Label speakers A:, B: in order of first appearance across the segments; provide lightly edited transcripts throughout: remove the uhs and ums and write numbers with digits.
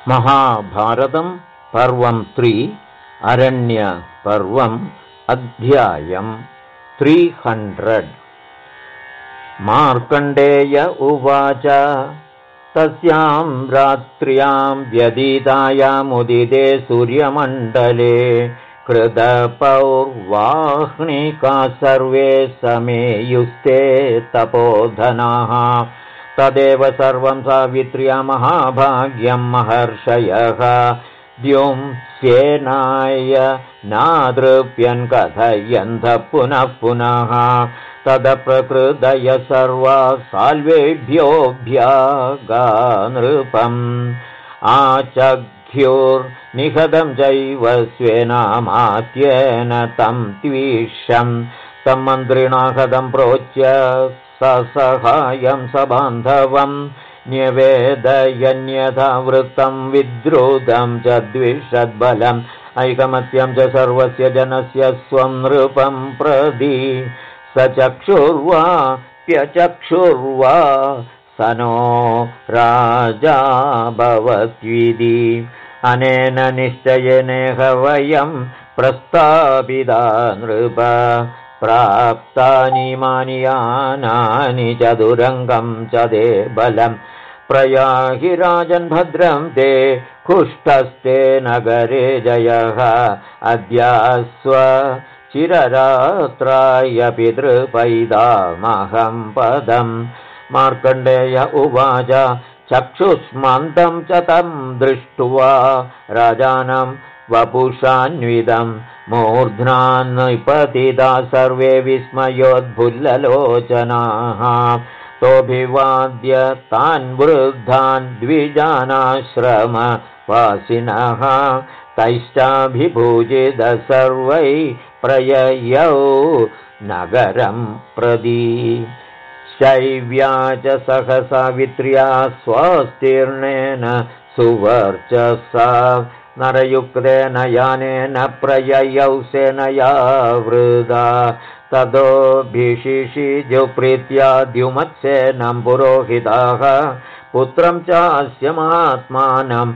A: महाभारतं पर्वं 3 अरण्यपर्वम् अध्यायं 300 मार्कण्डेय उवाच तस्यां रात्र्यां व्यतीतायामुदिते सूर्यमण्डले कृतपौर्वाह्निका सर्वे समेयुस्ते तपोधनाः तदेव सर्वं सावित्र्या महाभाग्यं महर्षयः द्युम्स्येनाय नादृप्यन् कथयन्तः पुनः पुनः तदप्रकृतय सर्वा साल्वेभ्योऽभ्यागा नृपम् आचख्युर्निहतं चैव स्वेनामात्येन तं त्विषं तं मन्त्रिणा हतं प्रोच्य ससहायं सबान्धवं न्यवेदयन्यथा वृत्तं विद्रुतं च द्विषद्बलम् ऐकमत्यं च सर्वस्य जनस्य स्वं नृपं प्रति स चक्षुर्वा प्यचक्षुर्वा स नो राजा भवत्विति अनेन निश्चयेनेह वयं प्रस्तापिता नृप प्राप्तानि मानियानानि चतुरङ्गं च ते बलम् प्रयाहि राजन् भद्रं ते कुष्ठस्ते नगरे जयः अद्यास्व चिररात्राय पितृपैतामहं पदम् मार्कण्डेय उवाच चक्षुष्मन्तं च तं दृष्ट्वा राजानं वपुषान्वितं मूर्ध्ना निपतिता सर्वे विस्मयोद्भुल्ललोचनाः तोऽभिवाद्य तान् वृद्धान् द्विजानाश्रमवासिनः तैश्चाभिभूजित सर्वै प्रययौ नगरं प्रति शैव्या च सहसावित्र्या स्वस्तीर्णेन सुवर्चसा नरयुक्तेन यानेन प्रययौ सेनया वृदा ततोऽभिषिषिजुप्रीत्या द्युमत्सेनं पुरोहिताः पुत्रं चास्य महात्मानं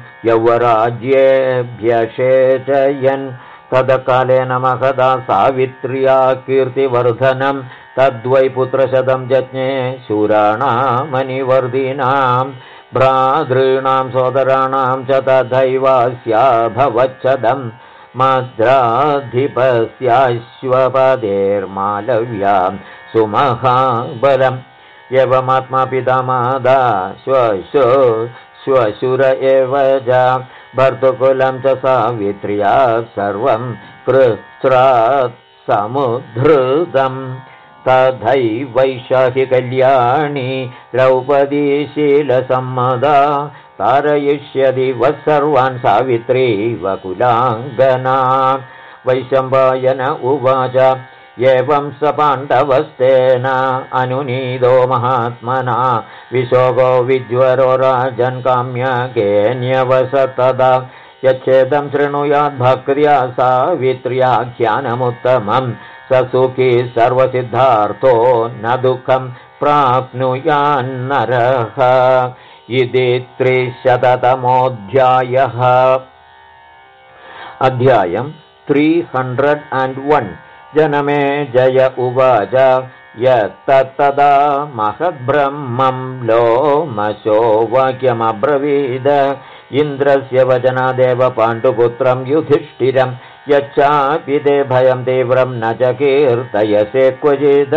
A: यौवराज्येऽभ्यषेचयन् तदकालेन महदा सावित्र्या कीर्तिवर्धनं तद्वै पुत्रशतं जज्ञे शूराणामनिवर्धिनां भ्रातॄणां सोदराणां च तथैवास्याभवच्छदं मद्राधिपस्याश्वपदेर्मालव्यां सुमहाबलम् एवमात्मा पिता माता श्वशुर एव च भर्तुकुलं च सावित्र्या सर्वं कृत्रात् समुद्धृतम् तथैवैशाहि कल्याणी द्रौपदी शीलसम्मदा तारयिष्यति वः सर्वान् सावित्री वकुलाङ्गना वैशम्पायन उवाच एवं स पाण्डवस्तेन अनुनीतो महात्मना विशोको विज्वरो राजन् काम्यकेऽन्यवसतदा यच्छेदं शृणुयाद्भक्त्या सावित्र्याख्यानमुत्तमम् स सुखी सर्वसिद्धार्थो न दुःखं प्राप्नुयान्नरः इति 300तमोऽध्यायः अध्यायं 301 जनमे जय उवाच यत्तदा महद्ब्रह्मं लोमशो वाक्यमब्रवीद इन्द्रस्य वचनादेव पाण्डुपुत्रं युधिष्ठिरं यच्चापि ते भयं तीव्रं न च कीर्तयसे क्वचिद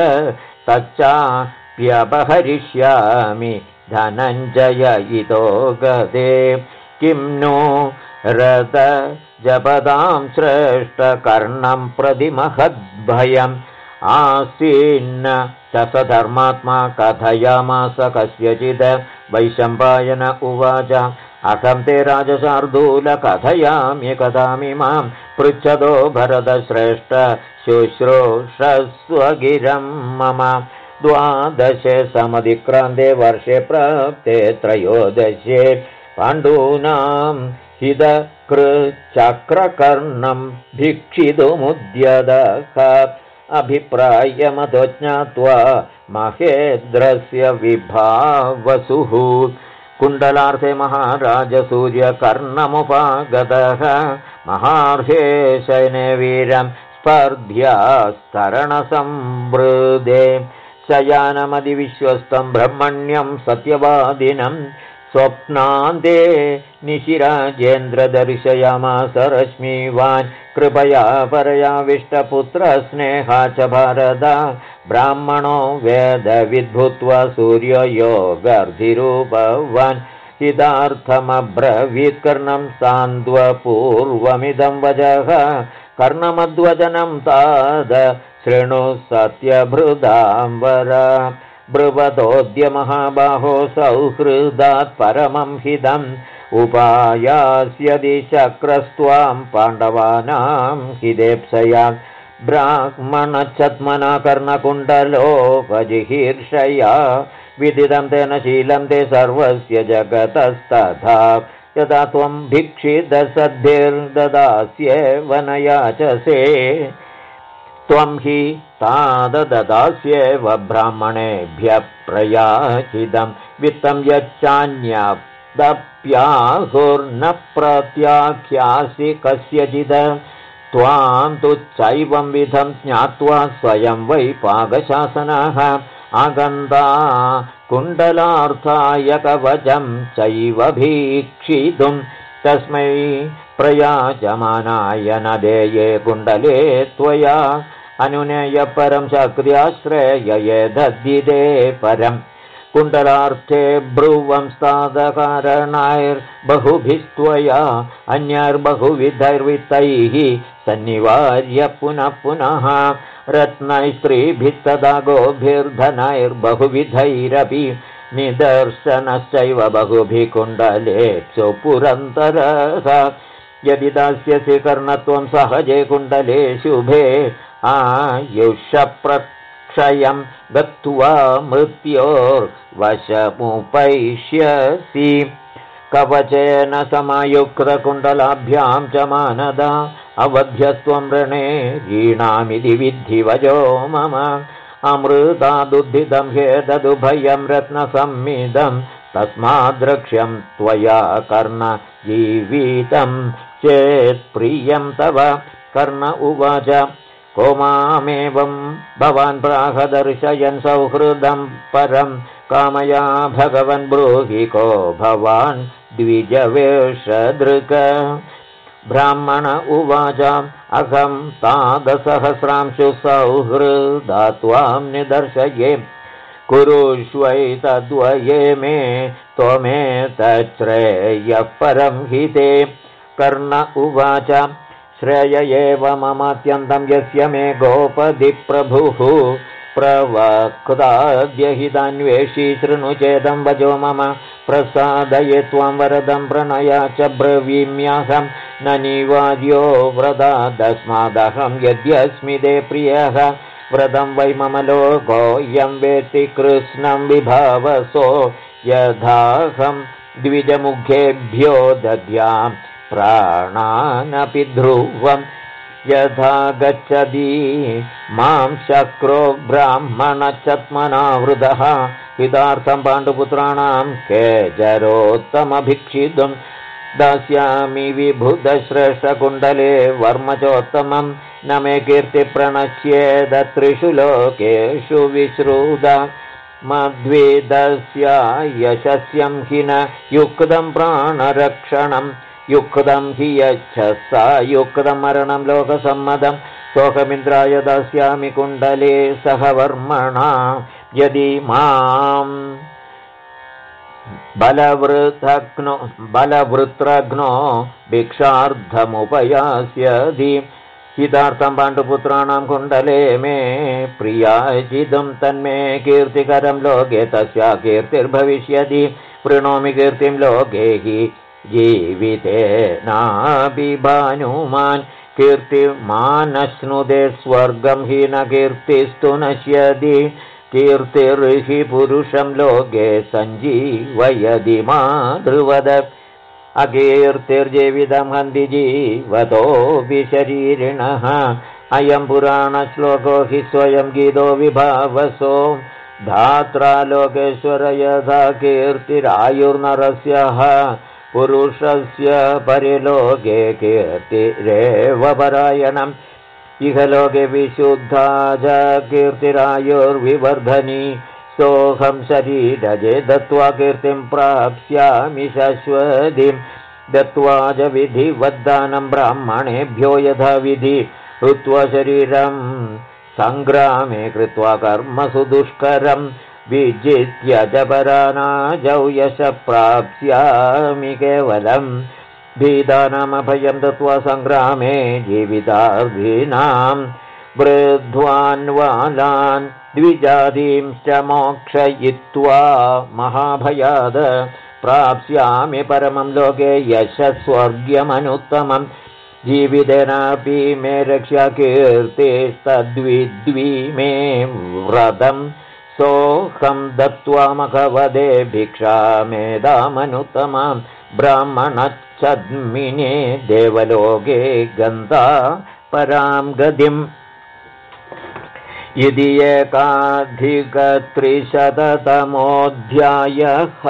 A: तच्चाप्यपहरिष्यामि धनञ्जय इतो गते किं नो रथ जपदां श्रेष्ठकर्णं प्रति महद्भयम् आसीन्न च स धर्मात्मा कथयामास कस्यचित् वैशम्पायन उवाच अहं ते राजशार्दूल कथयामि कथामिमां पृच्छतो भरतश्रेष्ठ शुश्रूषस्व गिरं मम 12 समधिक्रान्ते वर्षे प्राप्ते 13 पाण्डूनां हितकृचक्रकर्णं भिक्षितुमुद्यतः अभिप्रायमतो ज्ञात्वा महेन्द्रस्य विभावसुः कुण्डलार्थे महाराज सूर्यकर्णमुपागतः महार्षेशयने वीरं स्पर्ध्यास्तरणसंवृदे शयानमधिविश्वस्तं ब्रह्मण्यं सत्यवादिनं स्वप्नान्ते निशिराजेन्द्र दर्शयामास रश्मिवान् कृपया परयाविष्टपुत्रस्नेहा च भारत ब्राह्मणो वेदविद्भूत्वा सूर्ययोगर्धिरूपवान् हितार्थमब्रवीत् कर्णं सान्द्वपूर्वमिदं वचः कर्णमद्वचनं ताद शृणु सत्यभृदाम्बर ब्रुवतोऽद्य महाबाहो सौहृदात् परमं हितम् उपायास्यदि चक्रस्त्वां पाण्डवानां हितेप्सया ब्राह्मणच्छद्मना कर्णकुण्डलोपजिहीर्षया विदितं तेन शीलं ते सर्वस्य जगतस्तथा यदा त्वं भिक्षितसद्भिर्ददास्ये वनयाचसे त्वं हि ताददास्येव ब्राह्मणेभ्यः प्रयाचितं वित्तं यच्चान्यदप्याहुर्न प्रत्याख्यासि कस्यचित् त्वां तु चैवं विधं ज्ञात्वा स्वयं वै पाकशासनः आगन्ता कुण्डलार्थाय कवचं चैव भीक्षितुं तस्मै प्रयाजमानाय न देये कुण्डले त्वया अनुनेय परं शक्र्याश्रयये दद्दिदे परं कुण्डलार्थे ब्रुवं साधकारणैर्बहुभिस्त्वया अन्यैर्बहुविधैर्वित्तैः सन्निवार्य पुनः पुनः रत्नैस्त्रीभिस्तदा गोभिर्धनैर्बहुविधैरपि निदर्शनश्चैव बहुभिः कुण्डलेषु पुरन्तरः यदि दास्यसि कर्णत्वं सहजे कुण्डले शुभे आयुष्यप्रक्षयं गत्वा मृत्योर्वशमुपैष्यसि कवचेन समायुक्तकुण्डलाभ्यां च मानदा अवध्यस्त्वं रणे रीणामिति विद्धि वजो मम अमृतादुद्धितं ह्येतदुभयं रत्नसम्मिदं तस्माद्रक्ष्यं त्वया कर्ण जीवितं चेत् प्रियं तव कर्ण उवाच को मामेवं भवान् प्राह दर्शयन् सौहृदं परं कामया भगवन् ब्रूहि को भवान् द्विजवेषदृक् ब्राह्मण उवाच अहं तादसहस्रांशु सौहृदा त्वां निदर्शये कुरुष्वैतद्वये मे त्वमेतच्छ्रेयः परं हि ते कर्ण उवाच श्रेय एव ममात्यन्तं यस्य मे गोपधिप्रभुः प्रवक्ताद्यहितान्वेषी शृणु चेदं वचो मम प्रसादये त्वां वरदं प्रणया च ब्रवीम्यहं न निवार्यो व्रतादस्मादहं यद्यस्मि ते प्रियः व्रतं वै मम लोकोऽयं वेत्ति कृष्णं विभावसो यथाहं द्विजमुखेभ्यो दद्यां प्राणानपि ध्रुवं यथा गच्छति मां शक्रो ब्राह्मणच्छद्मनावृतः हितार्थं पाण्डुपुत्राणां केचरोत्तमभिक्षितुं दास्यामि विभुतश्रेष्ठकुण्डले वर्मचोत्तमं न मे कीर्तिप्रणश्येद त्रिषु लोकेषु विश्रुता मद्विदस्य यशस्यं हि न युक्तं प्राणरक्षणं युक्तं हि यच्छसा युक्तं मरणं लोकसम्मतं शोकमिन्द्राय दास्यामि कुण्डले सह वर्मणा यदि मां बलवृत्रघ्नो भिक्षार्थमुपयास्यति हितार्थं पाण्डुपुत्राणां कुण्डले मे प्रियाजितं तन्मे कीर्तिकरं लोके तस्या कीर्तिर्भविष्यति वृणोमि कीर्तिं लोके हि जीवितेनापि भानुमान् कीर्तिमानश्नुते स्वर्गं हि न कीर्तिस्तु नश्यति कीर्तिर्हि पुरुषं लोके सञ्जीवयति मातृवद अकीर्तिर्जीवितं हन्ति जीवतोऽपि शरीरिणः अयं पुराणश्लोको हि स्वयं गीतो विभावसो धात्रा लोकेश्वर यथा कीर्तिरायुर्नरस्य पुरुषस्य परिलोके कीर्तिरेव परायणम् इह लोके विशुद्धा च कीर्तिरायुर्विवर्धनी सोऽहं शरीरजे दत्त्वा कीर्तिं प्राप्स्यामि शाश्वतीं दत्त्वा च विधिवद्दानं ब्राह्मणेभ्यो यथा विधि कृत्वा शरीरं सङ्ग्रामे कृत्वा कर्मसु दुष्करं विजित्य च परानाजौ यश प्राप्स्यामि केवलम् भीतानामभयं दत्त्वा सङ्ग्रामे जीवितार्थिनां वृद्ध्वान्वालान् द्विजातींश्च मोक्षयित्वा महाभयाद प्राप्स्यामि परमं लोके यशस्वर्ग्यमनुत्तमम् जीवितेनापि मे रक्ष्या कीर्तिस्तद्विद्वी मे व्रतं सोऽहं दत्त्वा मघवदे भिक्षामेदामनुत्तमां ब्राह्मणच्छद्मिने देवलोके गन्ता परां गतिम् इति एकाधिकत्रिशततमोऽध्यायः।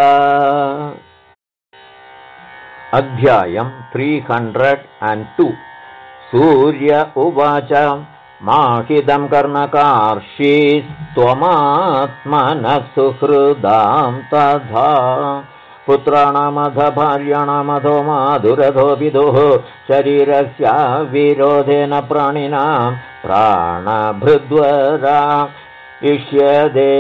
A: अध्यायं 302। सूर्य उवाच माहितं कर्णकार्षीस्त्वमात्मनः सुहृदां तथा पुत्राणामथ भार्याणामथो माधुरथो विदुः शरीरस्य विरोधेन प्राणिनां प्राणभृद्वरा इष्यते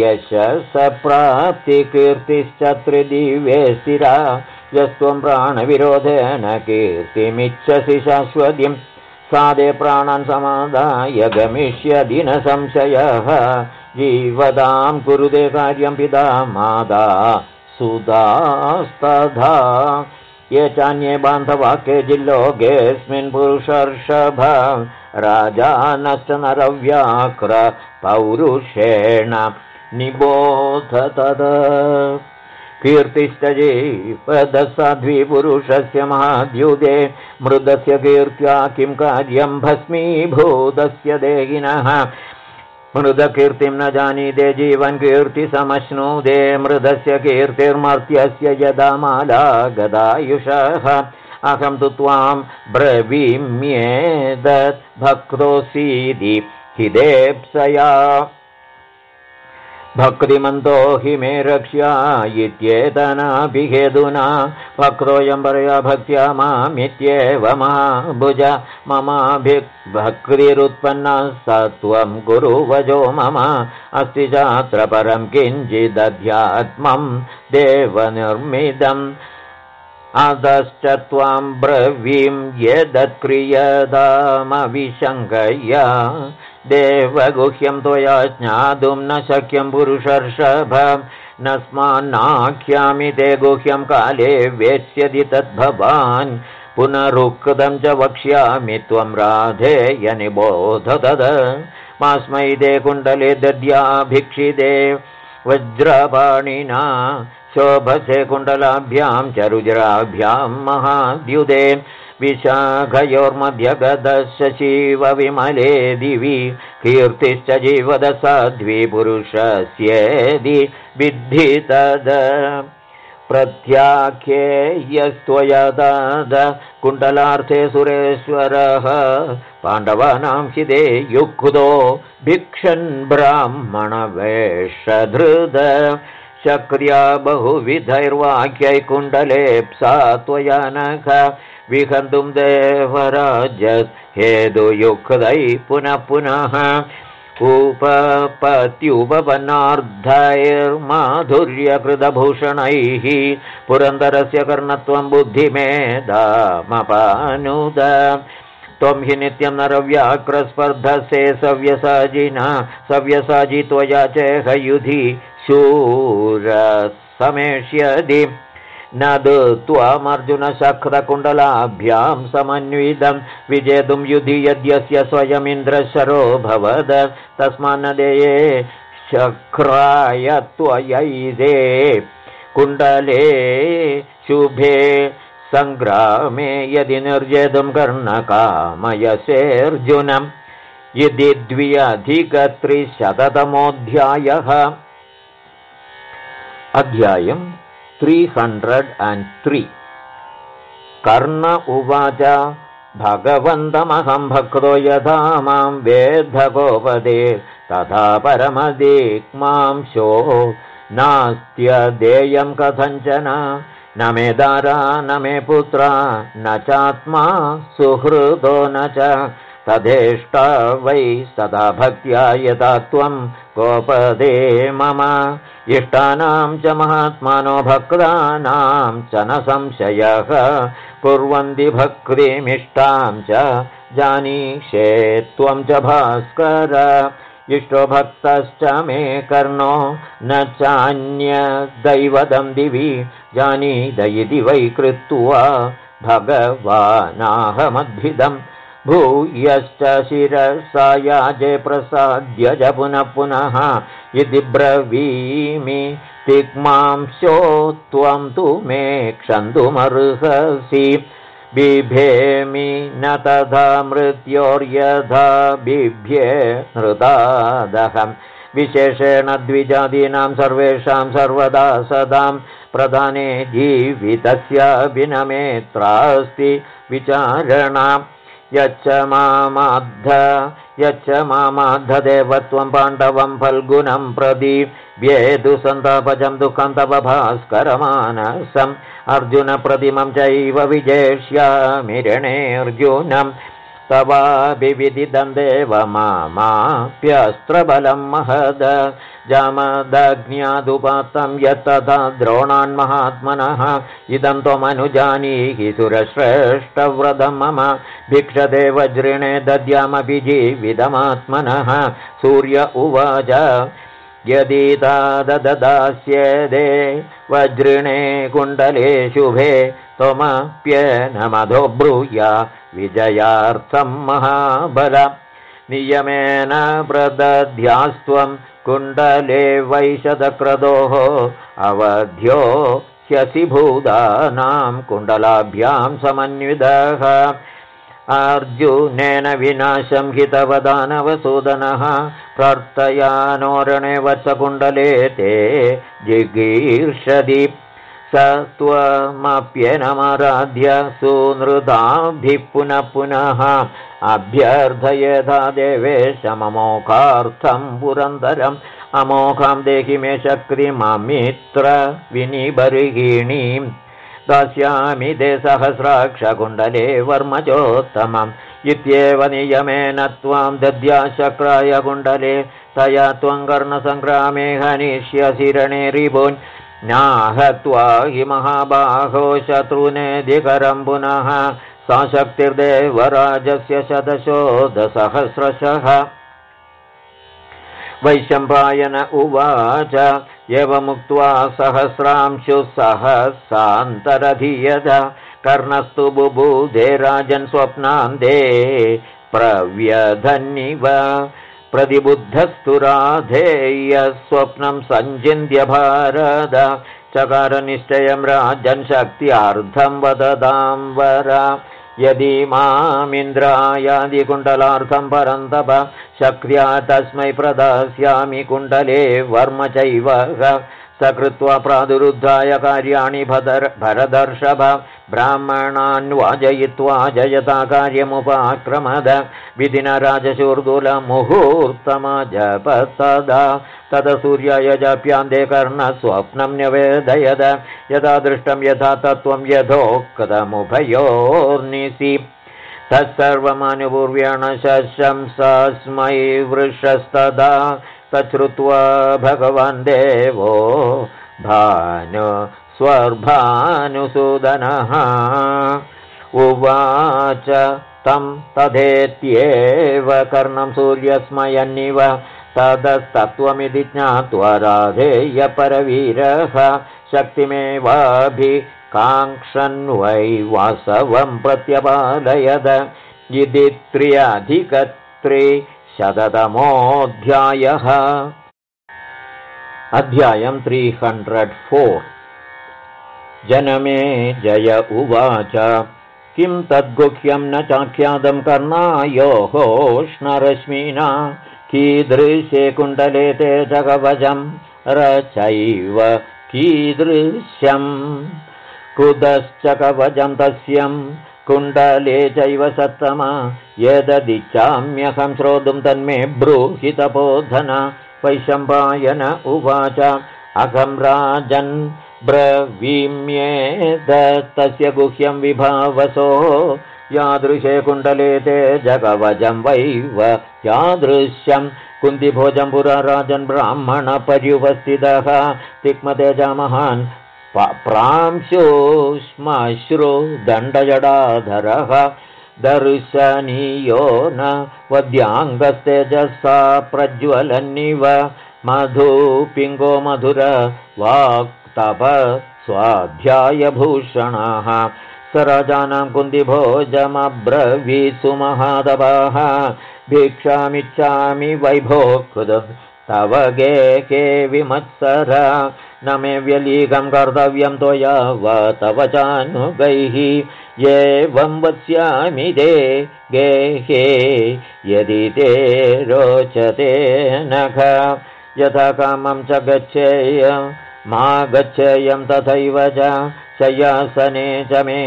A: यशसप्राप्तिकीर्तिश्च त्रिदिवे स्थिरा यस्त्वं प्राणविरोधेन कीर्तिमिच्छसि शाश्वतीं सादे प्राणान् समादाय गमिष्यति न संशयः जीवतां कुरुते कार्यं पिता माता सुदास्तथा ये चान्ये बान्धवा केचिल्लोकेऽस्मिन् पुरुषर्षभ राजानश्च नरव्याघ्र पौरुषेण निबोध तद कीर्तिश्च जीवदसाध्विपुरुषस्य महाद्युते मृदस्य कीर्त्या किं कार्यं भस्मीभूतस्य देहिनः मृदकीर्तिं न जानीते जीवन् कीर्तिसमश्नुते मृदस्य कीर्तिर्मर्त्यस्य यदा माला गदायुषः अहं तु त्वां ब्रवीम्येतत् भक्तोऽसीति हिदेप्सया भक्तिमन्तो हि मे रक्ष्या इत्येतनाभिहेतुना भक्तोऽयं परया भक्त्या मामित्येव महाभुज ममाभिर्भक्तिरुत्पन्ना सत्वं कुरु वजो मम अस्ति चात्र परं किञ्चिदध्यात्मं देवनिर्मितम् अधश्च त्वां ब्रवीं यदत्क्रियतामविशङ्कया देवगुह्यं त्वया ज्ञातुं न शक्यं पुरुषर्षभ न स्मान्नाख्यामि ते गुह्यं काले वेत्स्यति तद्भवान् पुनरुक्तं च वक्ष्यामि त्वं राधेय निबोध तद मास्मै ते कुण्डले दद्याभिक्षिते वज्रपाणिना शोभसे कुण्डलाभ्यां च रुद्राभ्यां महाद्युते विशाखयोर्मध्यगतश्च शिवविमले दिवि कीर्तिश्च जीवदसाध्विपुरुषस्येदि विद्धि तद प्रत्याख्येयस्त्वया तद कुण्डलार्थे सुरेश्वरः पाण्डवानां हिते युक्तो भिक्षन् ब्राह्मणवेषधृद शक्र्या बहुविधैर्वाक्यै कुण्डलेप्सा त्वया नख विहन्तुं देवराजस् हेतुयुक्तै पुनः पुनः उपपत्युपपन्नार्धैर्माधुर्यकृतभूषणैः पुरन्दरस्य कर्णत्वं बुद्धिमेधामपानुद त्वं हि नित्यं नरव्याघ्रस्पर्धसे सव्यसाजिना सव्यसाजि त्वया चेह युधि शूरसमेष्यति न त्वामर्जुनशक्रकुण्डलाभ्यां समन्वितं विजेतुं युधि यद्यस्य स्वयमिन्द्रशरो भवद तस्मान्न देये शक्राय त्वयैदे कुण्डले शुभे सङ्ग्रामे यदि निर्जेतुं कर्णकामयसेऽर्जुनम् इति 2,300तमोऽध्यायः। अध्यायम् 303 कर्ण उवाच भगवन्तमहं भक्तो यथा मां वेद्धगोपदे तथा परमदिक्मांशो नास्त्यदेयं कथञ्चन न मे दारा न मे पुत्रा न चात्मा सुहृदो न च तदेष्टा वै सदा भक्त्या यथा त्वं गोपदे मम इष्टानां च महात्मानो भक्तानां च न संशयः कुर्वन्ति भक्तिमिष्टां च जानीषे त्वं च भास्कर इष्टो भक्तश्च मे कर्णो न चान्यदैवतं दिवि जानीत इति वै कृत्वा भगवानाहमद्भिदम् भूयश्च शिरसा याजे प्रसाद्य च पुनः पुनः इति ब्रवीमि तिग्मांशो त्वं तु मे क्षन्तुमर्हसि बिभेमि न तथा मृत्योर्यथा बिभ्ये हृदादहं विशेषेण द्विजातीनां सर्वेषां सर्वदा सदां प्रधाने जीवितस्य विनमेत्रास्ति विचारणा यच्च मामाद्ध देवत्वं पाण्डवं फल्गुनं प्रति व्येदु सन्तापजं दुःखं तव भास्करमानसम् अर्जुनप्रतिमं चैव विजेष्यामि रणेऽर्जुनं तवाभिविदितं देव मामाप्यस्त्रबलं महद जामदग्न्यादुपात्तं यत्तथा द्रोणान्महात्मनः इदं त्वमनुजानीहि सुरश्रेष्ठव्रतं मम भिक्षते वज्रिणे दद्यामपि जीवितमात्मनः सूर्य उवाच यदि तददास्येदे वज्रिणे कुण्डले शुभे त्वमप्येनमधो ब्रूया विजयार्थं महाबल नियमेन प्रदध्यास्त्वं कुण्डले वैशतक्रतोः अवध्यो ह्यसि भूतानां कुण्डलाभ्यां समन्वितः अर्जुनेन विनाशं हितवदानवसूदनः प्रार्थयानोरणे वत्सकुण्डले ते जिगीर्षदि स त्वमप्येनमाराध्य सुनृताभिः पुनः पुनः अभ्यर्थयेथा देवेशममोघार्थं पुरन्दरम् अमोघां देहि मे शक्तिममित्र विनिबर्हिणीं दास्यामि ते सहस्राक्षकुण्डले वर्मजोत्तमम् इत्येव नियमेन त्वां दद्याशक्राय कुण्डले तया त्वं कर्णसङ्ग्रामे हनिष्यसि रणे रिपुन् नाहत्वा हि महाबाहो शत्रुनेधिकरं पुनः सा शक्तिर्देवराजस्य शतशोधसहस्रशः वैशम्पायन उवाच एवमुक्त्वा सहस्रांशुः सहसान्तरधीयत कर्णस्तु बुबुधे राजन् स्वप्नान्ते प्रव्यधन्निव प्रतिबुद्धस्तु राधेय स्वप्नं सञ्चिन्त्य भारत चकारनिश्चयं राजन् शक्त्यार्थं वदतां वर यदि मामिन्द्रायादिकुण्डलार्थं परन्तप शक्त्या तस्मै प्रदास्यामि कुण्डले वर्म चैव सकृत्वा प्रादुरुद्धाय कार्याणि भरदर्षभ ब्राह्मणान् वाजयित्वा जयता कार्यमुपाक्रमद विधिना राजशूर्दूलमुहूर्तमजपस्तदा तद सूर्याय जाप्यान्ते कर्णस्वप्नं न्यवेदयद यदा दृष्टं यथा तत्त्वं यथोक्तमुभयोर्निसि तत्सर्वमनुपूर्व्येण शशंसस्मै वृषस्तदा तच्छ्रुत्वा भगवान् देवो भानु स्वर्भानुसूदनः उवाच तं तथेत्येव कर्णं सूर्यस्मयन्निव तदस्तत्त्वमिति ज्ञात्वा राधेय परवीरः शक्तिमेवाभिकाङ्क्षन् वै वासवं प्रत्यपालयद इति 303 अध्यायं 304 जनमे जय उवाच किं तद्गुह्यं न चाख्यातं कर्णायोः स्नरश्मिना कीदृशे कुण्डले ते जगवजं रचैव कीदृश्यम् कुतश्च कवचं तस्यं कुण्डले चैव सत्तमा यददिच्छाम्यहं श्रोतुं तन्मे ब्रूहि तपोधन वैशम्पायन उवाच अहं राजन् ब्रवीम्येतस्य गुह्यं विभावसो यादृशे कुण्डले ते जगवजं वैव यादृश्यं कुन्तिभोजं पुरा राजन् ब्राह्मणपर्युपस्थितः तिक्मतेजमहान् प्रांशुश्मश्रु दण्डजडाधरः दर्शनीयो न वद्याङ्गस्तेजसा प्रज्वलन्निव मधुपिङ्गो मधुर वाक्तप स्वाध्यायभूषणः स राजानां कुन्तिभोजमब्रवीत्सु महादवः भिक्षामिच्छामि वैभोक्तुं तव गेके विमत्सर न मे व्यलीकं कर्तव्यं त्वया वा तव चानुगैः एवं वत्स्यामि ते गेहे यदि ते रोचते नख यथा कामं च गच्छेय मा गच्छेयं तथैव च शय्यासने च मे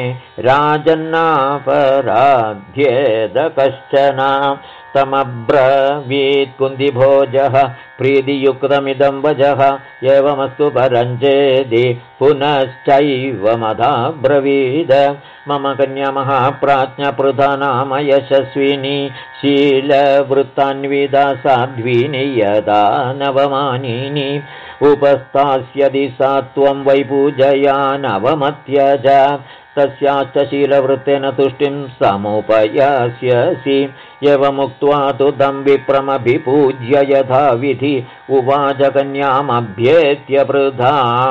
A: राजन्नापराध्येद कश्चन तमब्रवीत् कुन्तिभोजः प्रीतियुक्तमिदं वचः एवमस्तु परञ्चेदि पुनश्चैवमथाब्रवीद मम कन्या महाप्राज्ञपृथा नाम यशस्विनी शीलवृत्तान्विता साध्वीनि यदा नवमानिनी उपस्थास्यति सा त्वं वै पूजया नवमत्यज तस्याश्च शीलवृत्तेन तुष्टिं समुपयास्यसि एवमुक्त्वा तु तं विप्रमभिपूज्य यथाविधि उवाच कन्यामभ्येत्य पृथां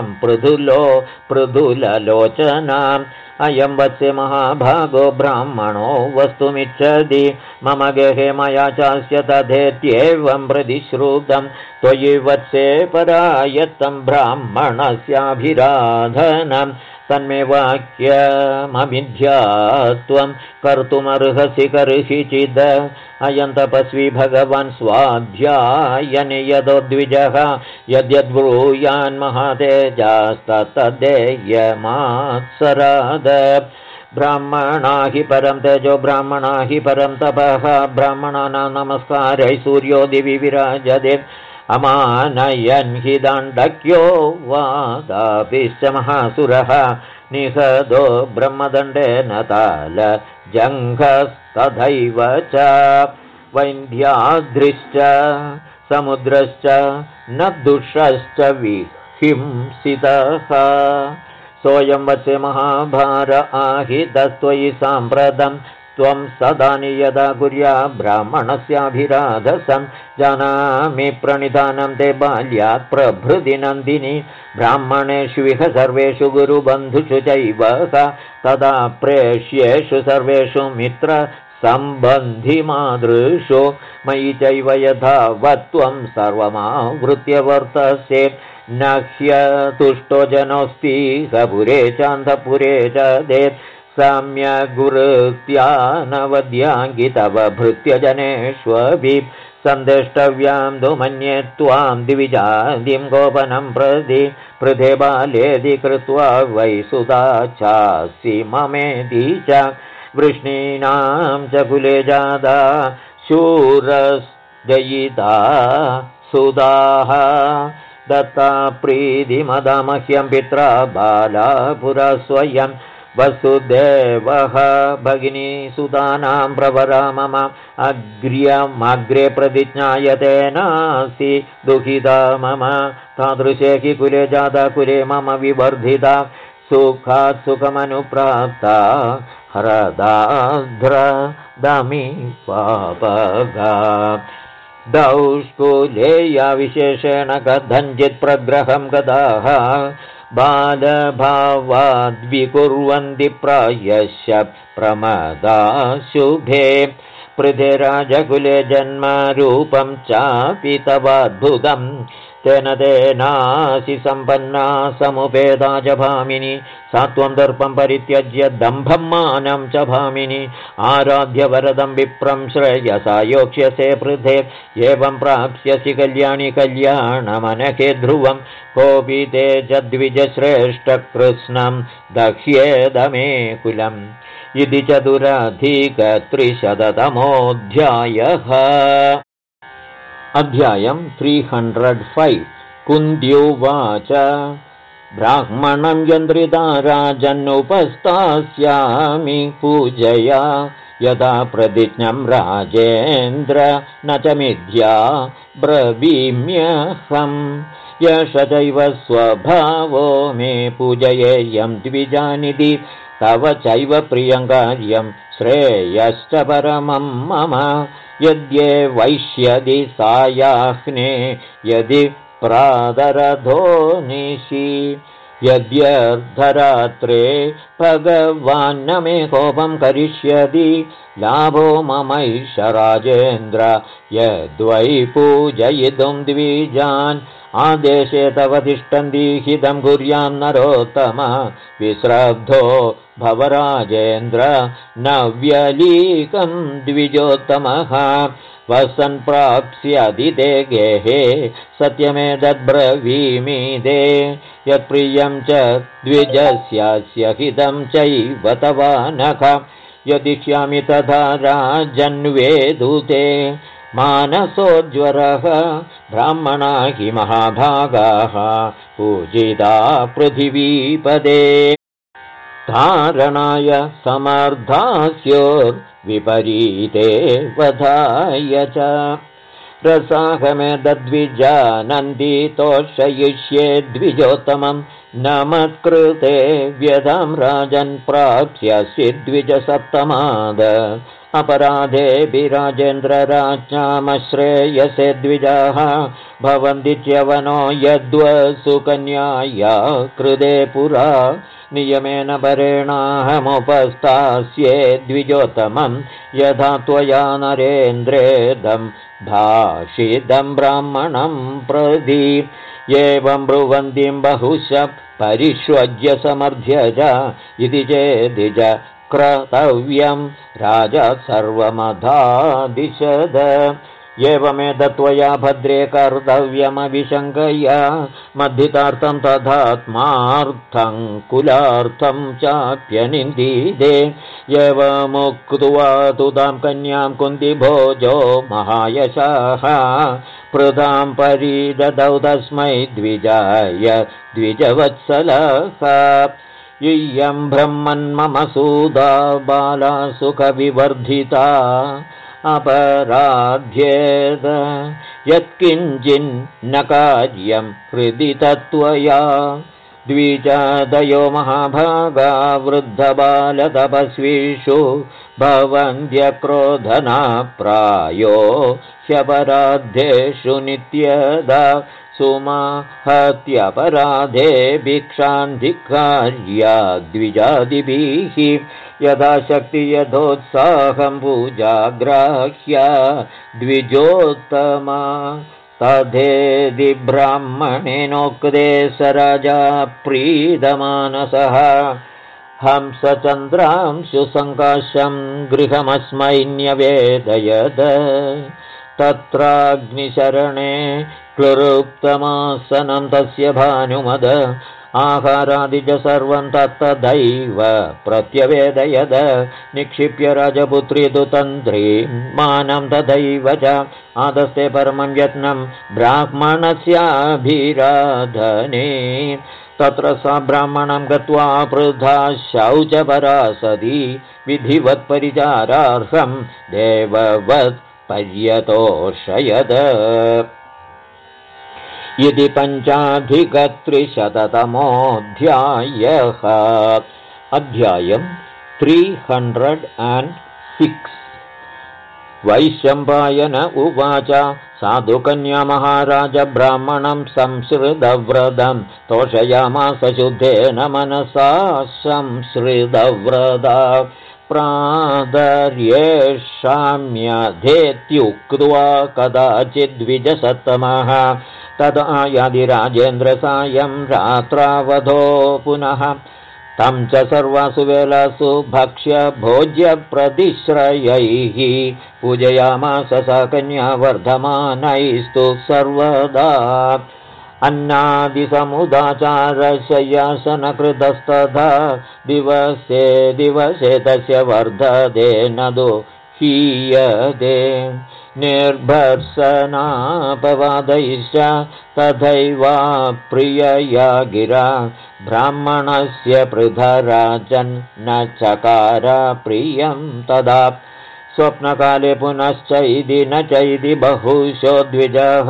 A: पृथुललोचनाम् अयं वत्से महाभागो ब्राह्मणो वस्तुमिच्छति मम गेहे मया चास्य तथेत्येवं प्रतिश्रुतं त्वयि वत्से परायत्तं ब्राह्मणस्याभिराधनं तन्मे वाक्यमभिध्यात्वं कर्तुमर्हसि कर्हि चिद अयं तपस्वी भगवान् स्वाध्यायने यदोद्विजः यद्यद्ब्रूयान्महातेजास्तद्देयमात्सराद ब्राह्मणा हि परं तेजो ब्राह्मणा हि परं तपः ब्राह्मणानां नमस्कारैः सूर्यो दिवि विराजते अमानयन् हि दाण्डक्यो वादापिश्च महासुरः निहतो ब्रह्मदण्डेन तालजङ्घस्तथैव च वैन्ध्याद्रिश्च समुद्रश्च नदुषश्च विहिंसितः सोऽयं वत्से महाभार आहितस्त्वयि साम्प्रतं त्वं सदा यदा कुर्या ब्राह्मणस्याभिराधसं जानामि प्रणिधानं ते बाल्यात् प्रभृति नन्दिनी ब्राह्मणेषु विह सर्वेषु गुरुबन्धुषु चैव तदा प्रेष्येषु सर्वेषु मित्रसम्बन्धिमादृषु मयि चैव यथावत्त्वं सर्वमावृत्य वर्तसे न ह्यतुष्टो जनोऽस्ति पुरे चान्धपुरे च देत् साम्यगुरुत्या नवद्याङ्गि तव भृत्यजनेष्वपि सन्देष्टव्यां तु मन्ये त्वां द्विजादिं गोपनं प्रति पृथे बालेदि कृत्वा वै सुता चासि ममेति च वृष्णीनां च कुले जाता शूरजयिता सुदाः दत्ता प्रीतिमदामह्यं पित्रा बाला पुरा स्वयं वसुदेवः भगिनी सुतानां प्रवरा मम अग्र्यमग्रे प्रतिज्ञायतेनासि दुःखिता मम तादृशे हि कुले जाता कुले मम विवर्धिता सुखात् सुखमनुप्राप्ता हरदाध्रदमि पापगा दौष्कुलेया विशेषेण कथञ्चित् प्रग्रहं गताः बालभावाद्विकुर्वन्ति प्रायश्च प्रमदा शुभे पृथ्वीराजकुले जन्मरूपं चापि तवाद्भुतं तेन तेनासि सम्पन्ना समुपेदा च भामिनी सा त्वं दर्पं परित्यज्य दम्भं मानं च भामिनी आराध्य वरदं विप्रं श्रेयसा योक्ष्यसे पृथे एवं प्राप्स्यसि कल्याणि कल्याणमनके ध्रुवं कोऽपि ते च द्विजश्रेष्ठकृत्स्नं दह्येदमे कुलम् इति चतुरधिकत्रिशततमोऽध्यायः। अध्यायं 305 कुन्त्युवाच ब्राह्मणं यन्द्रिता राजन्नुपस्थास्यामि पूजया यदा प्रतिज्ञं राजेन्द्र न च मिथ्या ब्रवीम्यहम् यश चैव स्वभावो मे पूजयेयं द्विजानिधि तव चैव प्रियं कार्यं श्रेयश्च परमं मम यद्ये वैश्यदि सायाह्ने यदि प्रातरधो निशि यद्यर्धरात्रे भगवान् मे कोपं करिष्यति लाभो ममैष राजेन्द्र यद्वै पूजयितुं द्विजान् आदेशे तव तिष्ठन्ति हितं कुर्यां नरोत्तम विश्रब्धो भवराजेन्द्र नव्यलीकं द्विजोत्तमः वसन् प्राप्स्यति ते गेहे सत्यमेतद्ब्रवीमि ते यत्प्रियं च द्विजस्यास्य हितं चैव तवानघ यदिष्यामि तथा राजन्वेदुते मानसोज्वरः ब्राह्मणा हि महाभागाः पूजिता पृथिवीपदे धारणाय समर्थास्योर्विपरीते वधाय च रसाहमेतद्विजानन्ति तोषयिष्ये द्विजोत्तमं न मत्कृते व्यधां राजन् प्राप्स्यसि द्विजसप्तमाद अपराधेऽपि राजेन्द्रराज्ञामश्रेयसे द्विजाः भवन्ति च्यवनो यद्वसुकन्याया कृते पुरा नियमेन परेणाहमुपस्थास्ये द्विजोत्तमं यथा त्वया नरेन्द्रेदं भाषितं ब्राह्मणं प्रति एवं ब्रुवन्तीं बहुशः परिष्वज्य समर्थ्य च इति चेदिज क्रतव्यं राजा सर्वमधादिशद एवमेतत्त्वया भद्रे कर्तव्यमभिशङ्कया मद्धितार्थं तथात्मार्थं कुलार्थं चाप्यनिन्दीदे एवमुक्त्वा तु तां कन्यां कुन्तिभोजो महायशाः पृथां परीददौ तस्मै द्विजाय द्विजवत्सलः इयं ब्रह्मन्मम सूदा बाला सुखविवर्धिता अपराध्येद यत्किञ्चिन्न कार्यं हृदि तत्त्वया द्विजादयो महाभागा वृद्धबालतपस्वीषु भवन्त्यक्रोधना प्रायो ह्यपराधेषु नित्यदा सुमाहत्यपराधे भिक्षान्धिकार्या द्विजादिभिः यदा शक्ति यथोत्साहं पूजाग्राह्या द्विजोत्तमा तथेदि ब्राह्मणेनोक्ते स राजा प्रीतमानसः हंसचन्द्रांशुसङ्काशं गृहमस्मै न्यवेदयद तत्राग्निशरणे क्लृप्तमासनं तस्य भानुमद आहारादिज सर्वं तत्तदैव प्रत्यवेदयद निक्षिप्य राजपुत्री तु तन्त्रीं मानं तथैव च आदस्ते परमं यत्नं ब्राह्मणस्याभिराधने तत्र सा ब्राह्मणं गत्वा पृथा शौचपरा सती विधिवत्परिचारार्थं देववत् पर्यतोषयद इति 5,300तमोऽध्यायः। अध्यायं 306 वैशम्पायन उवाच साधुकन्या महाराज ब्राह्मणं संसृतव्रतं तोषयामास शुद्धेन मनसा संसृतव्रता प्रादर्येषाम्यधेत्युक्त्वा कदाचिद्विजसत्तमः तदा यादिराजेन्द्रसायं रात्रावधो पुनः तं च सर्वासु वेलासु भक्ष्य भोज्यप्रतिश्रयैः पूजयामास सा कन्या वर्धमानैस्तु सर्वदा अन्नादिसमुदाचारशय्यासनकृतस्तथा दिवसे दिवसे तस्य वर्धते न दुहीयते निर्भर्सनापवादैश्च तथैवा प्रियया गिरा ब्राह्मणस्य पृथराजन् न चकार प्रियं तदा स्वप्नकाले पुनश्चैति न चैति बहुशो द्विजः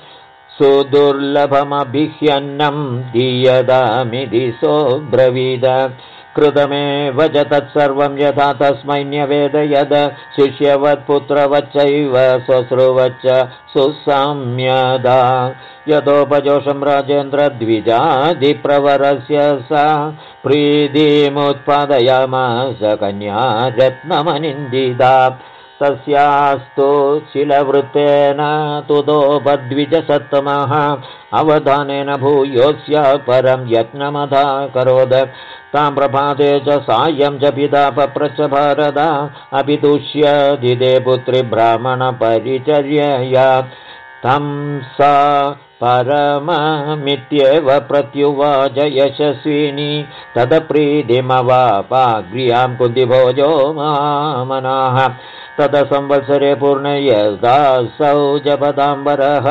A: सुदुर्लभमभिह्यन्नं दीयतामिति सोऽब्रवीद कृतमेव च तत्सर्वं यथा तस्मै न्यवेदयद शिष्यवत्पुत्रवच्चैव श्वश्रुवच्च सुसंयदा यतोपजोषं राजेन्द्रद्विजादिप्रवरस्य सा प्रीतिमुत्पादयामास कन्या रत्नमनिन्दिता तस्यास्तु शिलवृत्तेन तुदोपद्विजसत्तमः अवधानेन भूयोऽस्य परं यत्नमधाकरोद तां प्रभाते च सायं च पिता पप्रच्छ भारदा अपि तुष्यदिदे पुत्री ब्राह्मणपरिचर्यया तं सा परममित्येव प्रत्युवाच यशस्विनी तदप्रीतिमवापाग्र्यां कुन्तिभोजो मामनाः तद संवत्सरे पूर्णे यदासौ जपदाम्बरः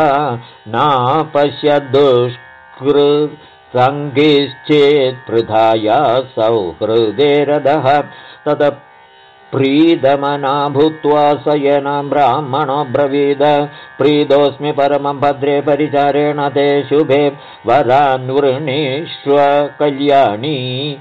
A: नापश्यद्दुष्कृसङ्गिश्चेत् पृथाया सौहृदेरदः तद प्रीदमना भूत्वा सयनां ब्राह्मणो ब्रवीद प्रीदोऽस्मि परमं भद्रे परिचारेण ते शुभे वरान्वृणीष्व कल्याणी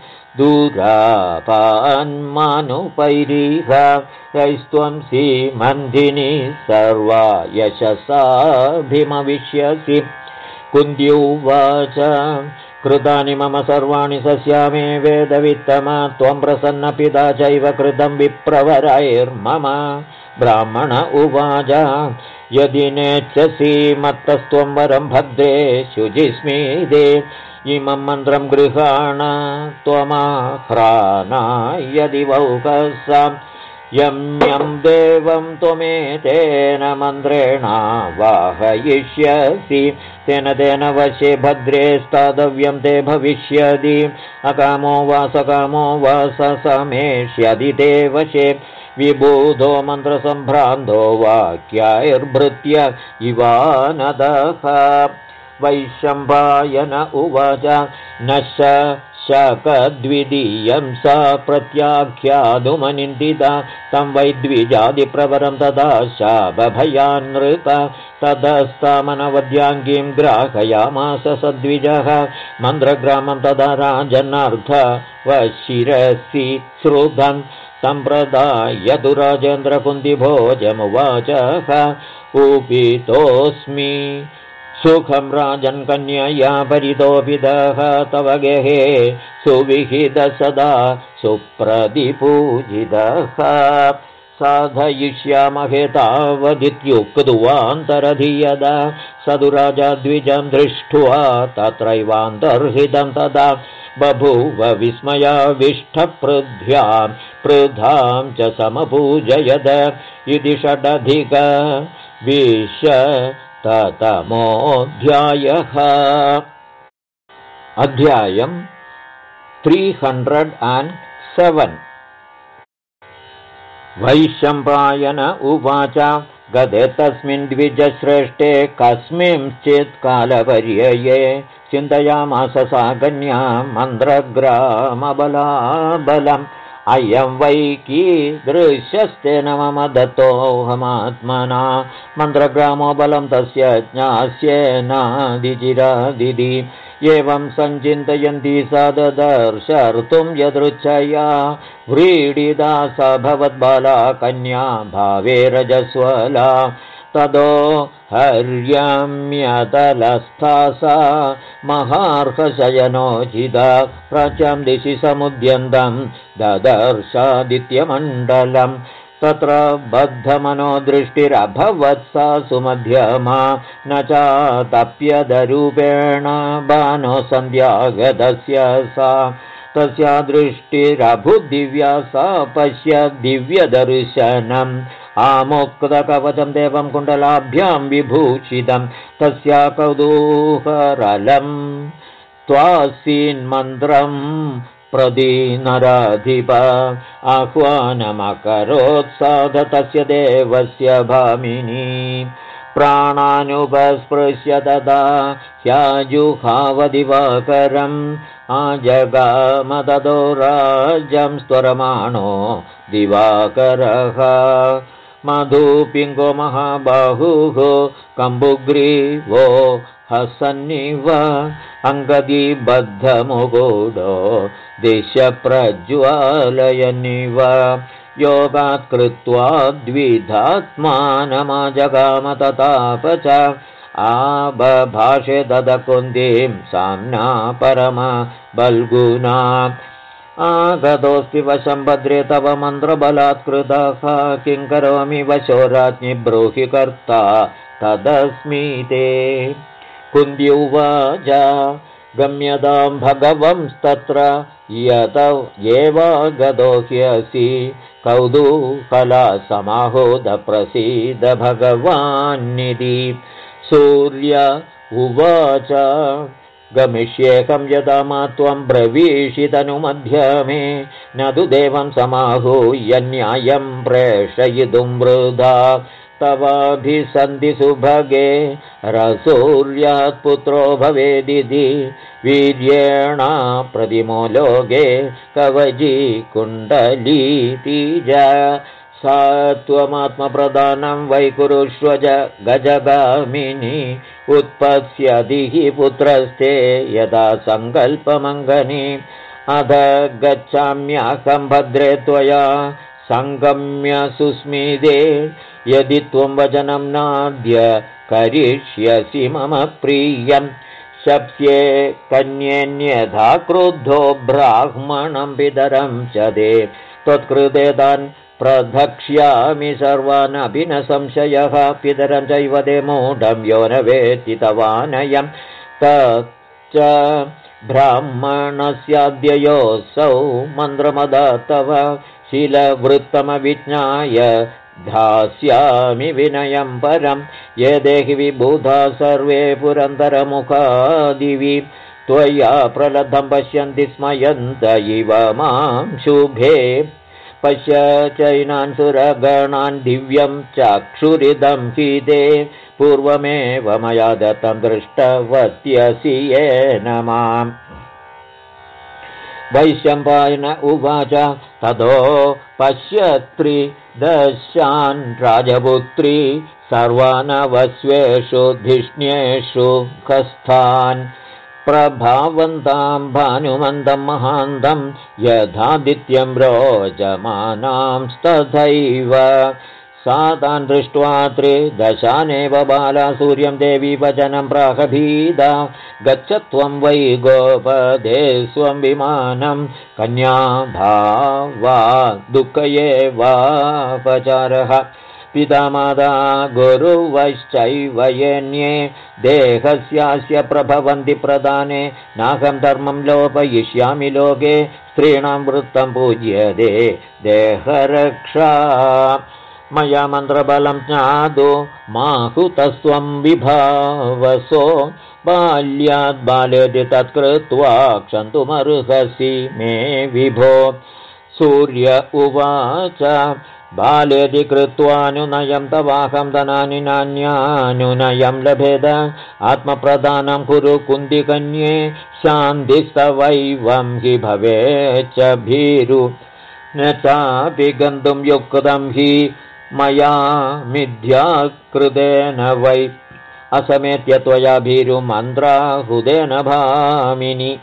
A: दूरापान्मानुपैरीह यैस्त्वं सीमन्धिनी सर्वा यशसाभिमविष्यसि कुन्त्युवाच कृतानि मम सर्वाणि सस्यामे वेदवित्तमा त्वं प्रसन्नपिता चैव कृतं विप्रवरैर्मम ब्राह्मण उवाच यदि नेच्छसि मत्तस्त्वं वरं भद्रे शुचिस्मिदे इमं मन्त्रं गृहाण त्वमाह्राना यदि वौकसां यं देवं त्वमेतेन मन्त्रेण वाहयिष्यसि तेन तेन वशे भद्रे स्थातव्यं ते भविष्यति अकामो वा सकामो वा समेष्यति ते वशे विबुधो मन्त्रसम्भ्रान्तो वाक्याैर्भृत्य इवानदः वैशम्पायन उवाच न शकद्वितीयं सा प्रत्याख्यातुमनिन्दिता तं वै द्विजादिप्रवरं तदा शापभयान्नृप ततस्तामनवद्याङ्गीं ग्राहयामास सद्विजः मन्त्रग्रामं तदा राजन्नार्थ वशिरसि श्रुतं सम्प्रदाय दुराजेन्द्रकुन्तिभोजमुवाचः उपितोऽस्मि सुखं राजन् कन्यया परितोपितः तव गेहे सुविहित सदा सुप्रतिपूजितः साधयिष्यामहे तावदित्युक्त्वान्तरधियदा सदुराजा द्विजं दृष्ट्वा तत्रैवान्तर्हितं तदा बभूव विस्मयाविष्टपृथ्व्यां पृथां च समपूजयद इति षडधिकविंशतमोऽध्यायः अध्यायं 307 वैशम्पायन उवाच गते तस्मिन् द्विजश्रेष्ठे कस्मिंश्चित् कालपर्यये चिन्तयामास सा कन्या मन्त्रग्रामबलाबलम् अयं वै कीदृशस्तेन मम दत्तोऽहमात्मना मन्त्रग्रामो बलं तस्य ज्ञास्येनादिचिरादिति एवं सञ्चिन्तयन्ती सा ददर्शर्तुं यदृच्छया व्रीडिता सा भवद्बाला कन्या भावे रजस्वला तदो हर्यम्यतलस्था सा महार्हशयनोचिता प्राच्यां दिशि समुद्यन्तं ददर्शादित्यमण्डलं तत्र बद्धमनो दृष्टिरभवत्सा सुमध्यमा न चातप्यदरूपेण बाणो सन्ध्यागतस्य सा तस्या दृष्टिरभुदिव्या सा पश्य दिव्यदर्शनम् आमोक्तकवचं देवं कुण्डलाभ्यां विभूषितं तस्या कौतूहरलं त्वासीन्मन्त्रं प्रदीनराधिप आह्वानमकरोत्साद तस्य देवस्य भामिनी प्राणानुपस्पृश्य तदा ह्याजुहावदिवाकरम् आजगाम ततो राज्यं स्तरमाणो दिवाकरः मधुपिङ्गो महाबाहुः कम्बुग्रीवो हसन्निव अङ्गदीबद्धमुकुटो दिशप्रज्वालयन्निव योगात् कृत्वा द्विधात्मानमाजगाम तताप च आबभाषे ददकुन्दीं साम्ना परमबल्गुना आगतोऽस्ति वशं भद्रे तव मन्त्रबलात्कृतः किं करोमि वशो राज्ञि ब्रूहि कर्ता तदस्मीते कुन्द्युवाच गम्यतां भगवंस्तत्र यत एवागतो ह्यसि कौतूहला समाहूत प्रसीद भगवान्निधि सूर्य उवाच गमिष्येकं यदा मा त्वं ब्रवीषि तनुमध्यमे न तु देवं समाहूय न्यायं प्रेषयितुं वृथा तवाभिसन्धिषु भगे रसूर्यात् पुत्रो भवेदिति वीर्येण प्रतिमो लोके कवची कुण्डलीति च सा त्वमात्मप्रदानं वै कुरुष्व गजगामिनी उत्पत्स्यति हि पुत्रस्ते यदा सङ्कल्पमङ्गनी अध गच्छाम्यहं भद्रे त्वया सङ्गम्य सुस्मिते यदि त्वं वचनं नाद्य करिष्यसि मम प्रियं शप्स्ये कन्येन्यथा क्रुद्धो ब्राह्मणं पितरं च ते त्वत्कृते तान् प्रधक्ष्यामि सर्वान् अपि न संशयः पितरं चैव ते मूढं यो न वेत्ति तवानयं तच्च ब्राह्मणस्याद्ययोऽसौ मन्त्रमदत्तव शीलवृत्तमविज्ञाय धास्यामि विनयं परं ये देहि विबुधा सर्वे पुरन्दरमुखादिवि त्वया प्रलब्धं पश्यन्ति स्मयन्त इव मां शुभे पश्य चैनान् सुरगणान् दिव्यं चक्षुरिदं हीते पूर्वमेव मया दत्तं दृष्टवत्यसि येन माम् वैशम्पायन उवाच ततो पश्यत्रि दशान् राजपुत्री सर्वानवस्वेषु धिष्ण्येषु कस्थान् प्रभावन्तां भानुमन्दं महान्तं यथादित्यं रोचमानांस्तथैव सा तान् दृष्ट्वा त्रिदशानेव बाला सूर्यं देवी वचनं प्राहभीदा गच्छ त्वं वै गोपदे स्वं विमानं कन्या भावा दुःखये वापचारः पिता माता गुरुवश्चैव येन्ये देहस्यास्य प्रभवन्ति प्रदाने नाहं धर्मं लोपयिष्यामि लोके स्त्रीणां वृत्तं पूज्यते देहरक्षा मया मन्त्रबलं ज्ञातो माहुतस्त्वं विभावसो बाल्याद् बालेति तत्कृत्वा क्षन्तुमर्हसि मे विभो सूर्य उवाच बालेति कृत्वानुनयं तवाहं धनानि नान्यानुनयं लभेद आत्मप्रदानं कुरु कुन्दिकन्ये शान्तिस्तवैवं हि भवेच्च भीरु न चापि गन्तुं युक्तं हि मया मिथ्याकृतेन वै असमेत्य त्वया भीरुमन्त्राहुतेन भामिनि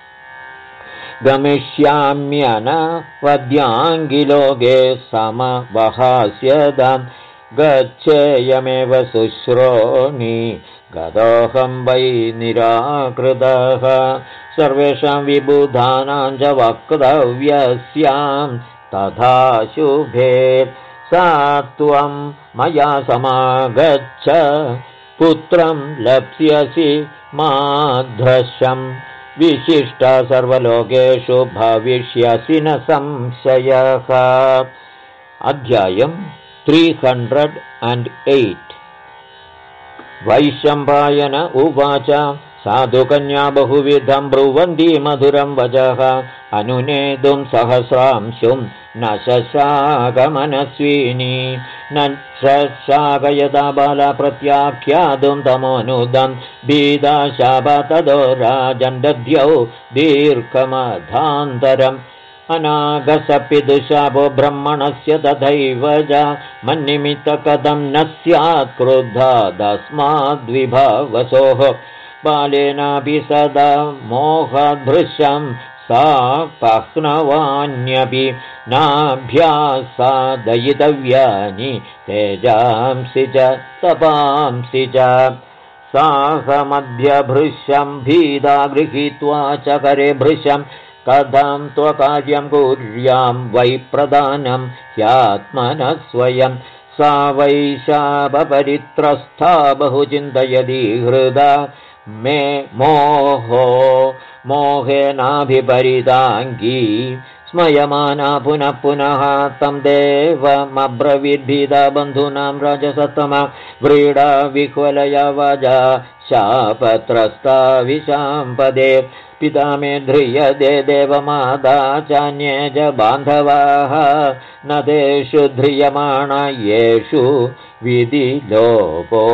A: गमिष्याम्यनवद्याङ्गिलोके समवहास्यदां गच्छेयमेव शुश्रोणि गतोऽहं वै निराकृतः सर्वेषां विबुधानां च वक्तव्यस्यां तथा शुभे सा त्वं मया समागच्छ पुत्रं लप्स्यसि माधृशं विशिष्ट सर्वलोकेषु भविष्यसि न संशयः। अध्यायम् 308। वैशम्पायन उवाच साधुकन्या बहुविधं ब्रुवन्ति मधुरं वचः अनुनेतुं सहस्रांशुं न शशाकमनस्विनी न शशाकयदा बाला प्रत्याख्यातुं तमोनुदं भीदा शापा तदो राजन् दद्यौ दीर्घमधान्तरम् अनागसपिदुशापो ब्रह्मणस्य तथैव च मन्निमित्तकथं न स्यात् क्रुद्धादस्माद्विभावसोः बालेनापि सदा मोहादृशं सा पह्नवान्यपि नाभ्यासादयितव्यानि तेजांसि च तपांसि च साहमध्यभृशं भीदा गृहीत्वा चकरे भृशं कथं त्वकार्यं कुर्यां वै प्रदानं ह्यात्मनः स्वयं सा वै शापपरित्रस्था बहुचिन्तयति हृदा मे मोहेनाभिपरिताङ्गी स्मयमाना पुनः पुनः तं देवमब्रवीद्भीदा बन्धूनां राजसत्तमा व्रीडा विह्वलया वाजा शापत्रस्ता विशाम्पदे पिता मे ध्रियते देवमाता चान्ये च बान्धवाः न तेषु ध्रियमाण येषु विधिलोपो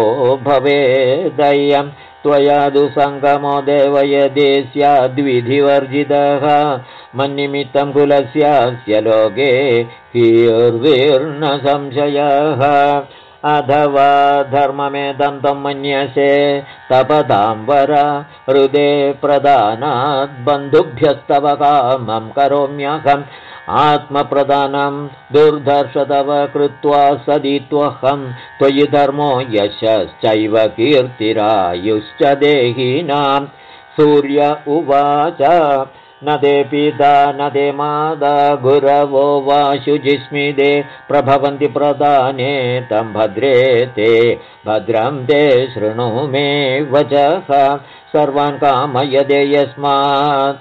A: भवेदयं त्वया दुसङ्गमो देव यदि स्याद्विधिवर्जितः मन्निमित्तं कुलस्यास्य लोके कीर्तिर्न संशयः अथवा धर्ममेदं तं मन्यसे तपतां वर हृदे प्रदानात् बन्धुभ्यस्तव कामं करोम्यहम् आत्मप्रदानं दुर्धर्षतव कृत्वा सदित्वहं त्वयि धर्मो यशश्चैव कीर्तिरायुश्च देहिनां। सूर्य उवाच न ते पिता न ते माता गुरवो वा शुचिस्मिते प्रभवन्ति प्रदाने तं भद्रे ते भद्रं ते शृणु मे वचः सर्वान् कामयते यस्मात्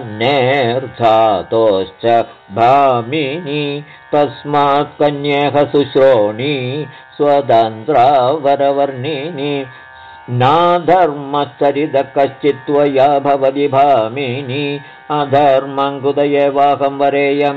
A: कन्येऽर्थातोश्च भामिनी तस्मात् कन्येह शुश्रोणी स्वतन्त्रा वरवर्णिनी नाधर्मश्चरितः कश्चित् त्वया भवति भामिनी अधर्मं कुतयेवाहं वरेयं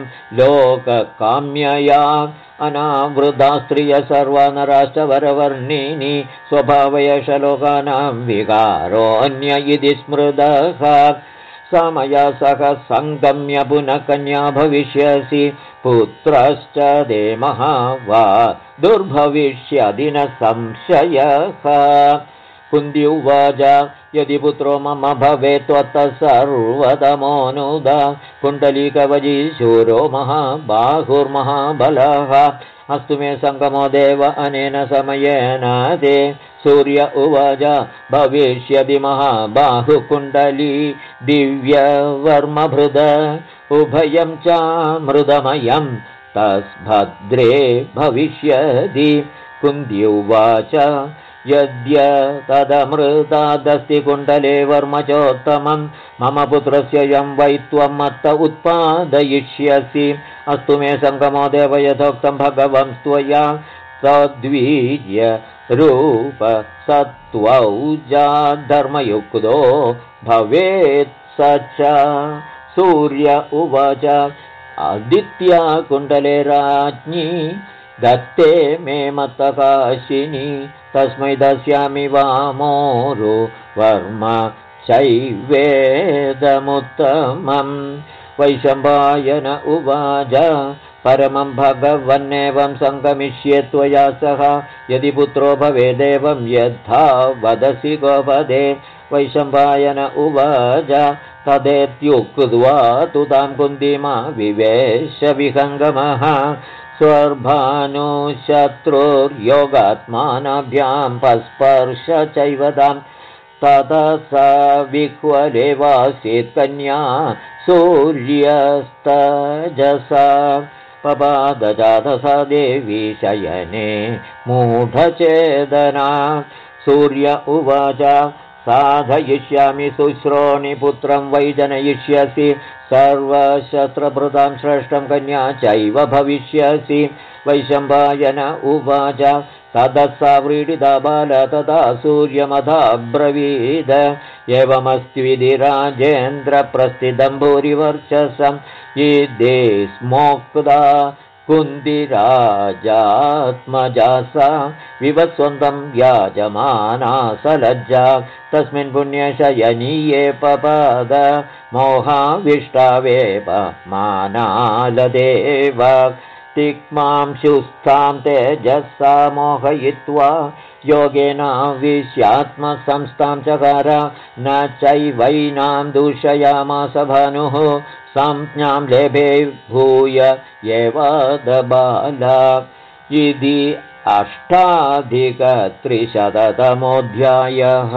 A: लोककाम्यया अनावृता स्त्रिय सर्वा नराश्च वरवर्णिनी स्वभावयश लोकानां विकारोऽन्य इति स्मृतः समया सह सङ्गम्य पुनः कन्या भविष्यसि पुत्रश्च देमः वा दुर्भविष्यदि न संशयः। कुन्ती उवाच यदि पुत्रो मम भवेत् त्वत्तः सर्वतमोऽनुदा कुण्डलीकवची शूरो महाबाहुर्महाबलः अस्तु मे सङ्गमो देव अनेन समयेन ते। सूर्य उवाच भविष्यति महाबाहुकुण्डली दिव्यवर्मभृद उभयं च मृदमयं तस्भद्रे भविष्यति। कुन्ती उवाच यद्य तदमृतादस्ति कुण्डले वर्म चोत्तमं मम पुत्रस्य यं वै त्वं मत्त उत्पादयिष्यसि। अस्तु मे सङ्गमो देव यथोक्तं भगवं त्वया तद्वीर्य रूप सत्त्वौजा धर्मयुक्तो भवेत् स च। सूर्य उवाच आदित्या कुण्डले राज्ञी दत्ते मे मत्तकाशिनी तस्मै दस्यामि वामोरु वर्म चैवेदमुत्तमम्। वैशम्पायन उवाच परमं भगवन्नेवं सङ्गमिष्ये त्वया सह यदि पुत्रो भवेदेवं यथा वदसि गोपदे। वैशम्पायन उवाच तदेत्युक्त्वा तु तां कुन्तीमा विवेश विहङ्गमः स्वर्भानुशत्रुर्योगात्मानाभ्यां पस्पर्श चैव तां ततः सा विह्वलेवासीत् कन्या सूर्यस्तजसा। पपादजातसा देवी शयने मूढचेदना सूर्य उवाच साधयिष्यामि शुश्रोणि पुत्रं वै जनयिष्यसि सर्वशस्त्रभृतां श्रेष्ठं कन्या चैव भविष्यसि वैशम्पायन उवाच तदसा व्रीडिता बाल तथा सूर्यमथाब्रवीद एवमस्त्विधि राजेन्द्रप्रस्थितं भूरिवर्चसं यिद्धे स्मोक्ता कुन्तिराजात्मजा सा विवस्वन्तं याजमाना सलज्जा तस्मिन् पुण्यशयनीये पपाद मोहाविष्टावेप मानालदेव तिक्मांशुस्थां तेजसा मोहयित्वा योगेन विश्यात्मसंस्थां चकार न चैवैनां दूषयामास भानुः संज्ञां लेभे भूय एवादबाला इति 8,300तमोऽध्यायः।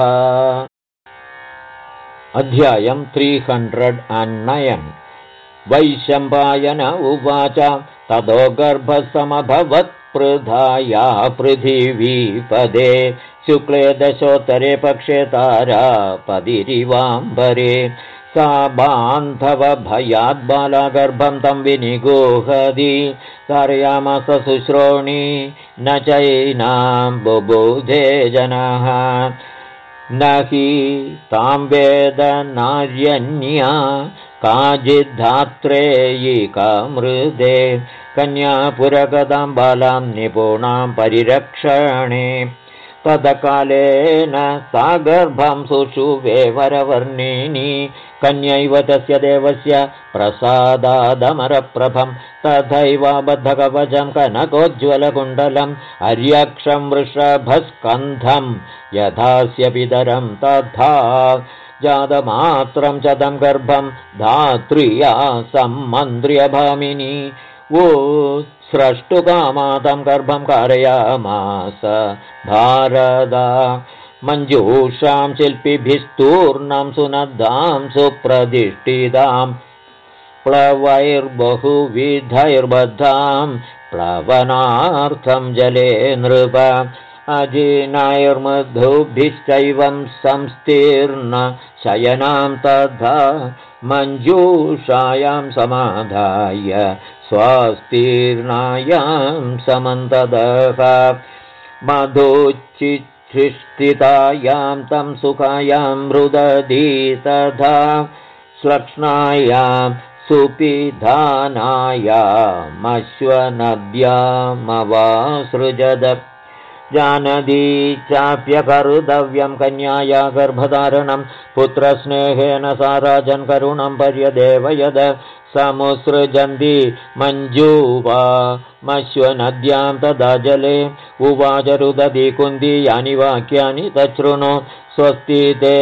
A: अध्यायं 309। वैशम्पायन उवाच ततो गर्भसमभवत्पृधाया पृथिवीपदे शुक्ले दशोत्तरे पक्षे तारापदिरिवाम्बरे सा बान्धवभयाद्बाला गर्भं तं विनिगूहति कारयामास शुश्रोणि न चैनां बुबुधे जनः न हि तां वेद नार्यन्या काचिद्धात्रेयिका मृदे कन्यापुरगतां बालां निपुणां परिरक्षणे तदकालेन सा गर्भं सुषुवे वरवर्णिनी कन्यैव तस्य देवस्य प्रसादादमरप्रभं तथैव बद्धकवचं कनकोज्ज्वलकुण्डलम् अर्यक्षं वृषभस्कन्धं यथास्य पितरं तथा जातमात्रं च तं गर्भं धात्र्या सम्मन्त्र्य भामिनी स्रष्टुकामातं गर्भं कारयामास भारदा मञ्जूषां शिल्पिभिस्तूर्णं सुनद्धां सुप्रतिष्ठितां प्लवैर्बहुविधैर्बद्धां प्लवनार्थं जले नृप अजिनैर्मधुभिश्चैवं संस्तीर्ण शयनां तथा मञ्जूषायां समाधाय स्वास्तीर्णायां समन्ततः मधुचिच्छिष्टितायां तं सुखायां मृदधी तथा श्लक्ष्णायां सुपिधानायामश्वनद्यामवासृजद जानदी चाप्यकर्तव्यं कन्याया गर्भधारणं पुत्रस्नेहेन सा राजन् करुणं पर्यदेवयद समुसृजन्ति मञ्जूवा मश्वनद्यां तदा जले उवाच रुदती कुन्ती यानि वाक्यानि तच्छृणु स्वस्ति ते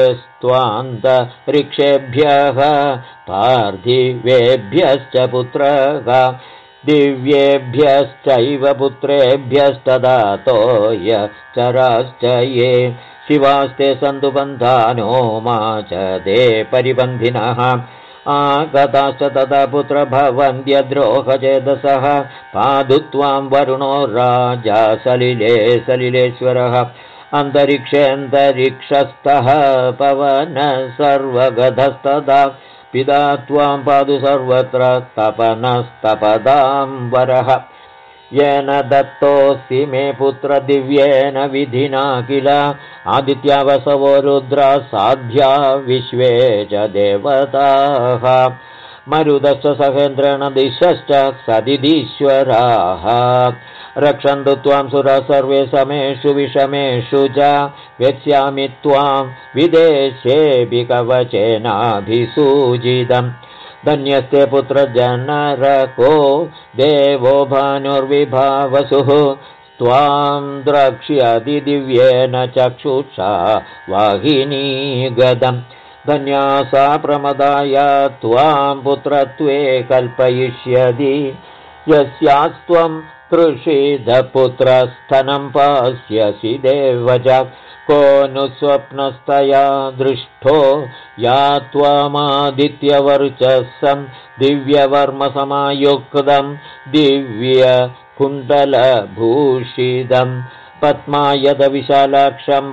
A: स्वान्तरिक्षेभ्यः पार्थिवेभ्यश्च पुत्रः दिव्येभ्यश्चैव पुत्रेभ्यस्तदातोय चराश्च ये शिवास्ते सन्तु बन्धानो मा च ते परिबन्धिनः आगताश्च तदा पुत्र भवन्त्यद्रोहचेदसः पादु त्वां वरुणो राजा सलिले सलिलेश्वरः अन्तरिक्षेऽन्तरिक्षस्थः पवन सर्वगतस्तदा पिता त्वां पादु सर्वत्र तपनस्तपदां वरः येन दत्तोऽसि मे पुत्र दिव्येन विधिना किल आदित्यावसवो रुद्रा साध्या विश्वे च देवताः मरुदश्च सहेन्द्रेण दिशश्च सदिदीश्वराः रक्षन्तु त्वां सुरा सर्वे समेषु विषमेषु च गच्छामि त्वां विदेशेऽपि कवचेनाभिसूचितम् धन्यस्ते पुत्रजनरको देवो भानुर्विभावसुः त्वां द्रक्ष्यति दिव्येन चक्षुषा वाहिनी गदम् धन्या सा प्रमदाया त्वां पुत्रत्वे कल्पयिष्यति यस्यास्त्वं तृषिधपुत्रस्तनं पास्यसि देवज को नु स्वप्नस्तया दृष्टो या त्वामादित्यवर्चसं दिव्यवर्मसमायुक्तं दिव्यकुण्डलभूषितं पद्मायतविशालाक्षं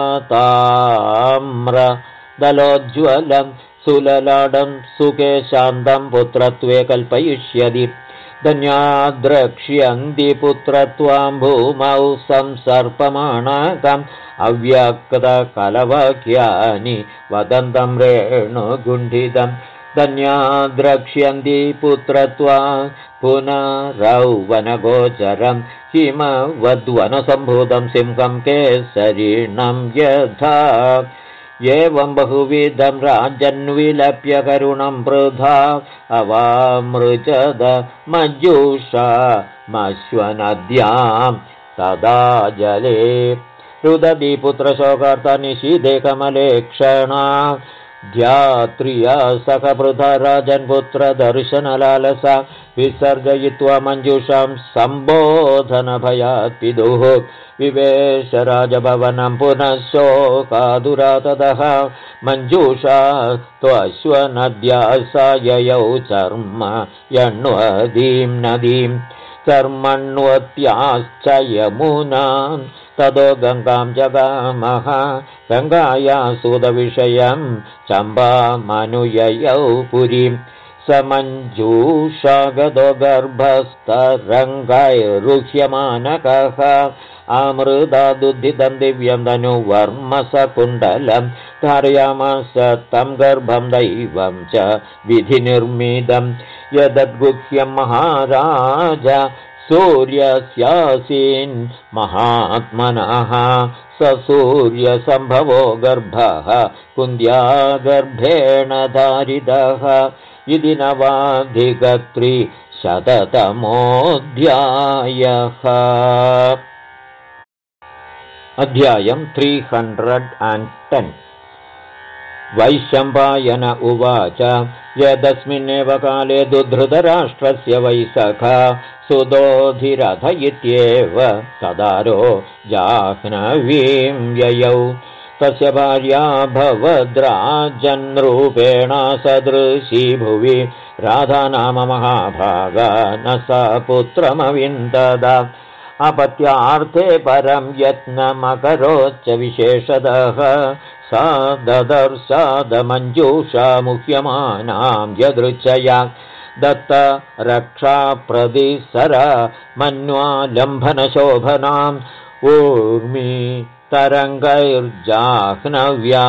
A: पद्मताम्रदलोज्ज्वलं सुललाडं सुकेशान्तं पुत्रत्वे कल्पयिष्यति धन्या द्रक्ष्यन्ति पुत्रत्वां भूमौ संसर्पमाणकम् अव्यक्तकलवाक्यानि वदन्तं रेणुगुण्ठितं धन्या द्रक्ष्यन्ति पुत्रत्वा पुनरौवनगोचरं हिमवद्वनसम्भूतं सिंहं केसरीणं यथा एवं बहुविधं राजन्विलप्य करुणं वृथा अवामृजद मज्जूषा मश्वनद्यां तदा जले रुदति पुत्रशोकार्ता निशीथे कमले क्षणा ध्यात्रिया सखपृथा राजन्पुत्रदर्शनलालसा विसर्जयित्वा मञ्जूषां सम्बोधनभयात् पितुः विवेश राजभवनं पुनः शोकादुराततः मञ्जूषा त्वश्वनद्या सा ययौ चर्म यण्वदीं नदीं चर्मण्वत्याश्च यमुनां ततो गङ्गां जगामः गङ्गाया सुदविषयं चम्पामनुययौ पुरीं स मञ्जूषागतो गर्भस्तरङ्गैरुह्यमानकः अमृतादुद्धितं दिव्यं धनुवर्मसकुण्डलं धारयामास तं गर्भं दैवं च विधिनिर्मितं यदद्गुह्यं महाराज सूर्यस्यासीन् महात्मनः स सूर्यसम्भवो गर्भः कुन्द्या गर्भेण धारितः इति नवाधिकत्रिशततमोऽध्यायः। अध्यायं 310 वैशम्पायन उवाच यदस्मिन्नेव काले दुद्धृतराष्ट्रस्य वैसखा सुदोधिरथ इत्येव सदारो जाह्नवीं ययौ तस्य भार्या भवद्राजन्रूपेण सदृशी भुवि राधा नाम महाभागा न सा पुत्रमविन्दद अपत्यार्थे परं यत्नमकरोच्च विशेषतः सा ददर्शादमञ्जूषा मुह्यमानां यदृच्छया दत्त रक्षाप्रदिसरा मन्वालम्भनशोभनाम् ऊर्मि तरङ्गैर्जाह्नव्या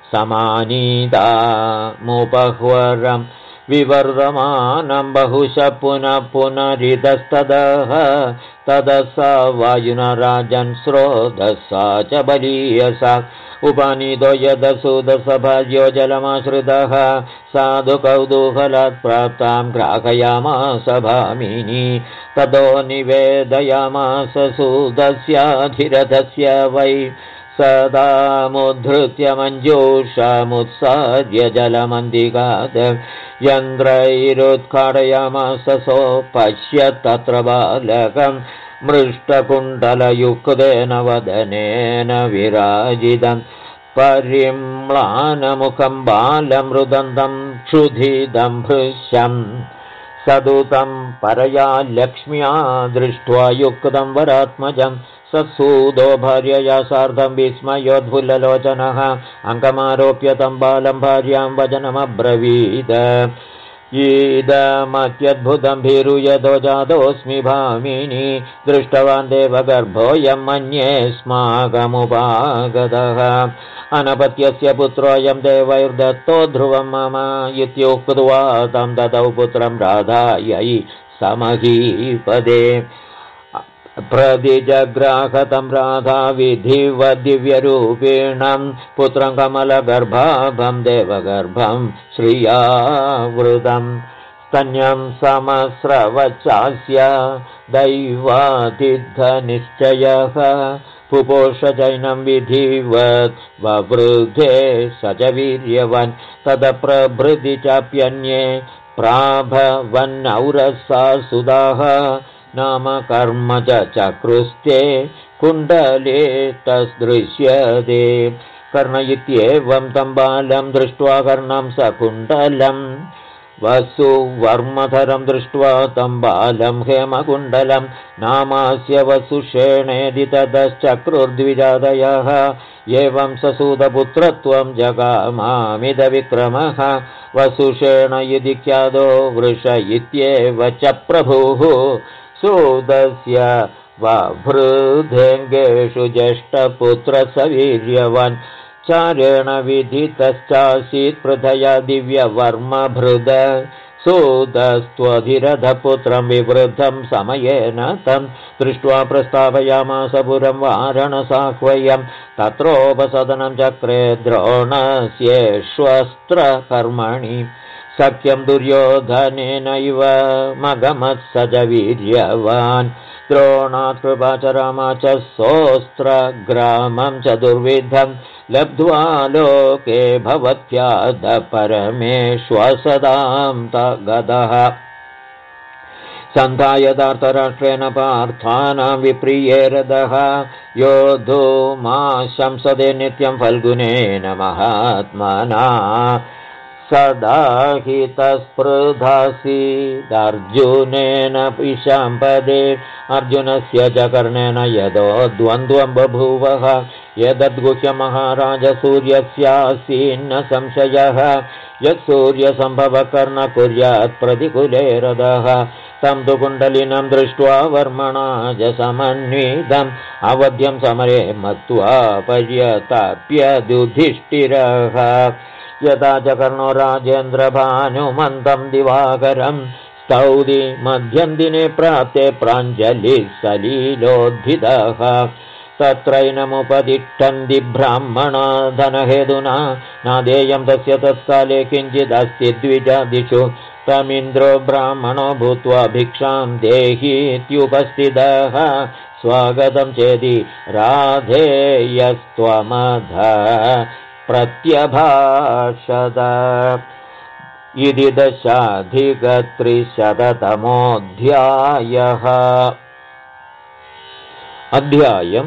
A: समानीतामुपह्वरम् विवर्धमानं बहुशः पुनः पुनरितस्ततः तदसा वायुना राजन् स्रोतसा च बलीयसा उपानीतो यदसूदसभार्यो जलमाश्रितः साधु कौतूहलात् प्राप्तां ग्राहयामास भामिनी ततो निवेदयामास सूदस्याधिरथस्य वै सदामुद्धृत्य मञ्जूषामुत्सार्य जलमन्दिगात् यन्त्रैरुत्खाटयामास सोपश्य तत्र बालकं मृष्टकुण्डलयुक्तेन वदनेन विराजितं परिम्लानमुखं बालं रुदन्तं क्षुधिदं भृश्यं सदूतं परया लक्ष्म्या दृष्ट्वा युक्तं वरात्मजं सत्सूदो भार्यया सार्धं विस्मयोद्भुल्ललोचनः अङ्कमारोप्य तं बालं भार्यां वचनमब्रवीद ईदमत्यद्भुतं भीरुयतो जातोऽस्मि भामिनी दृष्टवान् देवगर्भोऽयं मन्येऽस्माकमुपागतः अनपत्यस्य पुत्रोऽयं देवैर्दत्तो ध्रुवं मम इत्युक्त्वा तं ददौ पुत्रं राधायै समहीपदे प्रतिजग्राहतं राधा विधिवद्दिव्यरूपिणं पुत्रं कमलगर्भाभं देवगर्भं श्रियावृतं स्तन्यं समस्रवचास्य दैवातिद्धनिश्चयः पुपोषजैनं विधिवत् ववृद्धे स च वीर्यवन् तदप्रभृति चाप्यन्ये प्राभवन्नौरसा सुधाः नाम कर्म च चक्रुस्ते कुण्डले तद्दृश्यते कर्ण इत्येवं तं बालं दृष्ट्वा कर्णं स कुण्डलं वसुवर्मधरं दृष्ट्वा तं बालं हेमकुण्डलं नामास्य वसुषेणेदि ततश्चक्रुर्द्विजादयः एवं ससूतपुत्रत्वं जगामामिदविक्रमः वसुषेण इति ख्यातो वृष इत्येव च प्रभुः सूतस्य वभृदेङ्गेषु ज्येष्ठपुत्रसवीर्यवान् चारेण विदितश्चासीत् पृथया दिव्यवर्मभृद सूतस्त्वधिरथपुत्रं विवृद्धं समयेन तं दृष्ट्वा प्रस्तावयामास पुरं वारणसाह्वयं तत्रोपसदनं चक्रे द्रोणस्येष्वस्त्रकर्मणि सख्यं दुर्योधनेनैव मगमत्स च वीर्यवान् द्रोणात् कृपाचरामा च सोऽस्त्रग्रामं चतुर्विधं लब्ध्वा लोके भवत्याद परमेश्वसदां तगतः सन्धायदार्तराष्ट्रेण पार्थानां विप्रियेरदः योद्धुमा शंसदे नित्यं फल्गुनेन महात्मना सदा हि तस्पृधासीदर्जुनेन विशाम्पदे अर्जुनस्य च कर्णेन यदो द्वन्द्वं बभूवः एतद्गुह्य महाराज सूर्यस्यासीन्न संशयः यत्सूर्यसम्भवकर्ण कुर्यात् प्रतिकूले रथः तं तु कुण्डलिनं दृष्ट्वा वर्मणा च समन्वितम् अवध्यं समरे मत्वा पर्यताप्यदुधिष्ठिरः यदा च कर्णो राजेन्द्रभानुमन्तं दिवाकरं स्तौति मध्यं दिने प्राप्ते प्राञ्जलिः सलीलोद्धितः तत्रैनमुपतिष्ठन्ति ब्राह्मणा धनहेतुना नादेयं तस्य तत्काले किञ्चिदस्ति द्विजादिषु तमिन्द्रो ब्राह्मणो भूत्वा भिक्षां देहीत्युपस्थितः स्वागतं चेति राधेयस्त्वमध प्रत्यभाषत इति 10,300तमोऽध्यायः अध्यायं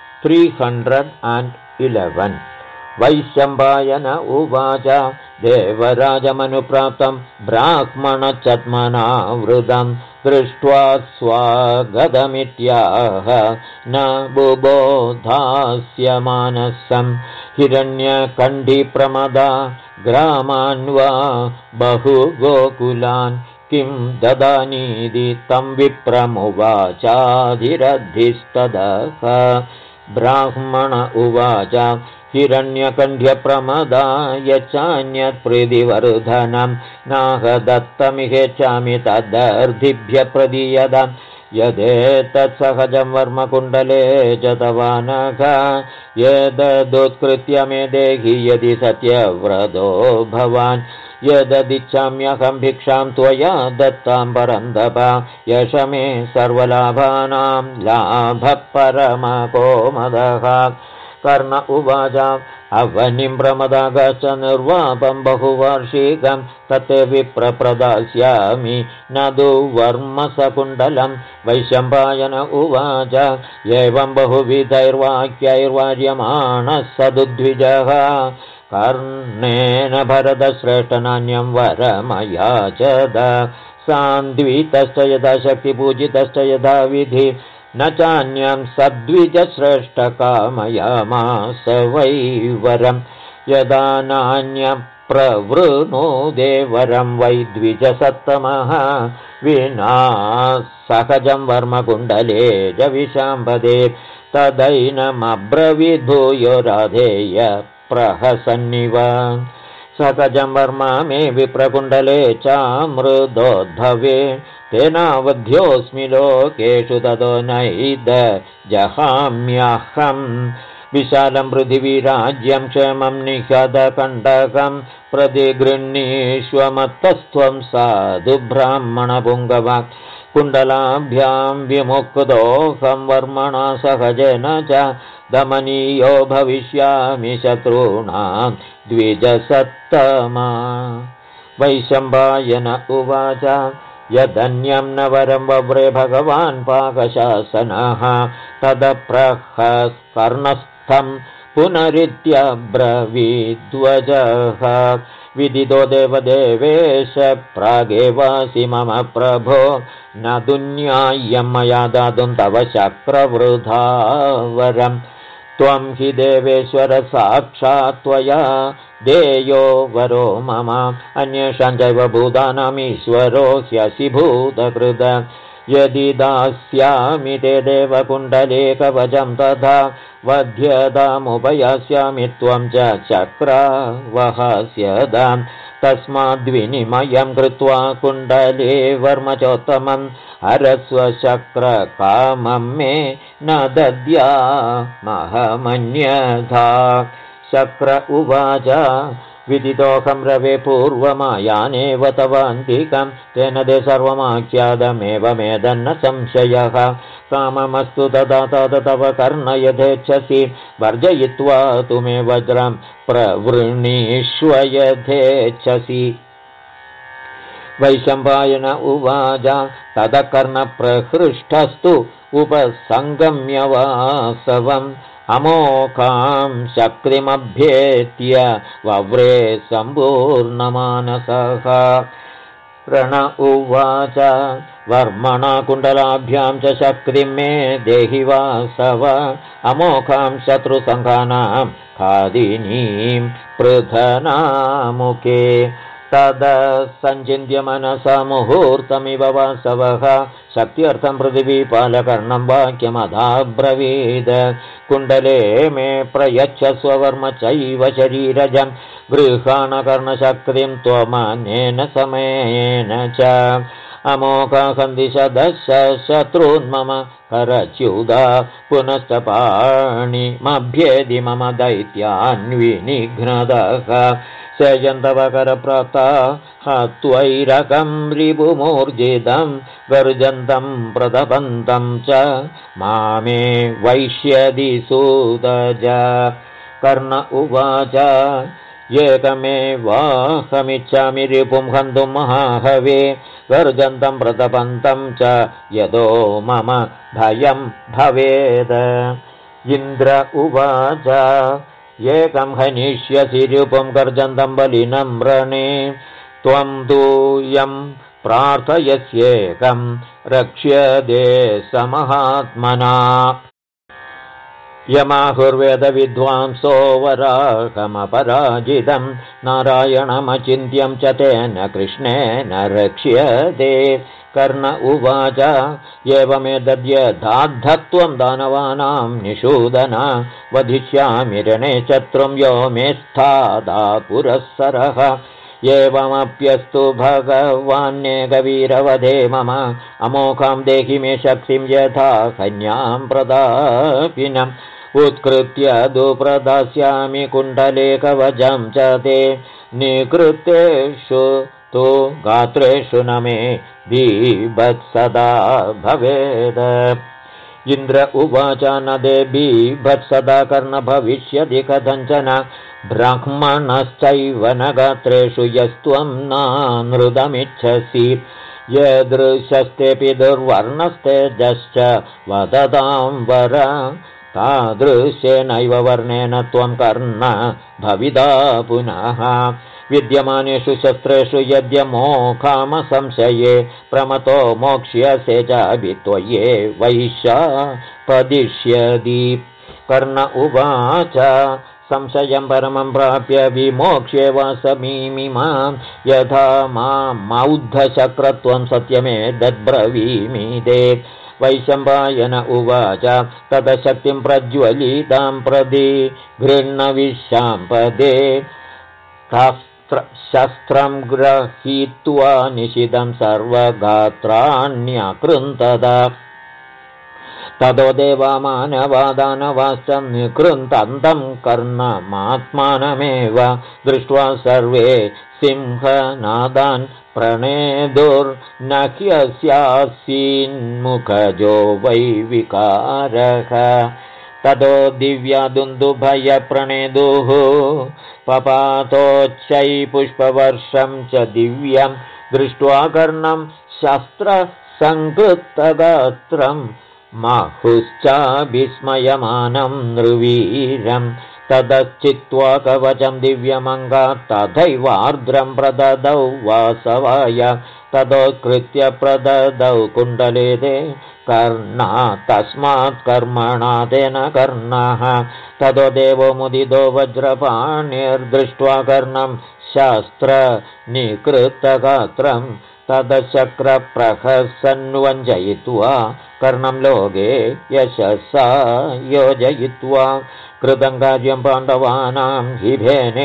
A: 311 वैशम्पायन उवाच देवराजमनुप्राप्तं ब्राह्मणचत्मनावृतं दृष्ट्वा स्वागतमित्याह न बुबोधास्य मानसं हिरण्यकण्ठिप्रमदा ग्रामान् वा बहुगोकुलान् किं ददानीति तं विप्रमुवाचाधिरधिस्तदः ब्राह्मण उवाच हिरण्यकण्ठ्यप्रमदा यच्चान्यत्प्रीतिवर्धनं नाहदत्तमिहेच्छामि तदर्धिभ्य प्रदीयताम् यदेतत्सहजं वर्मकुण्डले च तवानघ यदुत्कृत्य मे देहि यदि सत्यव्रतो भवान् यददिच्छाम्यहं भिक्षां त्वया दत्तां परन्दप यश मे सर्वलाभानां लाभः परमकोमदः कर्ण उवाच अवनिं प्रमदागश्च निर्वापं बहुवार्षिकं तते विप्रप्रदास्यामि न दुवर्मसकुण्डलं वैशम्पायन उवाच एवं बहुविधैर्वाक्यैर्वार्यमाणः सदुद्विजः कर्णेन भरतश्रेष्ठनान्यं वरमयाचद सान्द्वितश्च यदा शक्तिपूजितश्च यदा विधि न चान्यं सद्विजश्रेष्ठकामयामास वैवरं यदा नान्यं प्रवृणोदे वरं वै द्विजसत्तमः विना सहजं वर्मकुण्डले च विशाम्पदे तदैनमब्रवीद्भूयो राधेय प्रहसन्निव सहजं वर्मा मे विप्रकुण्डले चामृदोद्भवे तेनावध्योऽस्मि लोकेषु ततो नैद जहाम्यहं विशालं पृथिवीराज्यं क्षेमं निषदकण्टकं प्रतिगृह्णीष्वमत्तस्त्वं साधु ब्राह्मणपुङ्गव कुण्डलाभ्यां विमुक्तोऽहं वर्मणा सहजेन च दमनीयो भविष्यामि शत्रूणां द्विजसत्तमा वैशम्पायन उवाच यदन्यं न वरं वव्रे भगवान् पाकशासनः तदप्रहः कर्णस्थं पुनरित्यब्रवीद्वजः विदितो देवदेवेश प्रागेवासि मम प्रभो न दुन्याय्यं मया दातुं तव शक्रवृथा वरम् त्वं हि देवेश्वर साक्षात् त्वया देयो वरो मम अन्येषां चैव भूतानामीश्वरो ह्यसि भूतकृत यदि दास्यामि ते देवकुण्डलेकवचं तथा वध्यतामुपयास्यामि त्वं च चक्रावहास्यताम् तस्माद्विनिमयं कृत्वा कुण्डले वर्मचोत्तमं हरस्वशक्रकामं मे न दद्यामहमन्यथा शक्र उवाच विदितोऽहं रवे पूर्वमायानेव तवान्तिकं तेन ते सर्वमाख्यातमेवमेदन्न संशयः काममस्तु तदा तव कर्ण यथेच्छसि वर्जयित्वा तु मे वज्रं प्रवृणीष्व यथेच्छसि वैशम्पायन उवाच ततः कर्णप्रहृष्टस्तु उपसङ्गम्य वासवम् अमोघां शक्तिमभ्येत्य वव्रे सम्पूर्णमानसः रण उवाच वर्मणा कुण्डलाभ्यां च शक्तिं मे देहि वासव अमोघां शत्रुसङ्घानां खादिनीं पृथनामुखे तद सञ्चिन्त्य मनसा मुहूर्तमिव वासवः शक्त्यर्थं पृथिवीपालकर्णं वाक्यमधाब्रवीद कुण्डले मे प्रयच्छ स्ववर्म चैव शरीरजं गृहाणकर्णशक्तिं त्वमनेन समेन च अमोघहन्दिशदश शत्रून्मम करच्युदा पुनश्च पाणिमभ्येदि मम दैत्यान्विनिघ्नदः सेजन्तवकरप्राप्ता हत्वैरकं रिपुमूर्जितं गर्जन्तं प्रतपन्तं च मामे वैश्यदि सूतज कर्ण उवाच एकमेवाहमिच्छामि रिपुं हन्तुं महाहवे गर्जन्तं प्रतपन्तं च यतो मम भयं भवेत् इन्द्र उवाच एकं हनिष्यसि रिपुं गर्जन्तं बलिनं रणे त्वं दूयं प्रार्थयस्येकं रक्ष्यदे समहात्मना यमाहुर्वेदविद्वांसो वराहमपराजितं नारायणमचिन्त्यं च तेन कृष्णेन रक्ष्यते कर्ण उवाच एवमेतद्यथाद्धत्वं दानवानां निषूदन वधिष्यामि रणे शत्रुं यो मे स्थादा पुरःसरः एवमप्यस्तु भगवान्येकवीरवधे मम अमोघां देहि मे शक्तिं यथा कन्यां प्रदापिनम् उत्कृत्य दुप्रदास्यामि कुण्डलेकवचं च ते निकृतेषु तु गात्रेषु न मे बीभत्सदा भवेद इन्द्र उवाच न दे बीभत्सदा कर्ण भविष्यति कथञ्चन ब्राह्मणश्चैव न गात्रेषु यस्त्वं नानृतमिच्छसि यदृशस्तेऽपि दुर्वर्णस्तेजश्च वदतां वर तादृशेनैव वर्णेन त्वं कर्ण भविदा पुनः विद्यमानेषु शस्त्रेषु यद्यमोघामसंशये प्रमतो मोक्ष्यसे चापि त्वये वैशापदिष्यति कर्ण उवाच संशयं परमं प्राप्य विमोक्ष्ये वासमीमिमां यथा मामौद्धशक्रत्वं सत्यमे दद्ब्रवीमि ते वैशम्पायन उवाच तदशक्तिं प्रज्वलितां प्रदि गृह्णविशाम्पदे शस्त्रं गृहीत्वा निशितं सर्वगात्राण्यकृन्तद ततो देवामानवादानवाश्च निकृन्तन्तं कर्णमात्मानमेव दृष्ट्वा सर्वे सिंहनादान् प्रणेदुर्न ह्यस्यासीन्मुखजो वै विकारः ततो दिव्यादुन्दुभयप्रणेदुः पपातोच्चै पुष्पवर्षं च दिव्यं दृष्ट्वा कर्णं शस्त्रसङ्कृतगात्रं माहुश्च विस्मयमानं नृवीरं तदच्चित्वा कवचं दिव्यमङ्गात् तथैवार्द्रं प्रददौ वासवाय तदोत्कृत्य प्रददौ कुण्डले ते कर्णा तस्मात् कर्मणा तेन कर्णः ततो देवो मुदितो वज्रपाणिर्दृष्ट्वा कर्णं शास्त्रनिकृतगात्रं तदशक्रप्रहसन्वञ्जयित्वा कर्णं लोके यशसा योजयित्वा कृतं कार्यं पाण्डवानां हिभेने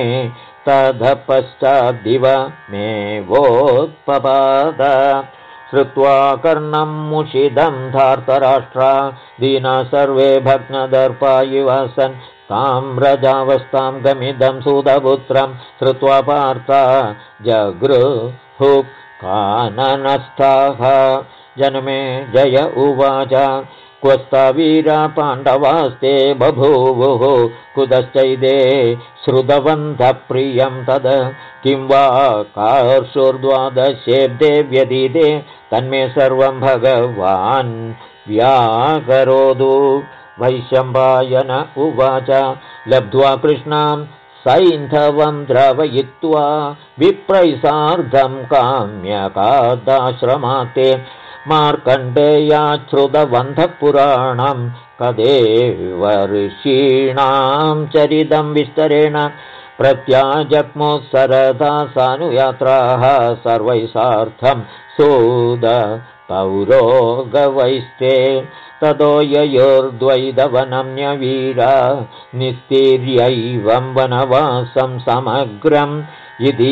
A: ततःपश्चाद्दिवमेवोत्पपाद श्रुत्वा कर्णं मुषिदं धार्तराष्ट्रा दीना सर्वे भग्नदर्पा इवासन् ताम्रजावस्थां गमिदं सुतपुत्रं श्रुत्वा पार्था जगृहुः काननस्थाः जनमे जय उवाच क्वस्ता वीरा पाण्डवास्ते बभूवुः कुतश्चैदे श्रुतवन्तः प्रियं तद किं वा कार्षुर्द्वादशेब्दे व्यतीते तन्मे सर्वं भगवान् व्याकरोतु वैशम्पायन उवाच लब्ध्वा कृष्णां सैन्धवं द्रवयित्वा विप्रैसार्धं काम्यकादाश्रमाते मार्कण्डेयाच्छ्रुतवन्तः पुराणं कदेव ऋषीणां चरितं विस्तरेण प्रत्याजग्मुः सरदा सानुयात्राः सर्वैः सार्धं सूद पौरोगवैस्ते ततो ययोर्द्वैतवनं न्यवीरा निस्तीर्यैवं वनवासं समग्रम् इति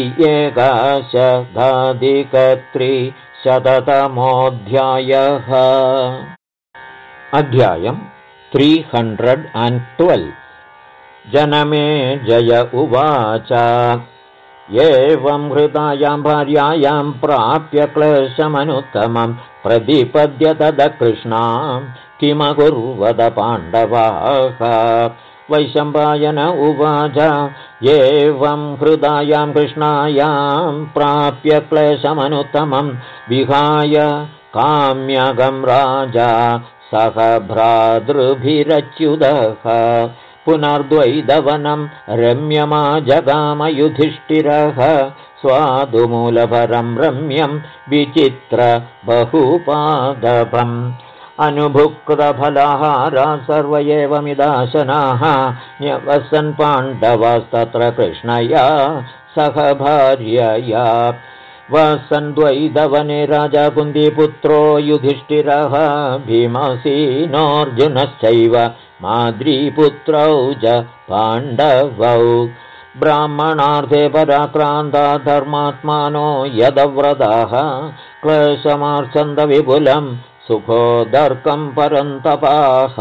A: एकादशाधिकत्रिशततमोऽध्यायः। अध्यायं 312। जनमे जय उवाच एवं हृतायां भार्यायां प्राप्य क्लेशमनुत्तमं प्रतिपद्य तदकृष्णां किमकुर्वत पाण्डवाः। वैशम्पायन उवाच एवं हृतायां कृष्णायां प्राप्य क्लेशमनुत्तमं विहाय काम्यगं राजा सह भ्रातृभिरच्युतः पुनर्द्वैतवनं रम्यमाजगामयुधिष्ठिरः स्वादुमूलभरं रम्यं विचित्र बहुपादपम् अनुभुक्तफलाहारा सर्व एवमिदाशनाः न्यवसन् पाण्डवास्तत्र कृष्णया सह भार्यया वसन् द्वैतवने राजा कुन्तीपुत्रो युधिष्ठिरः भीमसेनोऽर्जुनश्चैव माद्रीपुत्रौ च पाण्डवौ ब्राह्मणार्थे पराक्रान्ता धर्मात्मानो यदव्रताः क्लेशमार्चन्त विपुलं सुखोदर्कं परन्तपाः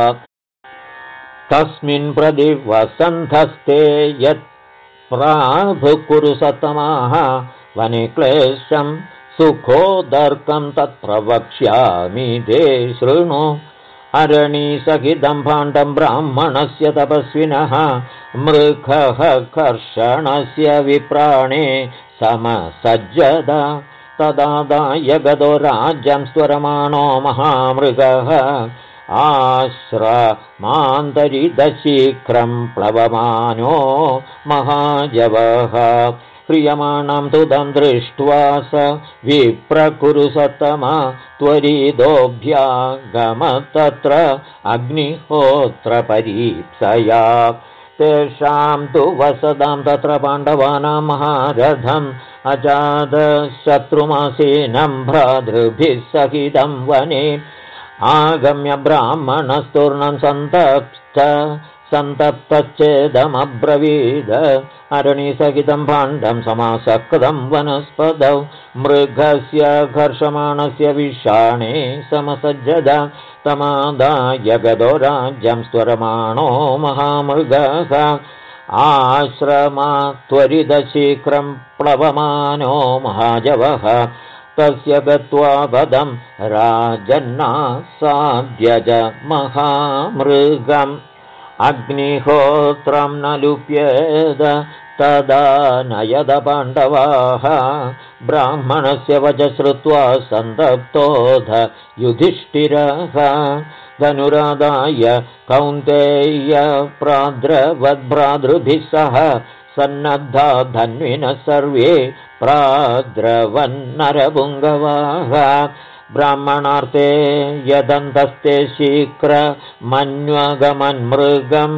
A: तस्मिन् प्रतिवसन्तस्ते यत् प्राभुकुरु सत्तमाः वने क्लेशं सुखोदर्कं तत्प्रवक्ष्यामि ते शृणु अरणीसहितं भाण्डं ब्राह्मणस्य तपस्विनः मृगः कर्षणस्य विप्राणे समसज्जत तदादाय गतो राज्यं स्वरमाणो महामृगः आश्रमान्तरितशीघ्रं प्लवमानो महाजवः क्रियमाणं तुदं दृष्ट्वा स विप्रकुरु सत्तमा त्वरितोऽभ्यागम तत्र अग्निहोत्रपरीप्सया तेषां तु वसतां तत्र पाण्डवानां महारथम् अजातशत्रुमासीनं भ्रातृभिः सहितं वने आगम्य ब्राह्मणस्तूर्णं सन्तप्तश्चेदमब्रवीद अरणीसहितं भाण्डं समासक्तं वनस्पतौ मृगस्य घर्षमाणस्य विषाणे समसज्जद तमादाय गतो राज्यं स्वरमाणो महामृगः आश्रमा त्वरितशीघ्रं प्लवमानो महाजवः तस्य गत्वा पदं राजन्नासाद्य च महामृगम् अग्निहोत्रं न लुप्येद तदा नयद पाण्डवाः ब्राह्मणस्य वच श्रुत्वा सन्तप्तोऽध युधिष्ठिरः धनुरादाय कौन्तेय प्राद्रवद्भ्रातृभिः सह सन्नद्धा धन्विनः सर्वे प्राद्रवन्नरपुङ्गवाः ब्राह्मणार्थे यदन्तस्ते शीघ्रमन्वगमन्मृगं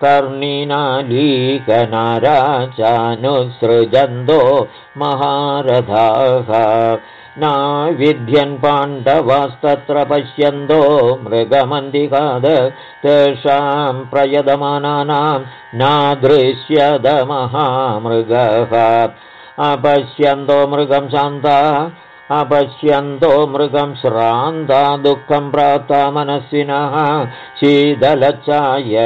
A: कर्णीनालीकनाराचानुसृजन्तो महारथाः नाविध्यन् पाण्डवास्तत्र पश्यन्तो मृगमन्दिकाद तेषां प्रयदमानानां नादृश्यद महामृगः अपश्यन्तो मृगं शान्ता अपश्यन्तो मृगं श्रान्ता दुःखं प्राप्ता मनस्विनः शीतलचाय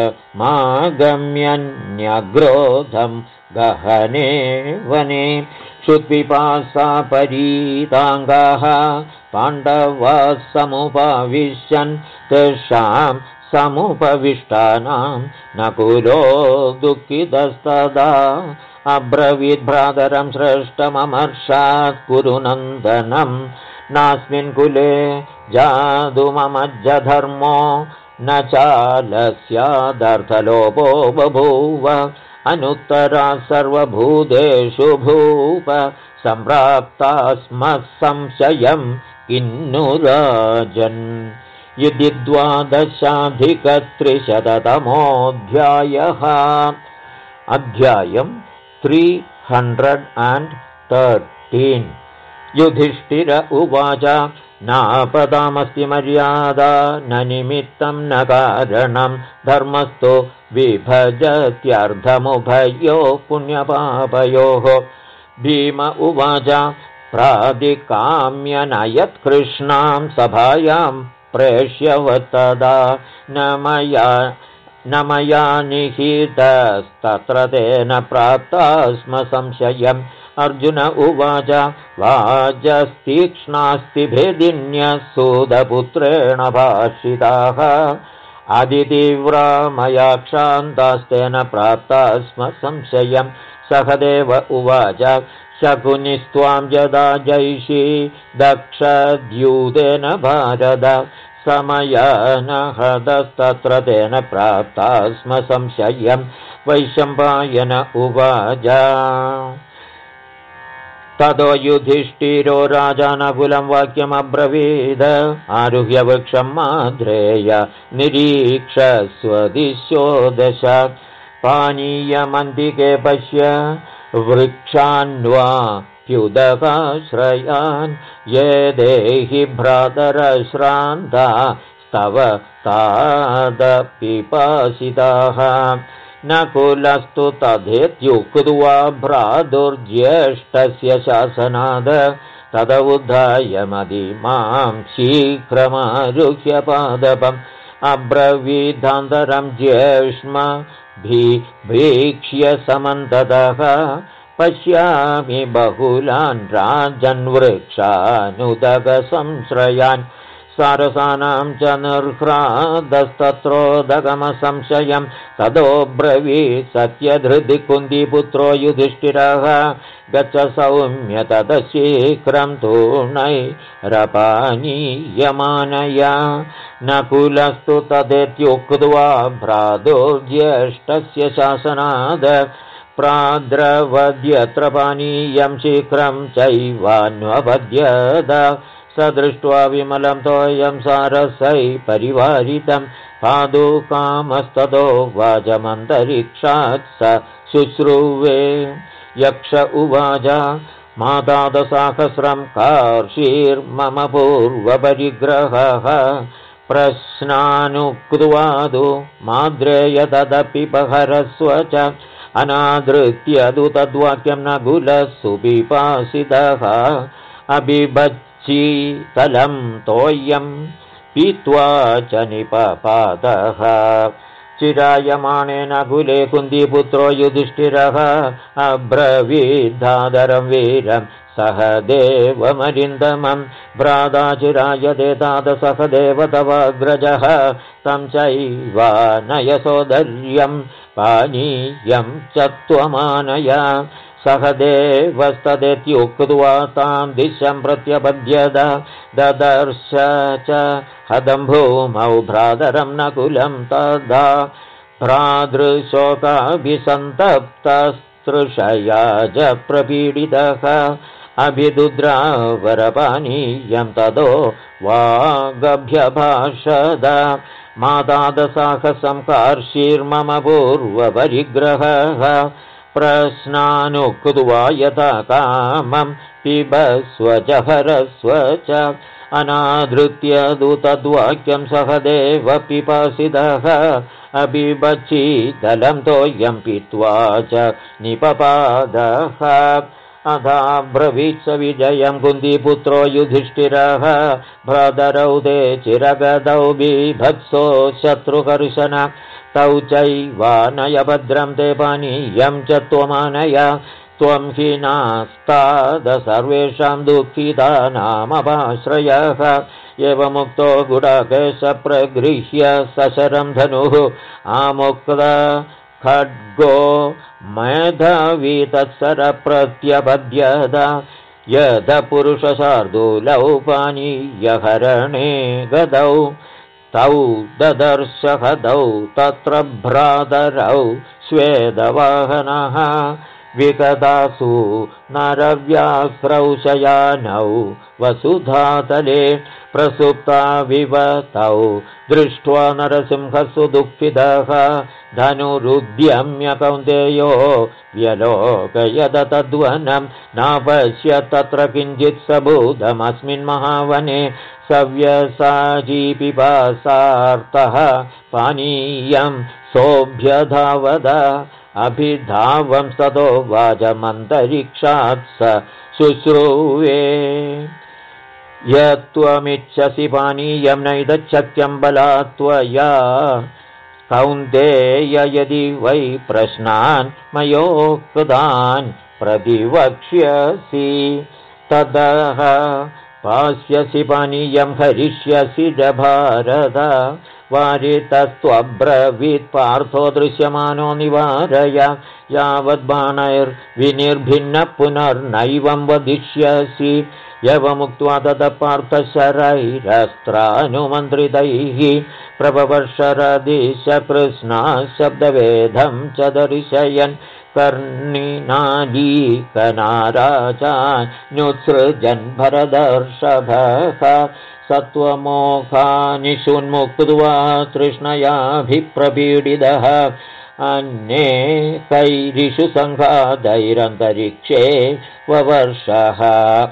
A: मागम्यन्यग्रोधं गहने वने क्षुत्पिपासा परीताङ्गाः पाण्डवाः समुपविशन् तेषां समुपविष्टानां नकुलो दुःखितस्तदा अब्रवीद्भ्रातरं श्रेष्ठममर्षात् कुरु नन्दनं नास्मिन् कुले जातुममज्जधर्मो न चालस्यादर्थलोपो बभूव अनुत्तरा सर्वभूतेषु भूप सम्प्राप्ता स्म संशयं किन्नु राजन् इति 12,300तमोऽध्यायः अध्यायम् 313 युधिष्ठिर उवाच नापदामस्ति मर्यादा न निमित्तं न कारणं धर्मस्थो विभजत्यर्धमुभयो पुण्यपापयोः भीम उवाच प्रादिकाम्यनयत्कृष्णां सभायां प्रेष्यवत्तदा न मया निहितस्तत्र तेन प्राप्ता स्म संशयम् अर्जुन उवाच वाजस्तीक्ष्णास्ति भेदिन्यः सूदपुत्रेण भाषिताः आदितीव्रा मया क्षान्तास्तेन प्राप्ता स्म संशयम् सहदेव उवाच शकुनिस्त्वां यदा जैषी दक्षद्यूतेन भारत समयनहदस्तत्र तेन प्राप्ता स्म संशयम् वैशम्पायन उवाच ततो युधिष्ठिरो राजानकुलं वाक्यमब्रवीद आरुह्य वृक्षं माद्रेय निरीक्ष स्वदिशो दश पानीयमन्तिके पश्य वृक्षान्वा प्युदकाश्रयान् ये देहि भ्रातरश्रान्ता स्तव तादपिपासिताः नकुलस्तु तथेत्युक्त्वा भ्रातुर्ज्येष्ठस्य शासनाद तदुद्धाय मदीमां शीघ्रमारुह्य पादपम् अब्रवीदान्तरं ज्येष्मभिभीक्ष्य समन्ततः पश्यामि बहुलान् राजन्वृक्षानुदकसंश्रयान् सारसानां च निर्ह्रादस्तत्रोदगमसंशयं ततो ब्रवीत् सत्यधृति कुन्तीपुत्रो युधिष्ठिरः गच्छ सौम्य ततः शीघ्रं तूर्णैरपानीयमानया नकुलस्तु तदेत्युक्त्वा भ्रातुर्ज्येष्ठस्य शासनाद प्राद्रवद्यत्र पानीयं शीघ्रं चैवान्वपद्यत स दृष्ट्वा विमलं तोयं सारसै परिवारितं पादुकामस्ततो वाचमन्तरिक्षात् स शुश्रुवे यक्ष उवाच मातादसाहस्रं कार्षीर्मम पूर्वपरिग्रहः प्रश्नानुक्त्वादु माद्रेय तदपि बहरस्व च अनादृत्य दु तद्वाक्यं नकुलः सुपिपासितः अबिभच्चीतलं तोयं पीत्वा च निपपातः चिरायमाणे नकुले कुन्तीपुत्रो युधिष्ठिरः अब्रवीद्धादरं वीरं सह देवमरिन्दमं भ्राताचिरायते तात सह देव तवाग्रजः तं चैवानयसोदर्यं पानीयं च त्वमानय सह देवस्तदेत्युक्त्वा तां दिशं प्रत्यपद्यत ददर्श च हदं भूमौ भ्रातरं नकुलं तदा भ्रातृशोकाभिसन्तप्तस्तृषया च प्रपीडितः अभिदुद्रावरपानीयं ततो वागभ्यभाषद मातादसाहसं कार्षीर्मम पूर्वपरिग्रहः प्रश्नानुक्त्वा यथा कामं पिबस्व च हरस्व च अनादृत्य दूतद्वाक्यं सह देव पिपासितः अबिबच्छीतलं तोयं पीत्वा च निपपादः अधा ब्रवीत्स विजयं कुन्तीपुत्रो युधिष्ठिरः भ्रातरौ ते चिरगतौ बिभत्सो शत्रुकर्षण तौ चैवानय भद्रं ते पानीयं च त्वमानय त्वं हि नास्ताद सर्वेषां दुःखितानामपाश्रयः एवमुक्तो गुडाकेश प्रगृह्य सशरं धनुः आमुक्त खड्गो मेधावी तत्सरप्रत्यपद्यत यद पुरुषशार्दूलौ पानीयहरणे गदौ तौ ददर्शहदौ तत्र भ्रातरौ स्वेदवाहनः विगतासु नरव्याघ्रौ शयानौ वसुधातले प्रसुप्ता विवतौ दृष्ट्वा नरसिंहसु दुःखितः धनुरुद्यम्य कौन्तेयो व्यलोकयद तद्वनं नापश्य तत्र किञ्चित् सबूधमस्मिन् महावने सव्यसाजीपिपासार्तः पानीयं सोऽभ्यधावद अभिधावं ततो वाचमन्तरिक्षात् स शुश्रूवे यत्त्वमिच्छसि पानीयं नैदच्छक्यं बलात् त्वया कौन्तेय यदि वै प्रश्नान् मयोक्तान् प्रतिवक्ष्यसि ततः पास्यसि पानीयं हरिष्यसि च भारत वारितस्त्वब्रवीत् पार्थो दृश्यमानो निवारय यावद्बाणैर्विनिर्भिन्नः पुनर्नैवं वदिष्यसि यवमुक्त्वा ततः पार्थशरैरस्त्रानुमन्त्रितैः प्रभवर्षरदिश कृष्णा शब्दवेदं च दर्शयन् कर्णिनालीकनाराजान्युत्सृजन् भरदर्षभः सत्त्वमोहानिषुन्मुक्त्वा तृष्णयाभिप्रपीडितः अन्यैरिषु सङ्घातैरन्तरिक्षे ववर्षः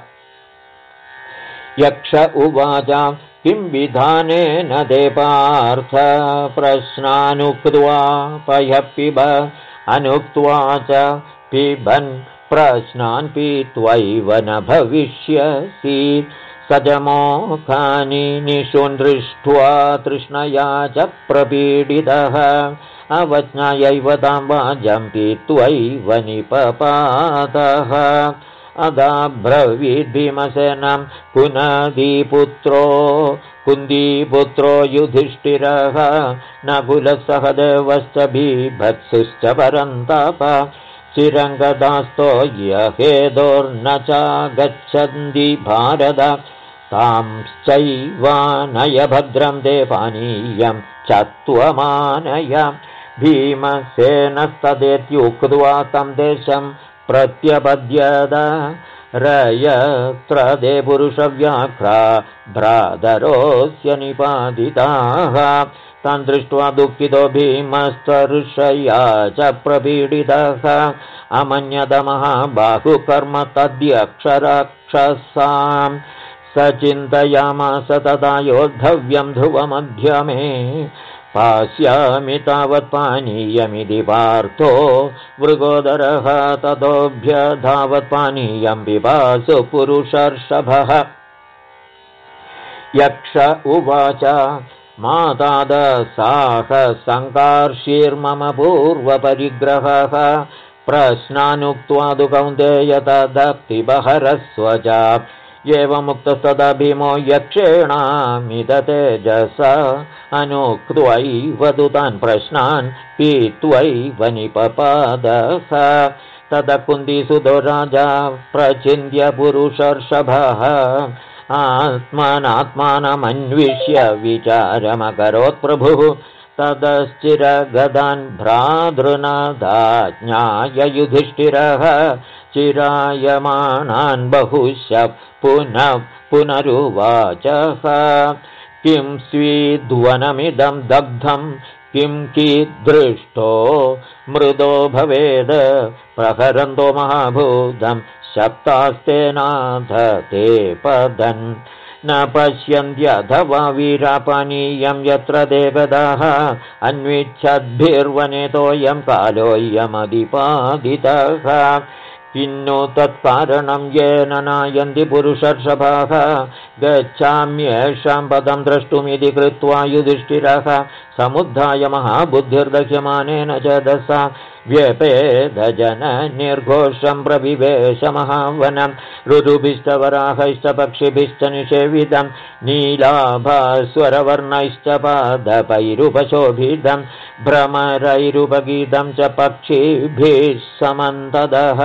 A: यक्ष उवाच किं विधानेन ते पार्थ प्रश्नानुक्त्वा पयः पिब अनुक्त्वा च पिबन् प्रश्नान् पीत्वैव न भविष्यसि सजमोखानि निशून् दृष्ट्वा तृष्णया च प्रपीडितः अवज्ञायैव तां वाजं पीत्वैव निपपातः अदा ब्रवीद्भीमसेनं कुन्दीपुत्रो युधिष्ठिरः नकुलसहदेवश्च बीभत्सुश्च परन्ताप चिरङ्गदास्तो यहेदोर्न चागच्छन्ति भारत तांश्चैवानय भद्रं ते पानीयं च त्वमानय भीमसेनस्तदेत्युक्त्वा तं देशं प्रत्यपद्यत रयत्र ते पुरुषव्याघ्रा भ्रातरोऽस्य निपातिताः तान् दृष्ट्वा दुःखितो भीमस्तर्षया च प्रपीडितः अमन्यतमः बाहुकर्म तद्यक्षराक्षसां स चिन्तयामास तदा योद्धव्यं ध्रुवमध्यमे पास्यामि तावत् पानीयमिति पार्थो मृगोदरः ततोऽभ्यधावत् पानीयं पिबासु पुरुषर्षभः यक्ष उवाच मातादसाह सङ्कार्षीर्मम पूर्वपरिग्रहः प्रश्नानुक्त्वा तु कौन्तेय तदप्तिबहरस्वजा एवमुक्तस्तदा भीमो यक्षेणामिदतेजसा अनुक्त्वैव तु तान् प्रश्नान् पीत्वैव निपपादः तदा कुन्तीसुतो राजा प्रचिन्त्य पुरुषर्षभः आत्मानात्मानमन्विष्य विचारमकरोत् प्रभुः ततश्चिरगदान् भ्रातृनादाज्ञाय युधिष्ठिरः चिरायमाणान् बहुश पुनः पुनरुवाचः किं स्वीद्वनमिदं दग्धं किं कीदृष्टो मृदो भवेद प्रहरन्तो महाभूतं शप्तास्तेनाथ ते पदन् न पश्यन्त्यथवा वीरापानीयं यत्र देवदाः अन्विच्छद्भिर्वनेतोऽयं कालोऽयमधिपादितः किन्नु तत्कारणं येन नायन्ति पुरुषर्षभाः गच्छाम्येषां पदं द्रष्टुमिति कृत्वा युधिष्ठिरः समुद्धाय महाबुद्धिर्दह्यमानेन च दशा व्यपेदजन निर्घोषं प्रविवेश महावनं ऋतुभिश्च वराहैश्च पक्षिभिश्च निषेवितं नीलाभास्वरवर्णैश्च पादपैरुपशोभितं भ्रमरैरुपगीतं च पक्षिभिः समन्तदः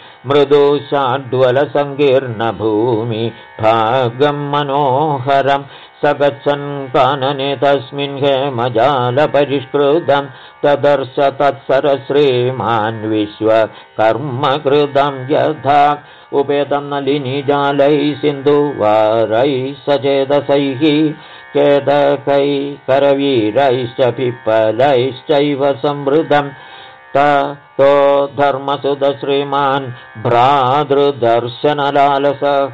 A: मृदुशाड्वलसङ्कीर्णभूमि भागं मनोहरं स गच्छन् कानने तस्मिन् हेमजालपरिष्कृतं तदर्श तत्सरश्रीमान् विश्वकर्मकृतं यथा उपेतं नलिनीजालैः सिन्धुवारैः सचेतसैः केदकैः करवीरैश्च पिप्पलैश्चैव संवृतं ततो धर्मसुतश्रीमान् भ्रातृदर्शनलालसः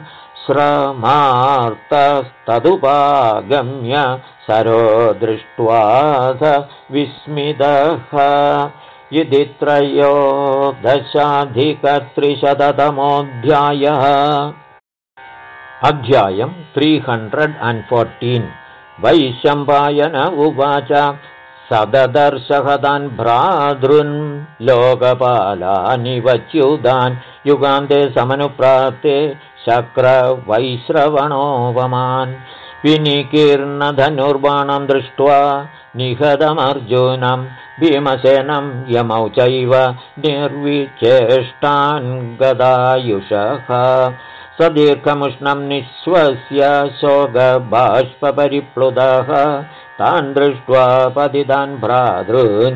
A: श्रमार्तस्तदुपागम्य सरो दृष्ट्वाथ विस्मितः इति 13अधिकत्रिशततमोऽध्यायः अध्यायं 314 वैशम्पायन उवाच सददर्शहतान् भ्रातॄन् लोकपालानि वच्युतान् युगान्ते समनुप्राप्ते शक्रवैश्रवणोपमान् विनिकीर्णधनुर्बाणं दृष्ट्वा निहतमर्जुनं भीमसेनं यमौ चैव निर्विचेष्टान् गदायुषः सदीर्घमुष्णं निःश्वस्य शोकबाष्परिप्लुतः तान् दृष्ट्वा पतितान् भ्रातॄन्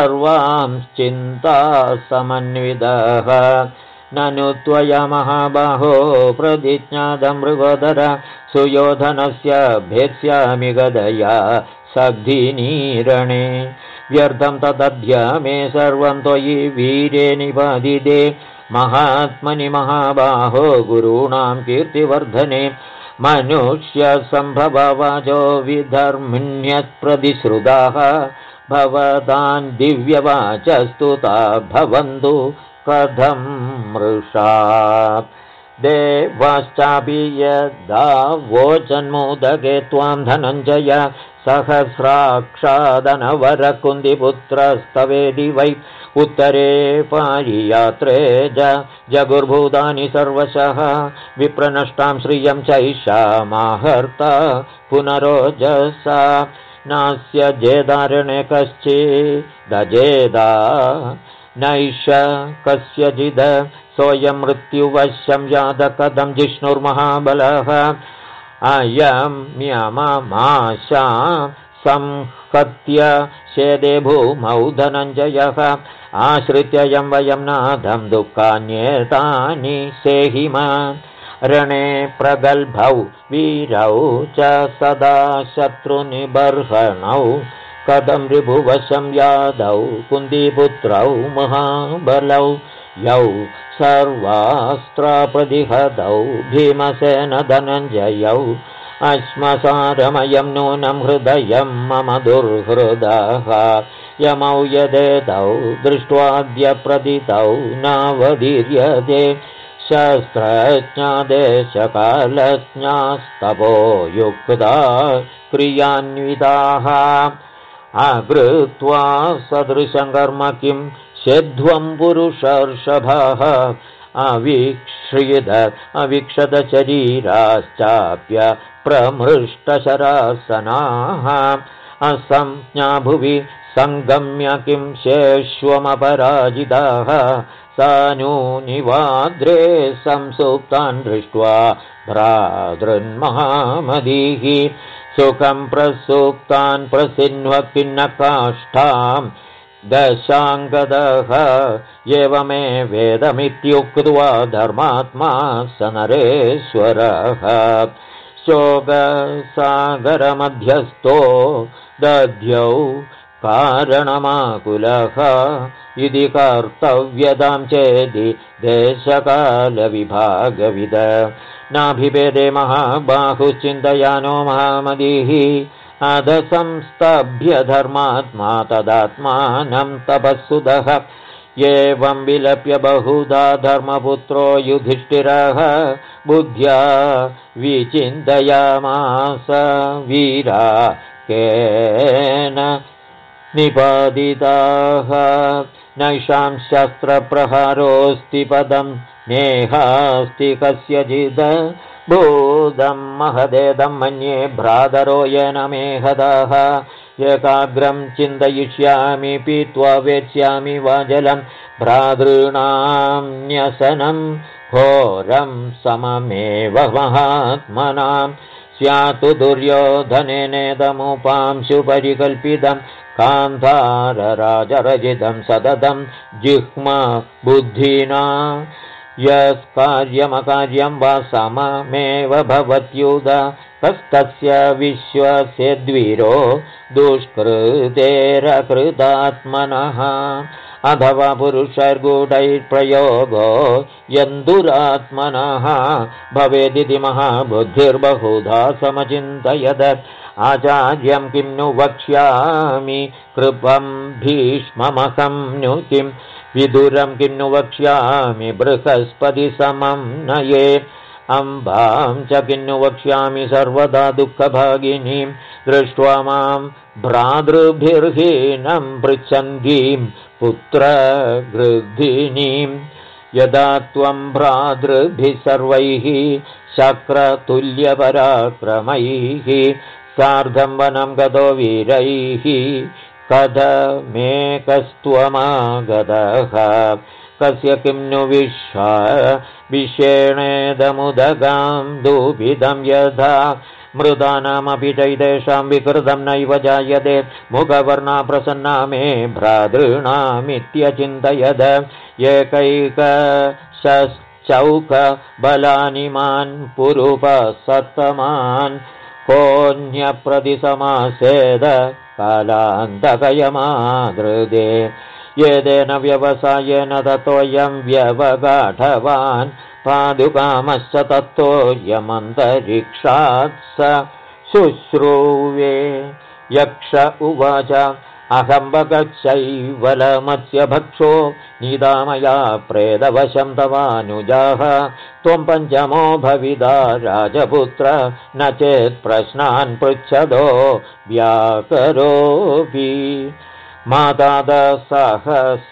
A: सर्वांश्चिन्तासमन्वितः ननु त्वया महाबाहो प्रतिज्ञातमृगोदर सुयोधनस्य भेत्स्यामि गदया सग्धिनीरणे व्यर्थं तदध्य मे सर्वं त्वयि वीरे निपादिते महात्मनि महाबाहो गुरूणां कीर्तिवर्धने मनुष्यसम्भववाचो विधर्मिण्यत्प्रतिश्रुताः भवतान् दिव्यवाचस्तुता भवन्तु कथं मृषा देवाश्चापि यदा वोचन्मोदके त्वां धनञ्जय सहस्राक्षादनवरकुन्दिपुत्रस्तवेदि वै उत्तरे पारियात्रे जगुर्भूतानि सर्वशः विप्रनष्टां श्रियं चैषामाहर्ता पुनरोजसा नास्य जेदारणे कश्चिदजेदा नैष कस्यचिद सोऽयं मृत्युवश्यं याद कथं जिष्णुर्महाबलः अयं म्यममाशां संहत्य शेदे भूमौ धनञ्जयः आश्रित्ययं वयं नादं दुःखान्येतानि सेहिमान् रणे प्रगल्भौ वीरौ च सदा शत्रुनिबर्हणौ कथं रिभुवशं यादौ कुन्तीपुत्रौ महाबलौ यौ सर्वास्त्रप्रतिहतौ भीमसेन धनञ्जयौ अश्मसारमयं नूनं हृदयं मम दुर्हृदः यमौ यदेतौ दृष्ट्वाद्य प्रदितौ नावधीर्यते शस्त्रज्ञादेशकालज्ञास्तपो युक्ता क्रियान्विताः अकृत्वा सदृशं कर्म किं शेध्वं पुरुषर्षभः अवीक्षदशरीराश्चाप्य प्रमृष्टशरासनाः असंज्ञाभुवि सङ्गम्य किं शेष्वमपराजिताः सानूनिवाद्रे संसुप्तान् दृष्ट्वा भ्रातृन्महामदीः सुखं प्रसुप्तान् प्रसिन्व किन्नकाष्ठां दशाङ्गदः एवमे वेदमित्युक्त्वा धर्मात्मा स नरेश्वरः शोकसागरमध्यस्थो दध्यौ कारणमाकुलः इति कर्तव्यतां चेदि देशकालविभागविद नाभिभेदे महाबाहुश्चिन्तयानो महामदीः अधसंस्तभ्य धर्मात्मा तदात्मानं तपःसुदः एवं विलप्य बहुधा धर्मपुत्रो युधिष्ठिरः बुद्ध्या विचिन्तयामास वीरा केन निपादिताः नैषां शस्त्रप्रहारोऽस्ति पदं नेहास्ति कस्यचिद् बोधं महदेदं मन्ये भ्रातरो येन मे हताः एकाग्रं चिन्तयिष्यामि पीत्वा वेत्स्यामि वा जलं भ्रातॄणां न्यसनं घोरं सममेव महात्मनां स्यातु दुर्योधनेनेदमुपांशुपरिकल्पितं कान्धारराजरजितं सततं जिह्मा बुद्धिना यस्कार्यमकार्यं वा सममेव भवत्युद कस्तस्य विश्वसेद्वीरो दुष्कृतेरकृतात्मनः अथवा पुरुषैर्गूढैर्प्रयोगो यन्दुरात्मनः भवेदिति महाबुद्धिर्बहुधा समचिन्तयत् आचार्यं किं नु वक्ष्यामि कृपं भीष्ममहं नु किं विदुरं किं नु वक्ष्यामि बृहस्पतिसमं नये अम्बां च किं नु वक्ष्यामि सर्वदा दुःखभागिनीं दृष्ट्वा मां भ्रातृभिर्हीनं पृच्छन्तीं पुत्रगृधिनीं यदा त्वं भ्रातृभिः सर्वैः शक्रतुल्यपराक्रमैः सार्धं वनं गतो वीरैः कथमेकस्त्वमागतः कस्य किं नु विषेणेदमुदगां दूपितं यथा मृदानामपि चैतेषां विकृतं नैव जायते मुखवर्णा प्रसन्ना मे भ्रातॄणामित्यचिन्तयद एकैकशश्चौकबलानिमान् पुरुपसत्तमान् कोऽन्यप्रतिसमासेद कालान्तकयमादृदे येदेन व्यवसायेन ततोऽयं व्यवगाढवान् पादुकामश्च तत्तोऽयमन्तरिक्षात् स शुश्रूवे यक्ष उवाच अहं वगच्छैवलमस्य भक्षो निदामया प्रेतवशं तवानुजाः त्वं पञ्चमो भविदा राजपुत्र न चेत् प्रश्नान् पृच्छदो व्याकरोऽपि मातादसह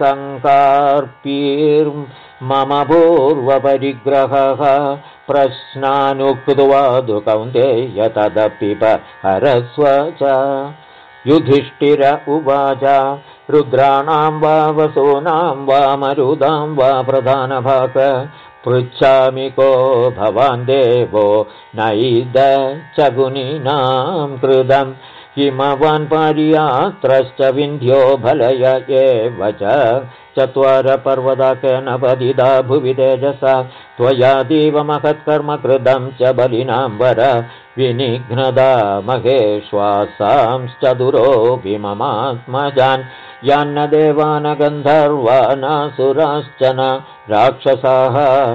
A: सङ्कार्पीर्मम पूर्वपरिग्रहः प्रश्नानुक्त्वा तु कौन्तेय तदपिब हरस्व च युधिष्ठिर उवाच रुद्राणां वा वसूनां वा मरुदां वा प्रधानभाग पृच्छामि को भवान् देवो नैद च गुणीनां कृतं किमवान् पारियात्रश्च विन्ध्यो भलय एव च चत्वार पर्वताकेन पतिता भुवि तेजसा त्वयातीव महत्कर्म कृतं च बलिनां वर विनिघ्नदा महेश्वासांश्च दुरोऽपि ममात्मजान् यान्न देवान गन्धर्वानासुराश्च न राक्षसाः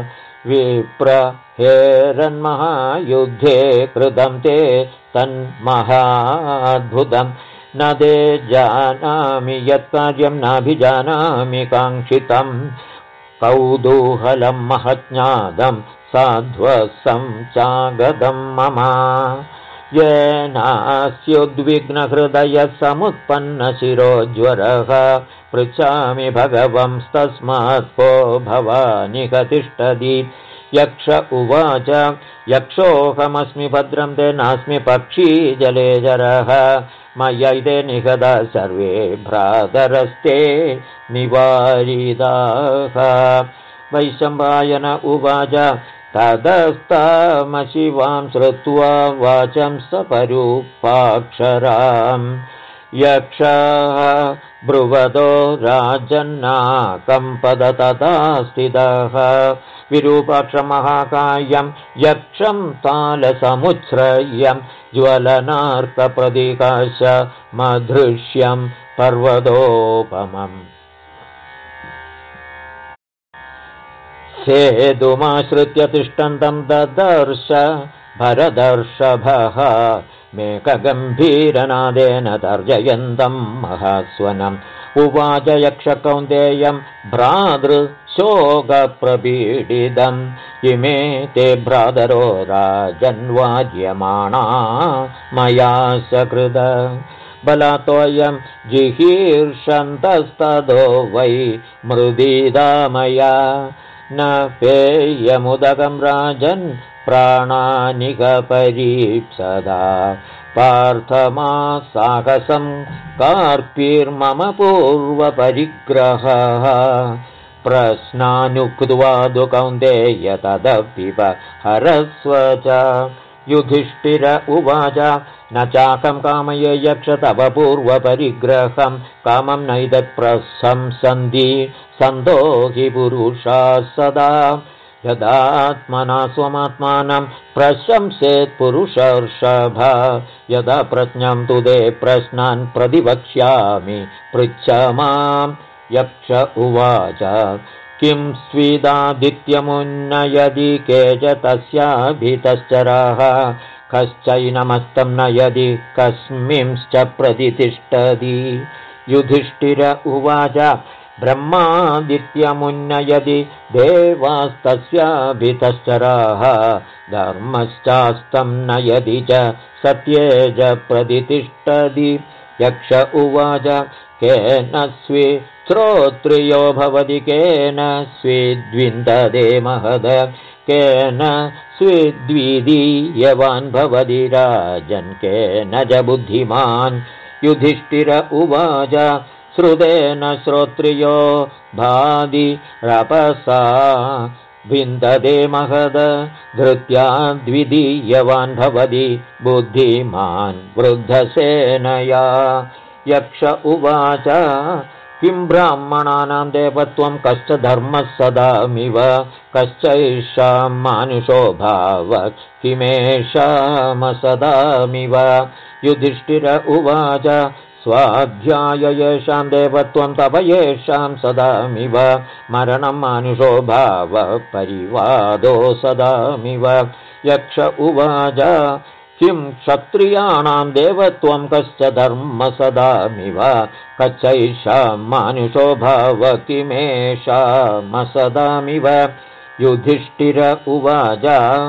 A: विप्रहेरन्महायुद्धे कृतं ते तन्महाद्भुतं न ते जानामि यत्कार्यं नाभिजानामि काङ्क्षितं कौतूहलं महज्ञातं साध्वसं चागतं मम येनास्युद्विग्नहृदयः समुत्पन्नशिरोज्वरः पृच्छामि भगवंस्तस्मात् को भवानिह तिष्ठति। यक्ष उवाच यक्षोऽहमस्मि भद्रं ते नास्मि पक्षी जलेजरः मयैते निहता सर्वे भ्रातरस्ते निवारिताः। वैशम्पायन उवाच ततस्तामशिवां श्रुत्वा वाचं सपरूपाक्षराम् यक्षः ब्रुवतो राजन्नाकम्पद तथा स्थितः विरूपाक्षमहाकायं यक्षं तालसमुच्छ्रयं ज्वलनार्कप्रदिकाश मधृष्यं पर्वतोपमम् सेतुमाश्रित्य तिष्ठन्तं ददर्श भरदर्षभः मेकगम्भीरनादेन तर्जयन्तं महास्वनम् उवाच यक्षकौन्तेयं भ्रातृशोकप्रपीडितम् इमे ते भ्रातरो राजन्वाज्यमाणा मया सकृद बलातोऽयं जिहीर्षन्तस्ततो वै मृदिदा मया न पेयमुदकं राजन् प्राणानिकपरीप्सदा पार्थमा साहसं कार्पीर्मम पूर्वपरिग्रहः प्रश्नानुक्त्वा तु कौन्तेय तदपिब हरस्व च। युधिष्ठिर उवाच न चाकं कामये यक्ष तव पूर्वपरिग्रहं कामं नैतत्प्रशंसन्ति सन्तो हि पुरुषाः सदा यदात्मना स्वमात्मानं प्रशंसेत् पुरुषर्षभ यदा प्रज्ञं तु ते प्रश्नान् प्रतिवक्ष्यामि पृच्छ मां। यक्ष उवाच किं स्वीदादित्यमुन्नयदि केच तस्याभितश्चराः कश्चैनमस्तं नयदि कस्मिंश्च प्रतितिष्ठति। युधिष्ठिर उवाच ब्रह्मादित्यमुन्नयदि देवास्तस्याभितश्चराः धर्मश्चास्तं नयदि च सत्ये च प्रतितिष्ठति। यक्ष उवाच केन स्वी श्रोत्रियो भवति केन स्विद्विन्दते महद केन स्विद्विदीयवान् भवति राजन् केन च बुद्धिमान्। युधिष्ठिर उवाच श्रुतेन श्रोत्रियो भादि रपसा विन्दते महद धृत्या द्वितीयवान् भवति बुद्धिमान् वृद्धसेनया। यक्ष उवाच किं ब्राह्मणानां देवत्वं कश्च धर्मः सदामिव कश्चैषां मानुषो भावः किमेषामसदामिव। युधिष्ठिर उवाच स्वाध्याय येषां देवत्वं तप येषां सदामिव मरणं मानुषो भावः परिवादो सदामिव। यक्ष उवाच किं क्षत्रियाणां देवत्वं कश्च धर्म सदामिव कच्चैषां मानुषो भावः किमेषामसदामिव। युधिष्ठिर उवाच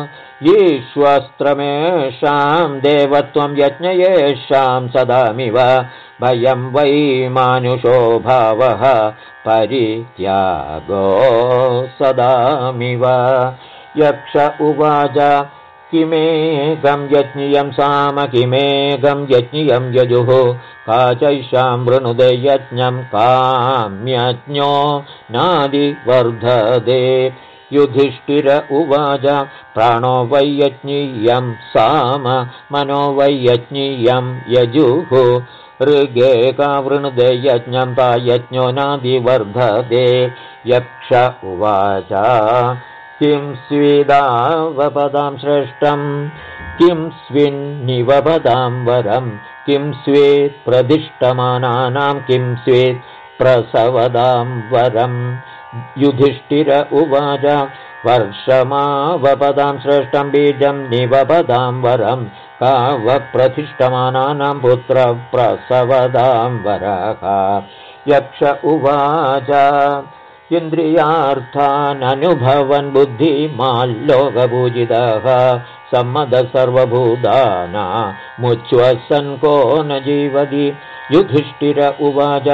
A: ईश्वस्त्रमेषां देवत्वं यज्ञयेषां सदामिव भयं वै मानुषो भावः परित्यागो सदामिव। यक्ष उवाच किमेकं यज्ञियं साम किमेकं यज्ञियं यजुः काचैषां वृणुदे यज्ञं काम्यज्ञो नादिवर्धते। युधिष्ठिर उवाच प्राणो वै यज्ञियं साम मनो वै यज्ञियं यजुः ऋगेका वृणुदे यज्ञं ता यज्ञो नादिवर्धते। यक्ष उवाच किं स्वेदावपदां श्रेष्ठं किं स्विन्निवपदां वरं किं स्वेत् प्रतिष्ठमानानां किं स्वेत् प्रसवदां वरम्। युधिष्ठिर उवाच वर्षमावपदां श्रेष्ठं बीजं निवपदां वरं कावप्रतिष्ठमानानां पुत्रप्रसवदां वरः। यक्ष उवाच इन्द्रियार्थाननुभवन् बुद्धिमाल्लोकपूजितः सम्मदः सर्वभूतानामुच्छ्वसन् को न जीवति। युधिष्ठिर उवाच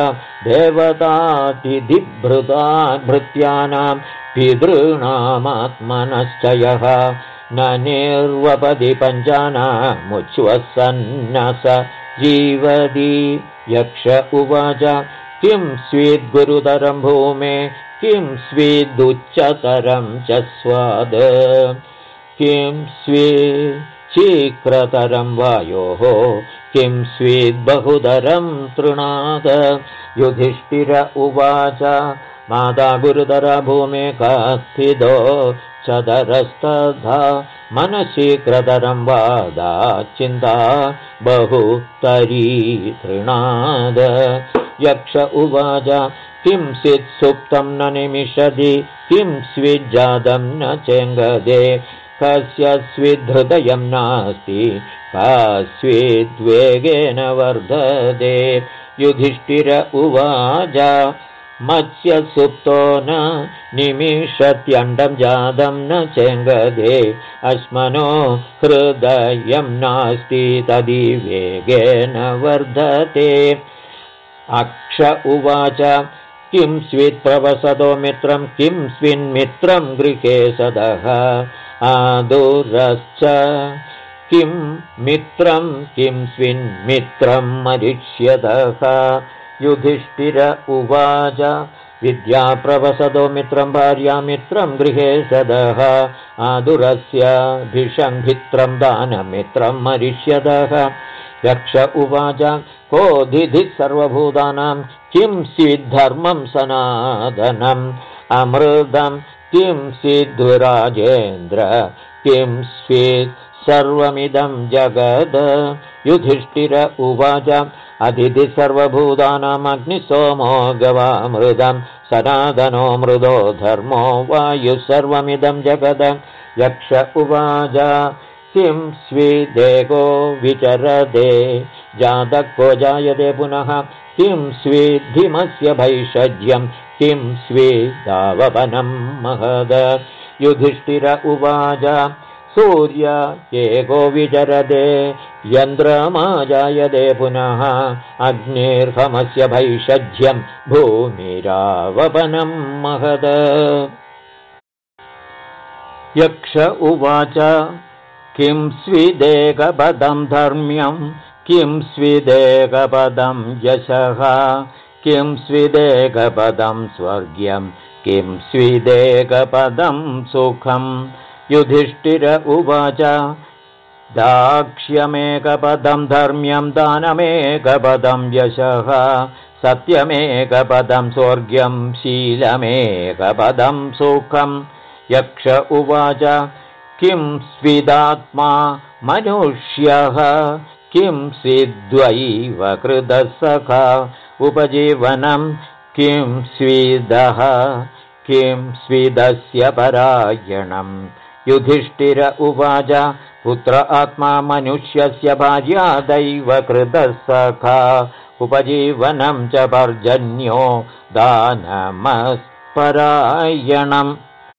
A: देवतातिथिभृताभृत्यानां पितॄणामात्मनश्चयः न निर्वपदि पञ्चानामुच्छ्वसन्न स जीवति। यक्ष उवाच किं स्वीद्गुरुतरं भूमे किं स्वीदुच्चतरं च स्वाद किं स्वीच्छीक्रतरं वायोः किं स्वीद्बहुधरं तृणाद। युधिष्ठिर उवाच माता गुरुतरा भूमे कास्थितो चतरस्तथा मनशीक्रतरं वादा चिन्ता बहुतरी तृणाद। यक्ष उवाच किं स्वित् सुप्तं न निमिषति किं स्विज्जातं न चेङ्गदे कस्य स्विद्धृदयं नास्ति कस्विद्वेगेन वर्धते। युधिष्ठिर उवाच मत्स्य सुप्तो न निमिषत्यण्डं जातं न चेङ्गदे अश्मनो हृदयं नास्ति तदिवेगेन वर्धते। अक्ष उवाच किं स्वित्प्रवसतो मित्रं किं स्विन्मित्रं गृहे सदः आदुरश्च किं मित्रं किं स्विन्मित्रं मरिष्यतः। युधिष्ठिर उवाच विद्याप्रवसतो मित्रं भार्यामित्रं गृहे सदः आदुरस्य भिषङ्भित्रं दानमित्रं मरिष्यतः। यक्ष उवाच कोऽधिधिः सर्वभूतानां किं स्विद्धर्मं सनातनम् अमृतं किं स्विद्राजेन्द्र किं स्वित् सर्वमिदं जगद। युधिष्ठिर उवाच अदितिः सर्वभूतानाम् अग्निसोमो गवामृतं सनातनो मृदो धर्मो वायुः सर्वमिदं जगद। यक्ष उवाच किं स्विदेको विचरते जातः को जायते पुनः किं स्विद्धिमस्य भैषज्यं किं स्विदावपनं महद। युधिष्ठिर उवाच सूर्य एको विचरते यन्द्रमा जायते पुनः अग्निर्हमस्य भैषज्यं भूमिरावपनं महद। यक्ष उवाच किं स्विदेकपदं धर्म्यं किं स्विदेकपदं यशः किं स्विदेकपदं स्वर्ग्यं किं स्विदेकपदं सुखं। युधिष्ठिर उवाच दाक्ष्यमेकपदं धर्म्यं दानमेकपदं यशः सत्यमेकपदं स्वर्ग्यं शीलमेकपदं सुखं। यक्ष उवाच किं स्विदात्मा मनुष्यः किं स्विद्वैव कृतः सखा उपजीवनं किं स्विदः किं स्विदस्य परायणम्। युधिष्ठिर उवाच पुत्र आत्मा मनुष्यस्य भार्या दैव कृतः सखा उपजीवनं च पर्जन्यो दानमस्परायणम्।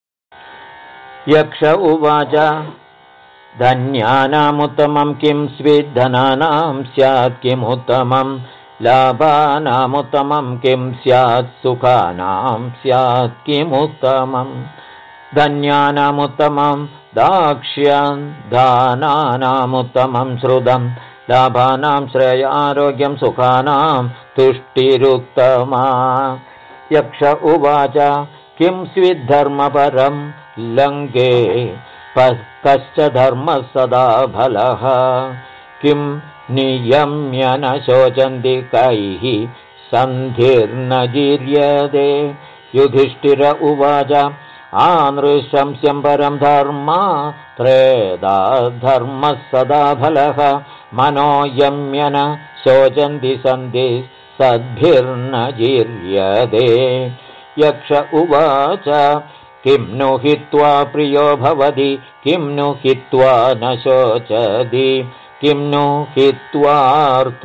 A: यक्ष उवाच धन्यानामुत्तमं किं स्विद्धनानां स्यात् किमुत्तमं लाभानामुत्तमं किं स्यात् सुखानां स्यात् किमुत्तमं। धन्यानामुत्तमं दाक्ष्यं दानानामुत्तमं श्रुतं लाभानां श्रेय आरोग्यं सुखानां तुष्टिरुत्तमा। यक्ष उवाच किं स्विद्धर्मपरं लङ्के कश्च धर्मः सदा फलः किं नियम्य न शोचन्ति कैः सन्धिर्न जीर्यते। युधिष्ठिर उवाच आनृशंस्यं परं धर्मा त्रेधा धर्मः सदा फलः मनोयम्य न शोचन्ति सन्धि सद्भिर्न जीर्यते। यक्ष उवाच किं नु हित्वा प्रियो भवति किं नु हित्वा न शोचति किं नु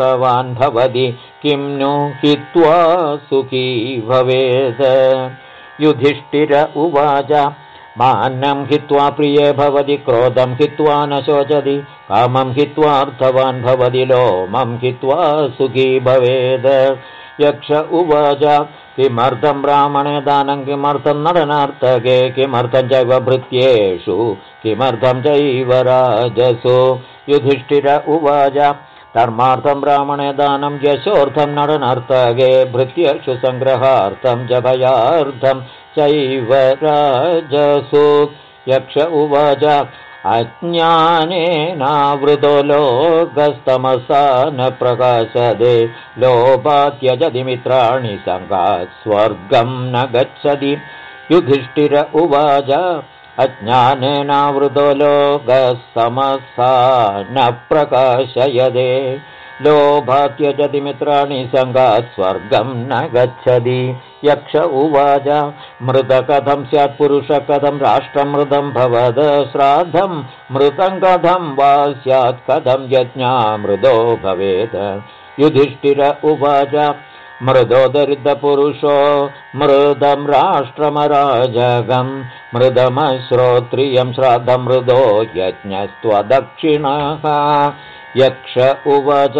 A: हित्वार्थवान् भवति किं नु हित्वा सुखी भवेत्। युधिष्ठिर उवाच मान्नं हित्वा प्रिये भवति क्रोधं हित्वा न शोचति कामं हित्वार्थवान् भवति लोमं हित्वा सुखी भवेत् यक्ष उवाच किमर्थं ब्राह्मणे दानं किमर्थं नरनार्तके किमर्थं चैव भृत्येषु किमर्थं चैव राजसु युधिष्ठिर उवाच धर्मार्थं ब्राह्मणे दानं यशोर्थं नरनार्तके भृत्येषु सङ्ग्रहार्थं च भयार्थं चैव राजसु यक्ष उवाच अज्ञानेनावृतो लोकस्तमसा न प्रकाशते लोभात्यजति मित्राणि सङ्गात् स्वर्गं न गच्छति युधिष्ठिर उवाच अज्ञानेनावृतो लोकस्तमसा न प्रकाशयते लोभात्यजति मित्राणि सङ्गात् स्वर्गं न गच्छति यक्ष उवाच मृत कथं स्यात् पुरुष कथं राष्ट्रं मृतं भवद श्राद्धं मृतं कथं वा स्यात् कथं यज्ञामृतो भवेत् युधिष्ठिर उवाच मृदो दरिद्रपुरुषो मृदं राष्ट्रमराजगं मृदमश्रोत्रियं श्राद्धं मृदो यज्ञस्त्वदक्षिणः यक्ष उवाच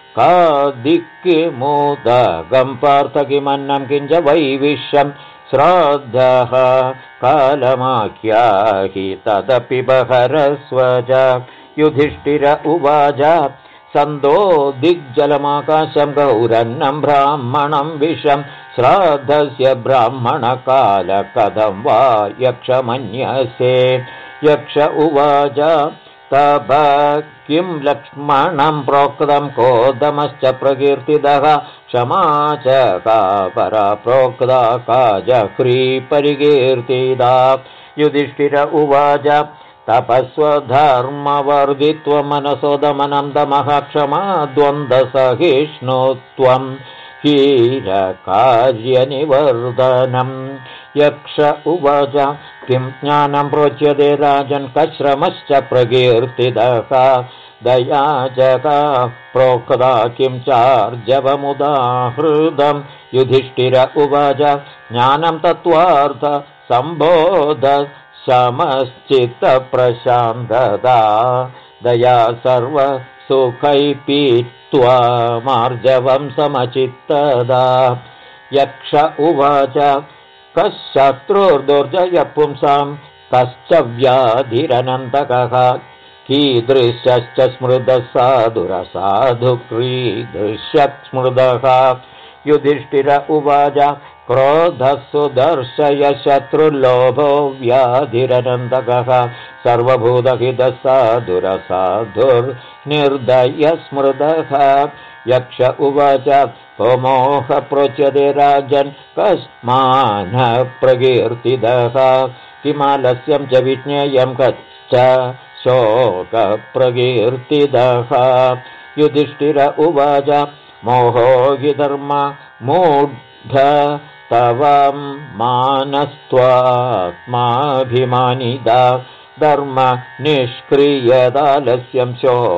A: कादिक्किमुदकं पार्थ किमन्नं किञ्च वैविष्यं श्राद्धः कालमाख्याहि तदपि बहरस्व च युधिष्ठिर उवाच सन्दो दिग्जलमाकाशं गौरन्नं ब्राह्मणं विषं श्राद्धस्य ब्राह्मणकाल कथं वा यक्षमन्यसे यक्ष उवाच तब किं लक्ष्मणं प्रोक्तं कोदमश्च प्रकीर्तितः क्षमा च का परा प्रोक्ता काजह्री परिकीर्तिता युधिष्ठिर उवाच तपस्वधर्मवर्धित्वमनसोदमनं दमः क्षमा द्वन्द्वसहिष्णुत्वं हीरकार्यनिवर्धनम् यक्ष उवाच किं ज्ञानं प्रोच्यते राजन् कश्रमश्च प्रकीर्तितः दया च का प्रोक्ता किं चार्जवमुदाहृतं युधिष्ठिर उवाच ज्ञानं तत्त्वार्थ सम्बोध शमश्चित्तप्रशान्तता दया सर्वसुखैपीत्वा मार्जवं समचित्तदा यक्ष उवाच कश्शत्रुर्दुर्जय पुंसां कश्च व्याधिरनन्तकः कीदृशश्च स्मृतः साधुरसाधुक्रीदृशः स्मृतः युधिष्ठिर उवाच क्रोधः सुदर्शय शत्रुलोभो व्याधिरनन्तकः सर्वभूतहितः साधुरसाधुर्निर्दयः स्मृतः यक्ष उवाच मोह प्रोच्यते राजन् कस्मान् प्रकीर्तितः किमालस्यं च विज्ञेयं कश्च शोकप्रकीर्तितः युधिष्ठिर उवाच मोहो हि धर्म मूढ तव मानस्त्वात्माभिमानिदा धर्म निष्क्रियदालस्यं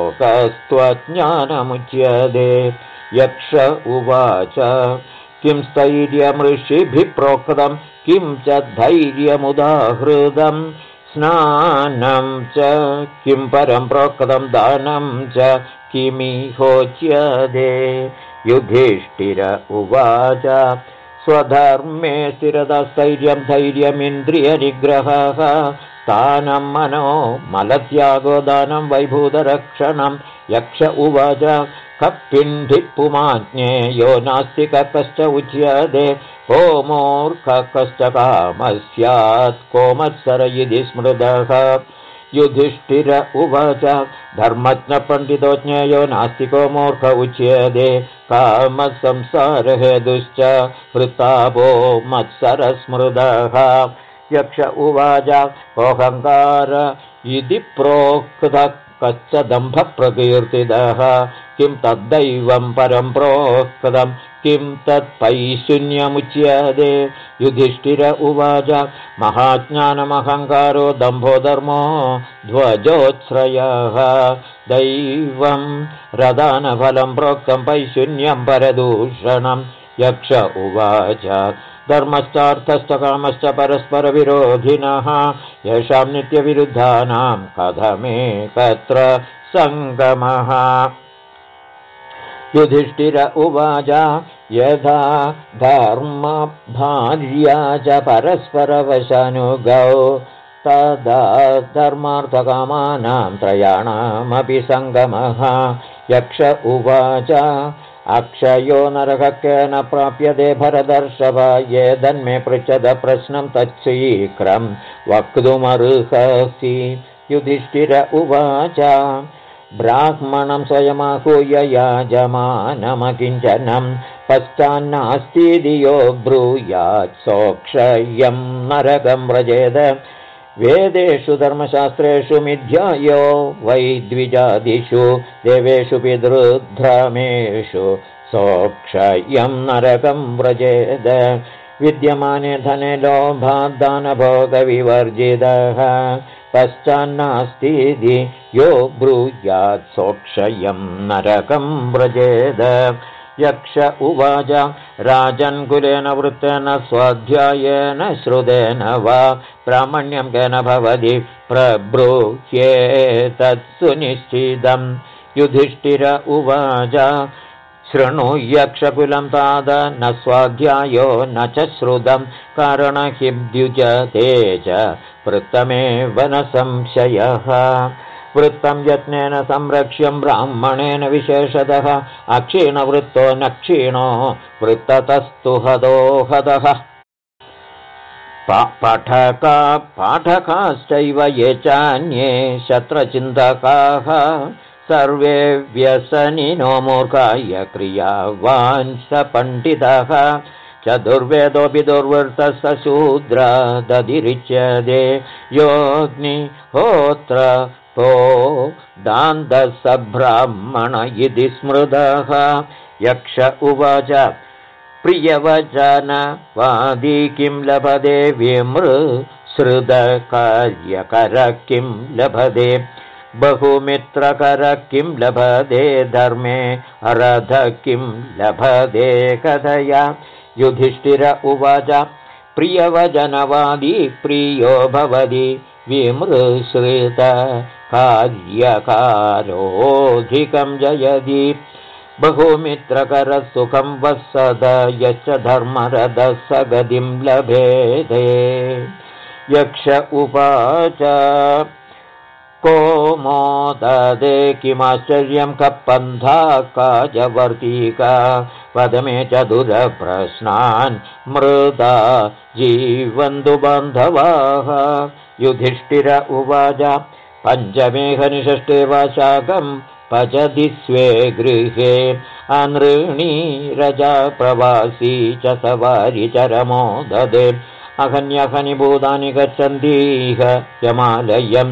A: शोकस्त्वज्ञानमुच्यते यक्ष उवाच किं स्थैर्यमृषिभिः प्रोक्तं किं च धैर्यमुदाहृतं स्नानं च किं परं प्रोक्तं दानं च किमिहोच्यते युधिष्ठिर उवाच स्वधर्मे स्थिरता स्थैर्यं धैर्यमिन्द्रियनिग्रहः स्थानं मनो मलत्यागो दानं वैभूतरक्षणं यक्ष उवाच कपिण्डिपुमाज्ञेयो नास्तिकः कश्च उच्यते को मूर्खः कश्च कामः स्यात् कोमत्सर इति स्मृतः युधिष्ठिर उवाच धर्मज्ञपण्डितो ज्ञेयो नास्तिको मूर्ख उच्यते कामः संसारहेतुश्च हृतापो मत्सरः स्मृतः यक्ष उवाच कोऽहङ्कार इति प्रोक्तः कश्च दम्भप्रकीर्तितः किं तद्दैवं परं प्रोक्तं किं तत्पैशून्यमुच्यते युधिष्ठिर उवाच महाज्ञानमहङ्कारो दम्भो धर्मो ध्वजोच्छ्रयः दैवं रदानफलं प्रोक्तं पैशून्यं परदूषणं यक्ष उवाच धर्मश्चार्थश्च कामश्च परस्परविरोधिनः येषां नित्यविरुद्धानां कथमेकत्र सङ्गमः। युधिष्ठिर उवाच यथा धर्मभार्या च परस्परवशानुगौ तदा धर्मार्थकामानां त्रयाणामपि सङ्गमः। यक्ष उवाच अक्षयो नरकः केन प्राप्यते भरतर्षभ एतन्मे पृच्छद प्रश्नं तच्छीघ्रं वक्तुमर्हसि। युधिष्ठिर उवाच ब्राह्मणं स्वयमाहूय याजमानमकिञ्चनं पश्चान्नास्तीति यो ब्रूयात् सोऽक्षयं नरकं व्रजेत। वेदेषु धर्मशास्त्रेषु मिथ्यायो वै द्विजादिषु देवेषु पितृध्रमेषु सोऽक्षयं नरकं व्रजेद। विद्यमाने धने लोभाद्दानभोगविवर्जितः पश्चान्नास्तीति यो ब्रूयात् सोऽक्षयं नरकं व्रजेद। यक्ष उवाच राजन्कुलेन वृत्तेन स्वाध्यायेन श्रुतेन वा ब्राह्मण्यं केन भवति प्रब्रूह्येतत् सुनिश्चितम्। युधिष्ठिर उवाच शृणु यक्षकुलं ताद न स्वाध्यायो न च श्रुतं कारणहिद्युजते च वृत्तमेव न संशयः। वृत्तं यत्नेन संरक्ष्यं ब्राह्मणेन विशेषतः अक्षीणवृत्तो न क्षीणो वृत्ततस्तु हतो हतः। पाठकाश्चैव ये चान्ये शत्रचिन्तकाः सर्वे व्यसनिनो मूर्खाय क्रियावांश्च पण्डितः। चतुर्वेदोऽपि दुर्वृत्तः स शूद्र दधिरिच्यते योऽग्निहोत्र तो दान्तः स ब्राह्मण इति स्मृतः। यक्ष उवाच प्रियवचनवादी किं लभते विमृश्रुतकार्यकरः किं लभते बहुमित्रकरः किं लभते धर्मे अरधः किं लभते कथया। युधिष्ठिर उवाच प्रियवचनवादी प्रियो भवति विमृश्रितकार्यकारोऽधिकं जयति बहुमित्रकरः सुखं वत्सद यश्च धर्मरथः स गतिं लभेते। यक्ष उवाच को मोदते किमाश्चर्यं कपन्था काजवर्तिका वद मे चतुरप्रश्नान् मृदा जीवन्तु बान्धवाः। युधिष्ठिर उवाच पञ्चमेघनिषष्टे वा शाकं पचति स्वे गृहे अनृणी रजा प्रवासी च सवारि चरमो ददे अहन्यहनि भूतानि गच्छन्तीह यमालयं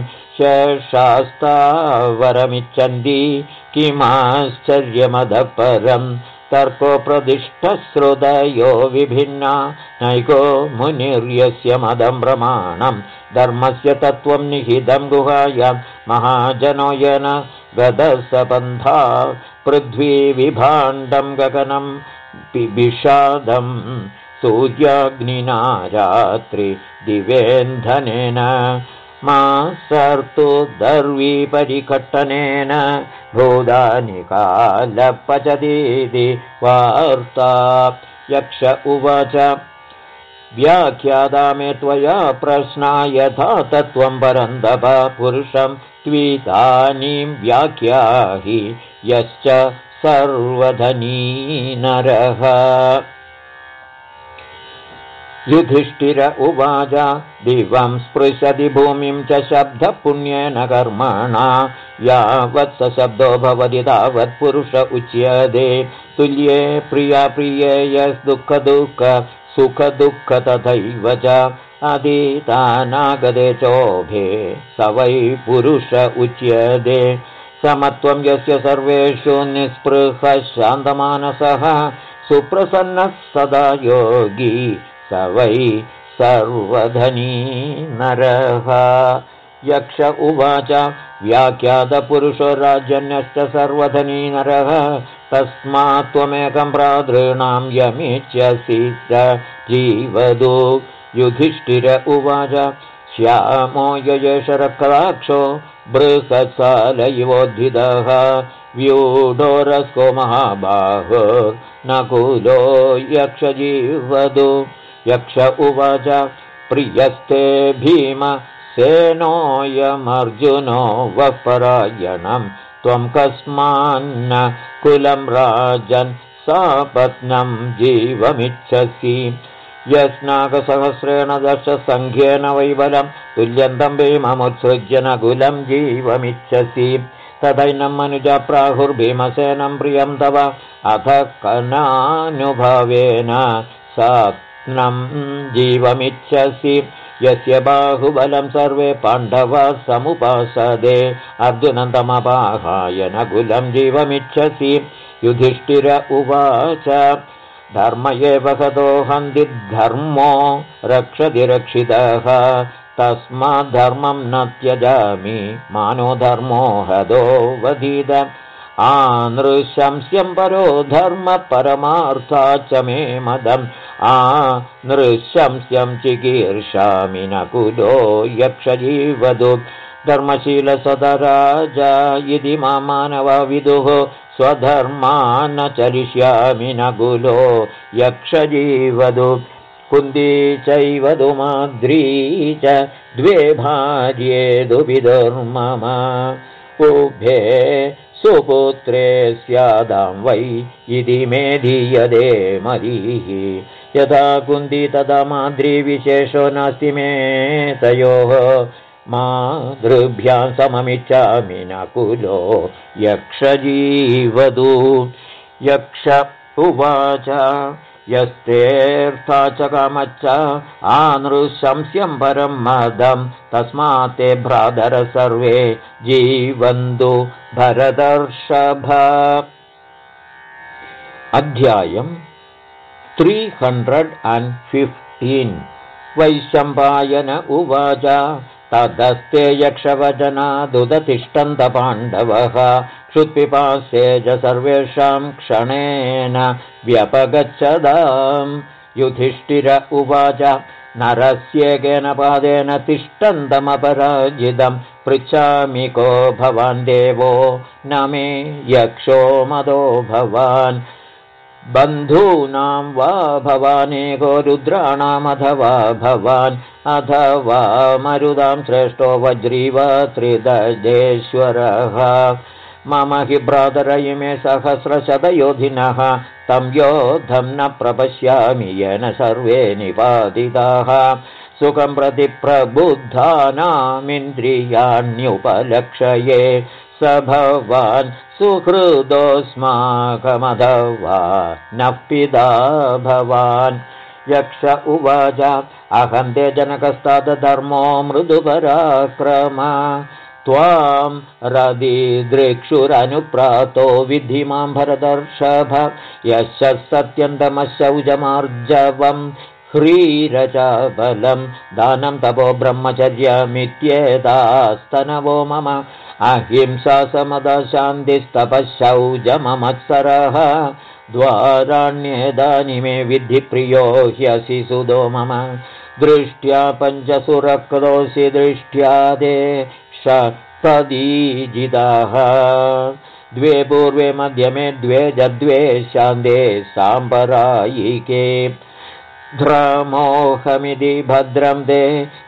A: शेषास्तावरमिच्छन्ति किमाश्चर्यमदः परम् तर्को प्रतिष्ठश्रुतयो विभिन्ना नैको मुनिर्यस्य मदं प्रमाणं धर्मस्य तत्त्वं निहितं गुहायां महाजनो येन गदसपन्था पृथ्वी विभाण्डं गगनं विषादं सूर्याग्निना रात्रि दिवेन्धनेन मासर्तु दर्वी परिकट्टनेन भूतानि कालपचतीति वार्ता। यक्ष उवाच व्याख्याता मे त्वया प्रश्ना यथा तत्त्वं परन्तप पुरुषं त्विदानीं व्याख्याहि यश्च सर्वधनी नरः। युधिष्ठिर उवाच दिवं स्पृशति भूमिं च शब्दपुण्येन कर्मणा यावत् स शब्दो भवति तावत् पुरुष उच्यते तुल्ये प्रिया प्रियेयस्दुःखदुःख सुखदुःख तथैव च अधीतानागते चोभे स वै पुरुष उच्यते समत्वं यस्य सर्वेषु निःस्पृहः शान्तमानसः सुप्रसन्नः सदा योगी स वै सर्वधनी नरः। यक्ष उवाच व्याख्यातपुरुषो राजन्यश्च सर्वधनी नरः तस्मात् त्वमेकं भ्रातॄणां यमिच्छसि च जीवदु। युधिष्ठिर उवाच श्यामो ययेष रक्ताक्षो बृहत्सालयिवोद्धितः व्यूढोरस्को महाबाहुर्नकुलो यक्षजीवदु। यक्ष उवाच प्रियस्ते भीम सेनोऽयमर्जुनो वः परायणं त्वं कस्मान्न कुलं राजन् सापत्नं जीवमिच्छसि। यस्नाकसहस्रेण दशसङ्ख्येन वैबलं तुल्यन्तं भीममुत्सृज्य न कुलं जीवमिच्छसि। तदैनं मनुजा प्राहुर्भीमसेनं प्रियं तव अथ कनानुभावेन सात्नं जीवमिच्छसि। यस्य बाहुबलं सर्वे पाण्डवाः समुपासदे अर्जुनं तमपाहाय न कुलं जीवमिच्छसि। युधिष्ठिर उवाच धर्म एव हतो हन्ति धर्मो रक्षति रक्षितः तस्माद्धर्मं न त्यजामि मानो धर्मो हतो वधीत। नृशंस्यं परो धर्म परमार्था च मे मदम् नृशंस्यं चिकीर्षामि नकुलो यक्षजीवदु। धर्मशीलसदराजा इति मां मानवा विदुः स्वधर्मान् न चरिष्यामि नकुलो यक्षजीवदु। कुन्ती चैव दुमाद्री च द्वे भार्ये दुविदुर्मम उभे सुपुत्रे स्यादां वै इति मे धीयते मतिः। यथा कुन्ती तदा माद्री विशेषो नास्ति मे तयोः मातृभ्यां सममिच्छामि नकुलो यक्षजीवदु। यक्ष उवाच यस्तेऽर्था च कामच्च नृशंस्यं परं मदं तस्मात् ते भ्रातर सर्वे जीवन्तु भरतर्षभ। अध्यायम् 315 वैशम्पायन उवाच ततस्ते यक्षवचनादुदतिष्ठन्त पाण्डवः क्षुत्पिपास्ये च सर्वेषां क्षणेन व्यपगच्छताम्। युधिष्ठिर उवाच नरस्येकेन पादेन तिष्ठन्तमपराजितं पृच्छामि को भवान् देवो न मे यक्षो मदो भवान् बन्धूनां वा भवानेको रुद्राणामथवा भवान् अथवा मरुदां श्रेष्ठो वज्रीव त्रिदजेश्वरः। मम हि भ्रातर इमे सहस्रशतयोधिनः तं योद्धं न प्रपश्यामि येन सर्वे निपातिताः। सुखं प्रति प्रबुद्धानामिन्द्रियाण्युपलक्षये स भवान् सुहृदोऽस्माकमथवा नः पिता भवान्। यक्ष उवाच अहं ते जनकस्तादधर्मो मृदुपराक्रम त्वां रदिदृक्षुरनुप्रातो विद्धि मां भरतर्षभ। यश्च सत्यन्तमशौचमार्जवं ह्रीरचाबलं दानं तपो ब्रह्मचर्यमित्येतास्तनवो मम अहिंसा समदा शान्तिस्तपः शौचममत्सरः द्वाराण्येतानि मे विद्धि प्रियो ह्यसि सुदो मम। दृष्ट्या पञ्चसुरक्रोऽसि दृष्ट्या ते षट्पदीजिताः द्वे पूर्वे मध्यमे द्वे जद्वे शान्ते साम्परायिके ध्रमोऽहमिति भद्रं ते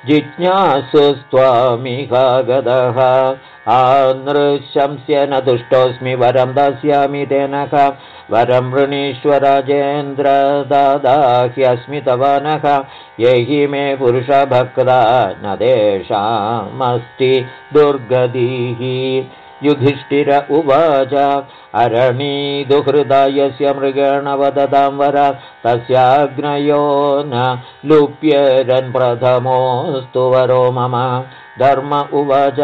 A: जिज्ञासुस्त्वामिहागतः नृशंस्य न तुष्टोऽस्मि वरं दास्यामि तेन वरं वृणीश्वराजेन्द्र दादाह्यस्मि तव नः यहि मे पुरुषभक्ता न तेषामस्ति दुर्गतिः। युधिष्ठिर उवाच अरणीदुहृदा यस्य मृगेण वदतां वर तस्याग्नयो न लुप्यरन् प्रथमोऽस्तु वरो मम। धर्म उवाच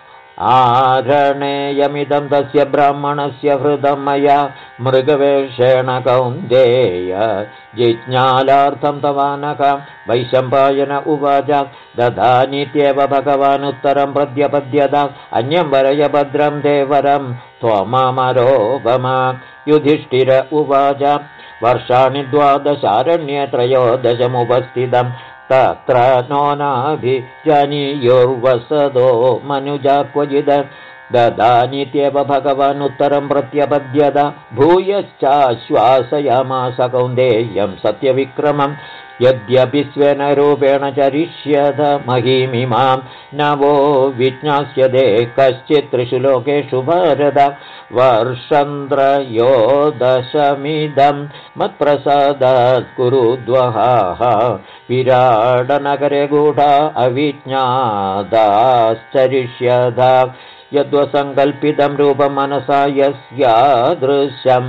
A: आरणेयमिदं तस्य ब्राह्मणस्य हृदं मया मृगवेषेण कौन्तेय जिज्ञालार्थं तवानक। वैशम्पायन उवाच ददानीत्येव भगवान् उत्तरं प्रत्यपद्यत अन्यं वरय भद्रं देवरं त्वममरोपम। युधिष्ठिर उवाच वर्षाणि 12 त्रयोदशमुपस्थितं तत्र नो नाभिजानीयोर्वसदो मनुजा क्वचिद ददानीत्येव भगवान् उत्तरं प्रत्यपद्यत भूयश्चाश्वासयामास कौन्तेयं सत्यविक्रमं यद्यपि स्वेन रूपेण चरिष्यत महीमिमां नवो विज्ञास्यते कश्चित् 3 लोकेषु भारत वर्षन्द्रयोदशमिदं मत्प्रसादात् कुरुद्वहाः विराडनगरे गूढा अविज्ञाताश्चरिष्यत यद्वसङ्कल्पितं रूपं मनसा यस्यादृशं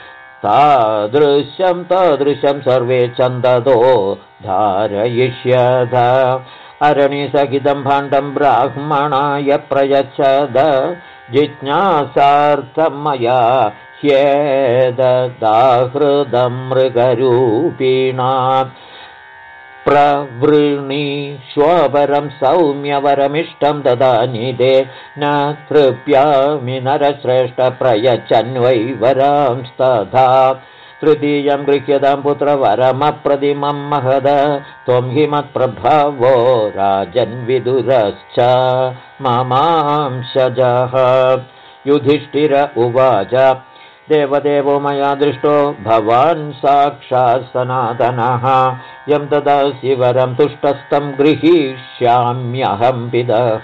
A: तादृशं सर्वे छन्दतो धारयिष्यत अरणिसहितं भाण्डं ब्राह्मणाय प्रयच्छद जिज्ञासार्थं मया ह्येददाहृदं मृगरूपिणा प्रवृणीष्वपरं सौम्यवरमिष्टं ददानि ते न तृप्यामि नरश्रेष्ठ प्रयच्छन्वै वरांस्तथा तृतीयं गृह्यतां पुत्रवरमप्रतिमं महद त्वं हि मत्प्रभावो राजन्विदुरश्च ममांशजः युधिष्ठिर उवाच देवदेवो मया दृष्टो भवान् साक्षात् सनातनः यं ददासि वरं तुष्टस्तं गृहीष्याम्यहं पितः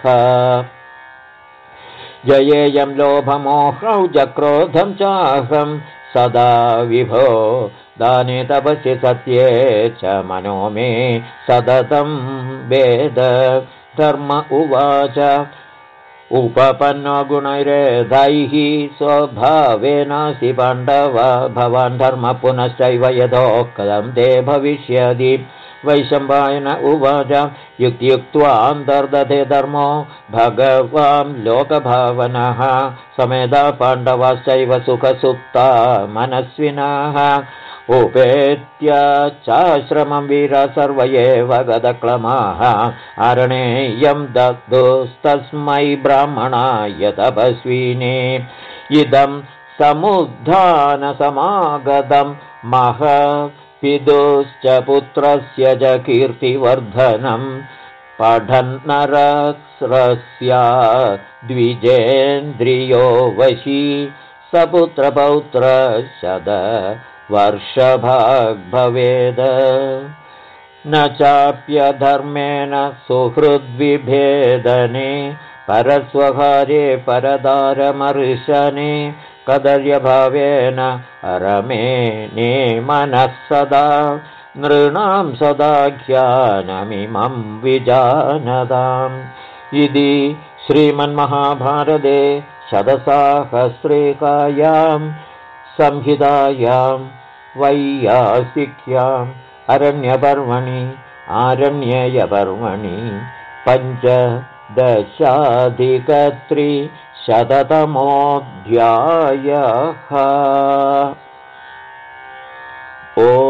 A: जयेयं लोभमोहौ जक्रोधं चाहं सदा विभो दाने तपसि सत्ये च मनो मे सततं वेद धर्म उवाच उपपन्नो गुणैरेधैः स्वभावेनासि पाण्डव भवान् धर्म पुनश्चैव यथोक्तं ते भविष्यति वैशम्पायन उवाच युक्त्युक्त्वान्तर्दधे धर्मो भगवान् लोकभावनः समेधा पाण्डवाश्चैव सुखसुप्ता मनस्विनः उपेत्य चाश्रमं वीरा सर्व एव गतक्लमाः अरणेयं ददुस्तस्मै ब्राह्मणाय तपस्विने इदं समुद्धानसमागतं महपितुश्च पुत्रस्य च कीर्तिवर्धनं पठन्नरस्रस्य द्विजेन्द्रियो वशी सपुत्रपौत्रशद वर्षभाग् भवेद न चाप्यधर्मेण सुहृद्विभेदने परस्वहारे परदारमर्शने कदर्यभावेन रमेणे मनः सदा नृणां सदाख्यानमिमं विजानताम् इति श्रीमन्महाभारते शतसाहस्रिकायां संहितायां वैयासिक्याम् अरण्यपर्वणि आरण्यपर्वणि 15+300तमोऽध्यायः।